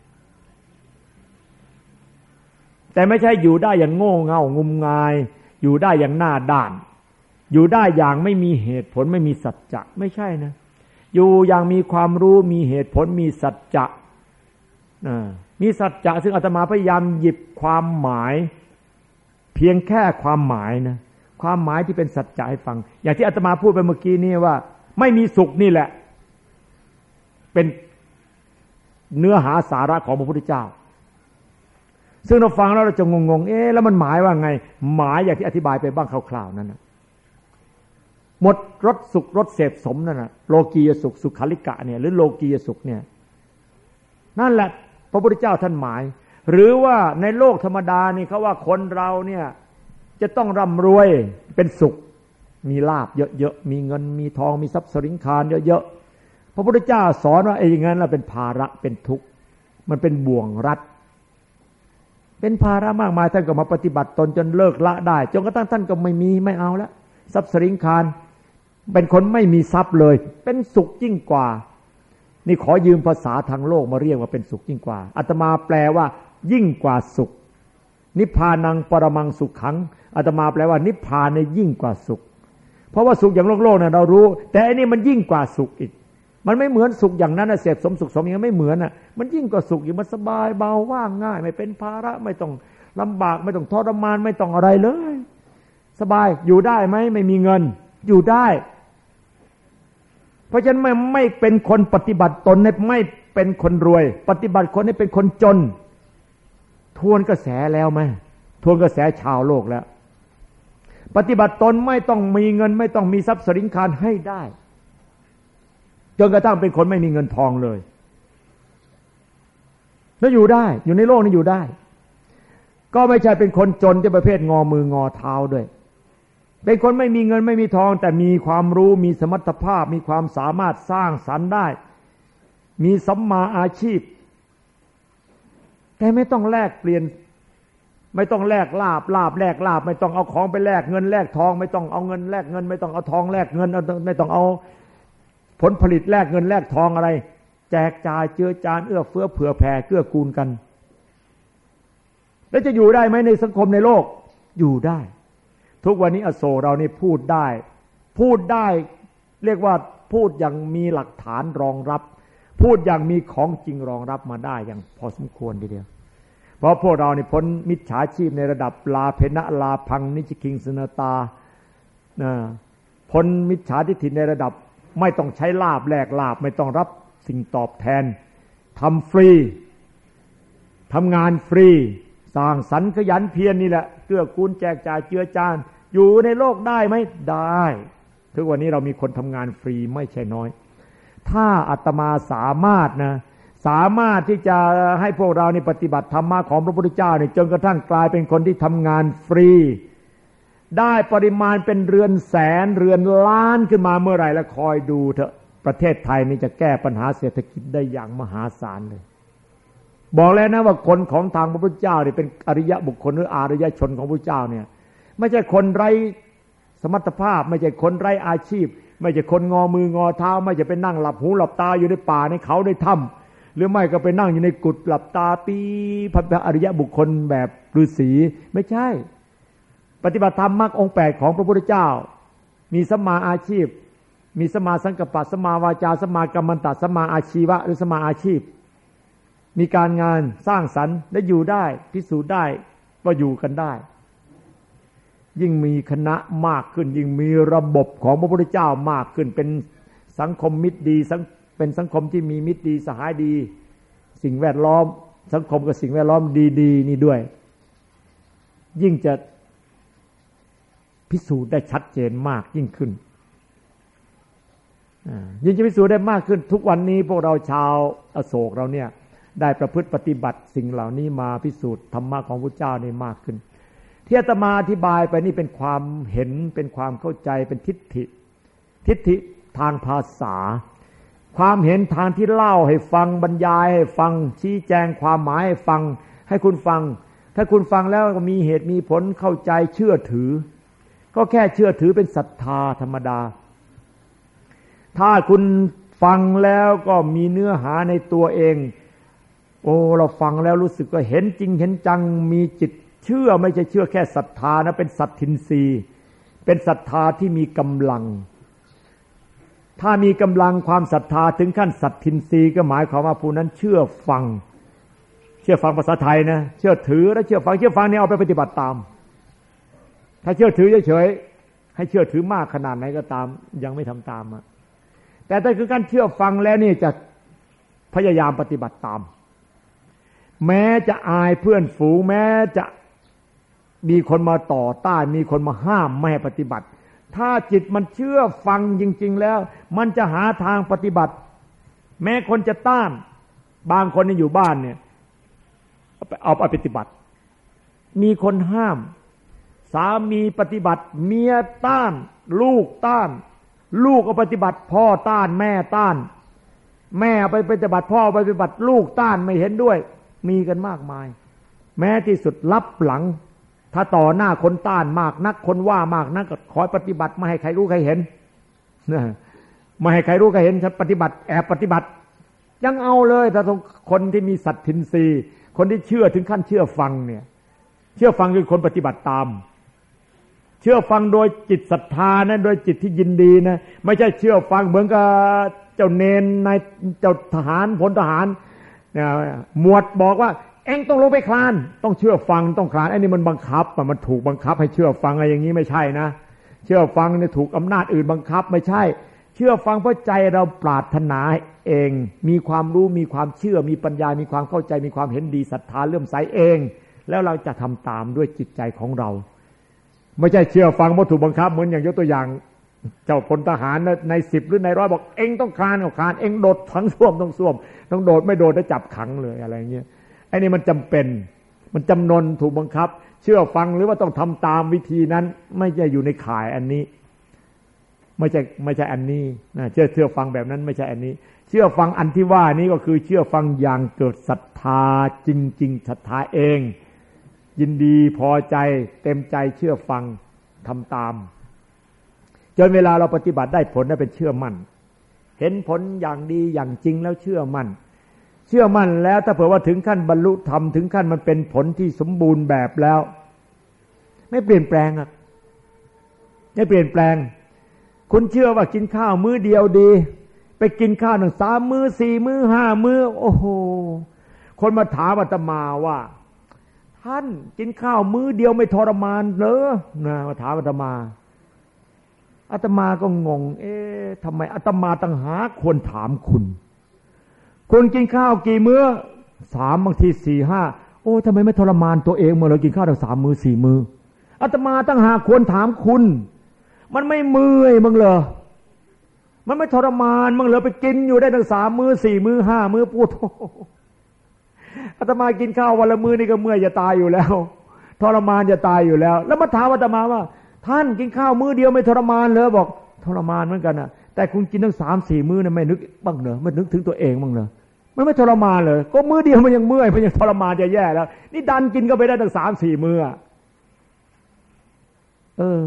แต่ไม่ใช่อยู่ได้อย่างโง่เง่างมงายอยู่ได้อย่างหน้าด้านอยู่ได้อย่างไม่มีเหตุผลไม่มีสัจจะไม่ใช่นะอยู่อย่างมีความรู้มีเหตุผลมีสัจจะมีสัจจะซึ่งอาตมาพยายามหยิบความหมายเพียงแค่ความหมายนะความหมายที่เป็นสัจจะให้ฟังอย่างที่อาตมาพูดไปเมื่อกี้นี้ว่าไม่มีสุขนี่แหละเป็นเนื้อหาสาระของพระพุทธเจ้าซึ่งเราฟังแล้วเราจะงงๆเอ๊ะแล้วมันหมายว่าไงหมายอย่างที่อธิบายไปบ้างคร่าวๆนั้นนะหมดรสสุขรสเสพสมนั่นนะโลกียสุขสุขาริกะเนี่ยหรือโลกียสุขเนี่ยนั่นแหละพระพุทธเจ้าท่านหมายหรือว่าในโลกธรรมดานี่เขาว่าคนเราเนี่ยจะต้องร่ำรวยเป็นสุขมีลาภเยอะๆมีเงินมีทองมีทรัพย์สินคารเยอะๆพระพุทธเจ้าสอนว่าไอ้อย่างนั้นเราเป็นภาระเป็นทุกข์มันเป็นบ่วงรัดเป็นภาระมากมายท่านก็มาปฏิบัติตนจนเลิกละได้จนกระทั่งท่านก็ไม่มีไม่เอาแล้วทรัพย์สินคารเป็นคนไม่มีทรัพย์เลยเป็นสุขยิ่งกว่านี่ขอยืมภาษาทางโลกมาเรียกว่าเป็นสุขยิ่งกว่าอาตมาแปลว่ายิ่งกว่าสุขนิพพานังปรมังสุขขังอาตมาแปลว่านิพพานเนี่ยยิ่งกว่าสุขเพราะว่าสุขอย่างโลกโลกเนี่ยเรารู้แต่อันนี้มันยิ่งกว่าสุขอีกมันไม่เหมือนสุขอย่างนั้นนะเสพสมสุขสมอย่างนั้นไม่เหมือนน่ะมันยิ่งกว่าสุขอยู่มันสบายเบาว่างง่ายไม่เป็นภาระไม่ต้องลำบากไม่ต้องทรมานไม่ต้องอะไรเลยสบายอยู่ได้ไหมไม่มีเงินอยู่ได้เพราะฉะนั้นไม่ไม่เป็นคนปฏิบัติตนไม่เป็นคนรวยปฏิบัติคนให้เป็นคนจนทวนกระแสแล้วไหมทวนกระแสชาวโลกแล้วปฏิบัติตนไม่ต้องมีเงินไม่ต้องมีทรัพย์สินคารให้ได้จนกระทั่งเป็นคนไม่มีเงินทองเลยแล้วอยู่ได้อยู่ในโลกนี้อยู่ได้ก็ไม่ใช่เป็นคนจนที่ประเภทงอมืองอเท้าด้วยเป็นคนไม่มีเงินไม่มีทองแต่มีความรู้มีสมรรถภาพมีความสามารถสร้างสรรค์ได้มีสัมมาอาชีพแต่ไม่ต้องแลกเปลี่ยนไม่ต้องแลกลาบลาบแลกลาบไม่ต้องเอาของไปแลกเงินแลกทองไม่ต้องเอาเงินแลกเงินไม่ต้องเอาทองแลกเงินไม่ต้องเอาผลผลิตแลกเงินแลกทองอะไรแจกจ่ายเจือจานเอื้อเฟื้อเผื่อแผ่เกื้อกูลกันแล้วจะอยู่ได้ไหมในสังคมในโลกอยู่ได้ทุกวันนี้อโศกเรานี่พูดได้พูดได้เรียกว่าพูดอย่างมีหลักฐานรองรับพูดอย่างมีของจริงรองรับมาได้อย่างพอสมควรทีเดียวเพราะพวกเรานี่พ้นมิจฉาชีพในระดับลาเพนะลาพังนิจคิงสนตานะพ้นมิจฉาทิฏฐิในระดับไม่ต้องใช้ลาบแลกลาบไม่ต้องรับสิ่งตอบแทนทำฟรีทำงานฟรีสร้างสรรค์ขยันเพียร น, นี่แหละเกื้อกูลแจกจ่ายเจือจานอยู่ในโลกได้ไหมได้ทุกวันนี้เรามีคนทำงานฟรีไม่ใช่น้อยถ้าอาตมาสามารถนะสามารถที่จะให้พวกเรานี่ปฏิบัติธรรมะของพระพุทธเจ้านี่จนกระทั่งกลายเป็นคนที่ทำงานฟรีได้ปริมาณเป็นเรือนแสนเรือนล้านขึ้นมาเมื่อไหร่แล้วคอยดูเถอะประเทศไทยนี่จะแก้ปัญหาเศรษฐกิจได้อย่างมหาศาลเลยบอกแล้วนะว่าคนของทางพระพุทธเจ้านี่เป็นอริยบุคคลหรืออริยชนของพระพุทธเจ้าเนี่ยไม่ใช่คนไร้สมรรถภาพไม่ใช่คนไร้อาชีพไม่ใช่คนงอมืองอเท้าไม่ใช่ไปนั่งหลับหูหลับตาอยู่ในป่าในเขาในถ้ำหรือไม่ก็ไปนั่งอยู่ในกุฏหลับตาปีพระอริยบุคคลแบบฤาษีไม่ใช่ปฏิบัติธรรมมรรคองค์แปดของพระพุทธเจ้ามีสัมมาอาชีพมีสัมมาสังกัปปะสัมมาวาจาสัมมากัมมันตะสัมมาอาชีวะหรือสัมมาอาชีพมีการงานสร้างสรรค์และอยู่ได้พิสูจน์ได้ว่าอยู่กันได้ยิ่งมีคณะมากขึ้นยิ่งมีระบบของพระพุทธเจ้ามากขึ้นเป็นสังคมมิตรดีเป็นสังคมที่มีมิตรดีสหายดีสิ่งแวดล้อมสังคมกับสิ่งแวดล้อมดีๆนี่ด้วยยิ่งจะพิสูจน์ได้ชัดเจนมากยิ่งขึ้นยิ่งจะพิสูจน์ได้มากขึ้นทุกวันนี้พวกเราชาวอโศกเราเนี่ยได้ประพฤติปฏิบัติสิ่งเหล่านี้มาพิสูจน์ธรรมะของพระเจ้านี่มากขึ้นที่อาตมาอธิบายไปนี่เป็นความเห็นเป็นความเข้าใจเป็นทิฏฐิทิฏฐิทางภาษาความเห็นทางที่เล่าให้ฟังบรรยายให้ฟังชี้แจงความหมายให้ฟังให้คุณฟังถ้าคุณฟังแล้วก็มีเหตุมีผลเข้าใจเชื่อถือก็แค่เชื่อถือเป็นศรัทธาธรรมดาถ้าคุณฟังแล้วก็มีเนื้อหาในตัวเองโอ้เราฟังแล้วรู้สึกว่าเห็นจริงเห็นจังมีจิตเชื่อไม่ใช่เชื่อแค่ศรัทธานะเป็นสัตทินรีเป็นศรัทธาที่มีกำลังถ้ามีกำลังความศรัทธาถึงขั้นสัตทินรีก็หมายความว่าผู้นั้นเชื่อฟังเชื่อฟังภาษาไทยนะเชื่อถือและเชื่อฟังเชื่อฟังเนี่ยเอาไปปฏิบัติตามถ้าเชื่อถือเฉยๆให้เชื่อถือมากขนาดไหนก็ตามยังไม่ทำตามอะแต่ถ้าคือการเชื่อฟังแล้วนี่จะพยายามปฏิบัติตามแม้จะอายเพื่อนฝูงแม้จะมีคนมาต่อต้านมีคนมาห้ามไม่ให้ปฏิบัติถ้าจิตมันเชื่อฟังจริงๆแล้วมันจะหาทางปฏิบัติแม้คนจะต้านบางคนที่อยู่บ้านเนี่ยเอาไปปฏิบัติมีคนห้ามสามีปฏิบัติเมียต้านลูกต้านลูกเอาปฏิบัติพ่อต้านแม่ต้านแม่ไปปฏิบัติพ่อไปปฏิบัติลูกต้านไม่เห็นด้วยมีกันมากมายแม้ที่สุดลับหลังถ้าต่อหน้าคนต้านมากนักคนว่ามากนักก็คอยปฏิบัติไม่ให้ใครรู้ใครเห็นนะไม่ให้ใครรู้ใครเห็นฉันปฏิบัติแอบปฏิบัติยังเอาเลยแต่คนที่มีสัตทินรีคนที่เชื่อถึงขั้นเชื่อฟังเนี่ยเชื่อฟังคือคนปฏิบัติตามเชื่อฟังโดยจิตศรัทธานะโดยจิตที่ยินดีนะไม่ใช่เชื่อฟังเหมือนกับเจ้าเนนนายเจ้าทหารพลทหารหมวดบอกว่าเอ็งต้องลงไปคลานต้องเชื่อฟังต้องคลานไอ้นี่มันบังคับมันถูกบังคับให้เชื่อฟังอะไรอย่างนี้ไม่ใช่นะเชื่อฟังเนี่ยถูกอำนาจอื่นบังคับไม่ใช่เชื่อฟังเพราะใจเราปรารถนาเองมีความรู้มีความเชื่อมีปัญญามีความเข้าใจมีความเห็นดีศรัทธาเลื่อมใสเองแล้วเราจะทำตามด้วยจิตใจของเราไม่ใช่เชื่อฟังเพราะถูกบังคับเหมือนอย่างยกตัวอย่างเจ้าพลทหารในสิบหรือในร้อยบอกเอ็งต้องคลานก็คลานเอ็งโดดทั้งส้วมต้องส้วมต้องโดดไม่โดดจะจับขังเลยอะไรเงี้ยไอ้นี่มันจำเป็นมันจำนนถูกบังคับเชื่อฟังหรือว่าต้องทำตามวิธีนั้นไม่ใช่อยู่ในข่ายอันนี้ไม่ใช่ไม่ใช่อันนี้นะเชื่อเชื่อฟังแบบนั้นไม่ใช่อันนี้เชื่อฟังอันที่ว่านี้ก็คือเชื่อฟังอย่างเกิดศรัทธาจริงๆศรัทธาเองยินดีพอใจเต็มใจเชื่อฟังทำตามจนเวลาเราปฏิบัติได้ผลได้เป็นเชื่อมั่นเห็นผลอย่างดีอย่างจริงแล้วเชื่อมั่นเชื่อมั่นแล้วถ้าเผื่อว่าถึงขั้นบรรลุธรรมถึงขั้นมันเป็นผลที่สมบูรณ์แบบแล้วไม่เปลี่ยนแปลงอ่ะไม่เปลี่ยนแปลงคุณเชื่อว่ากินข้าวมื้อเดียวดีไปกินข้าวหนึ่งสามมื้อสี่มื้อห้ามื้อโอ้โหคนมาถามอาตมาว่าท่านกินข้าวมื้อเดียวไม่ทรมานเหรอนะมาถามอาตมาอาตมาก็งงเอ๊ะทำไมอาตมาตั้งหาควรถามคุณคุณกินข้าวกี่มื้อสามบางทีสี่ห้าโอ้ทำไมไม่ทรมานตัวเองเมื่อเรากินข้าวตั้งสามมื้อสี่มื้ออาตมาตั้งหาควรถามคุณมันไม่เมื่อยมึงเหรอมันไม่ทรมานมึงเหรอไปกินอยู่ได้ตั้งสามมื้อสี่มื้อห้ามื้อพูดอาตมากินข้าววันละมื้อนี่ก็เมื่อยจะตายอยู่แล้วทรมานจะตายอยู่แล้วแล้วมาถามอาตมาว่าท่านกินข้าวมื้อเดียวไม่ทรมานเหรอบอกทรมานเหมือนกันนะแต่คุณกินทั้งสามสี่มื้อนะไม่นึกบ้างเหรอไม่นึกถึงตัวเองบ้างเหรอมันไม่ทรมานเลยก็มื้อเดียวมันยังเมื่อยมันยังทรมานจะแย่แล้วนี่ดันกินก็ไปได้ตั้งสามสี่มื้อเออ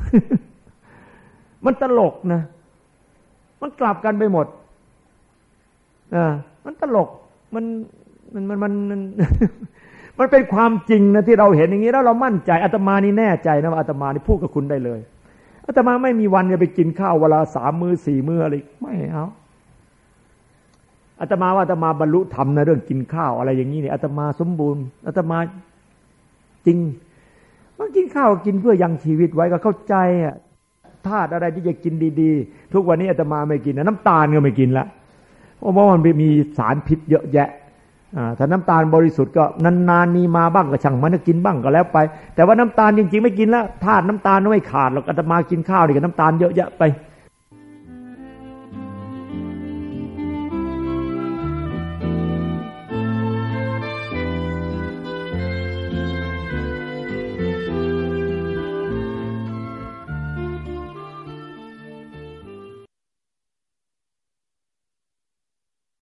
มันตลกนะมันกลับกันไปหมดอ่ามันตลกมันมันมันมันมัน มันเป็นความจริงนะที่เราเห็นอย่างนี้แล้วเรามั่นใจอาตมานี่แน่ใจนะว่าอาตมานี่พูดกับคุณได้เลยอาตมาไม่มีวันจะไปกินข้าวเวลาสามมื้อสี่มื้ออะไรไม่เอาอาตมาว่าอาตมาบรรลุธรรมในเรื่องกินข้าวอะไรอย่างนี้เนี่ยอาตมาสมบูรณ์อาตมาจริงมันกินข้าวกินเพื่อยังชีวิตไว้ก็เข้าใจอ่ะธาตุอะไรที่จะกินดีๆทุกวันนี้อาตมาไม่กินนะน้ำตาลก็ไม่กินละเพราะว่ามันมีสารพิษเยอะแยะถ้าน้ำตาลบริสุทธิ์ก็นานๆมีมาบ้างก็ช่างมันกินบ้างก็แล้วไปแต่ว่าน้ำตาลจริงๆไม่กินแล้วธาตุน้ำตาลไม่ขาดหรอกอาตมากินข้าวนี่กับน้ำตาลเยอะแยะไป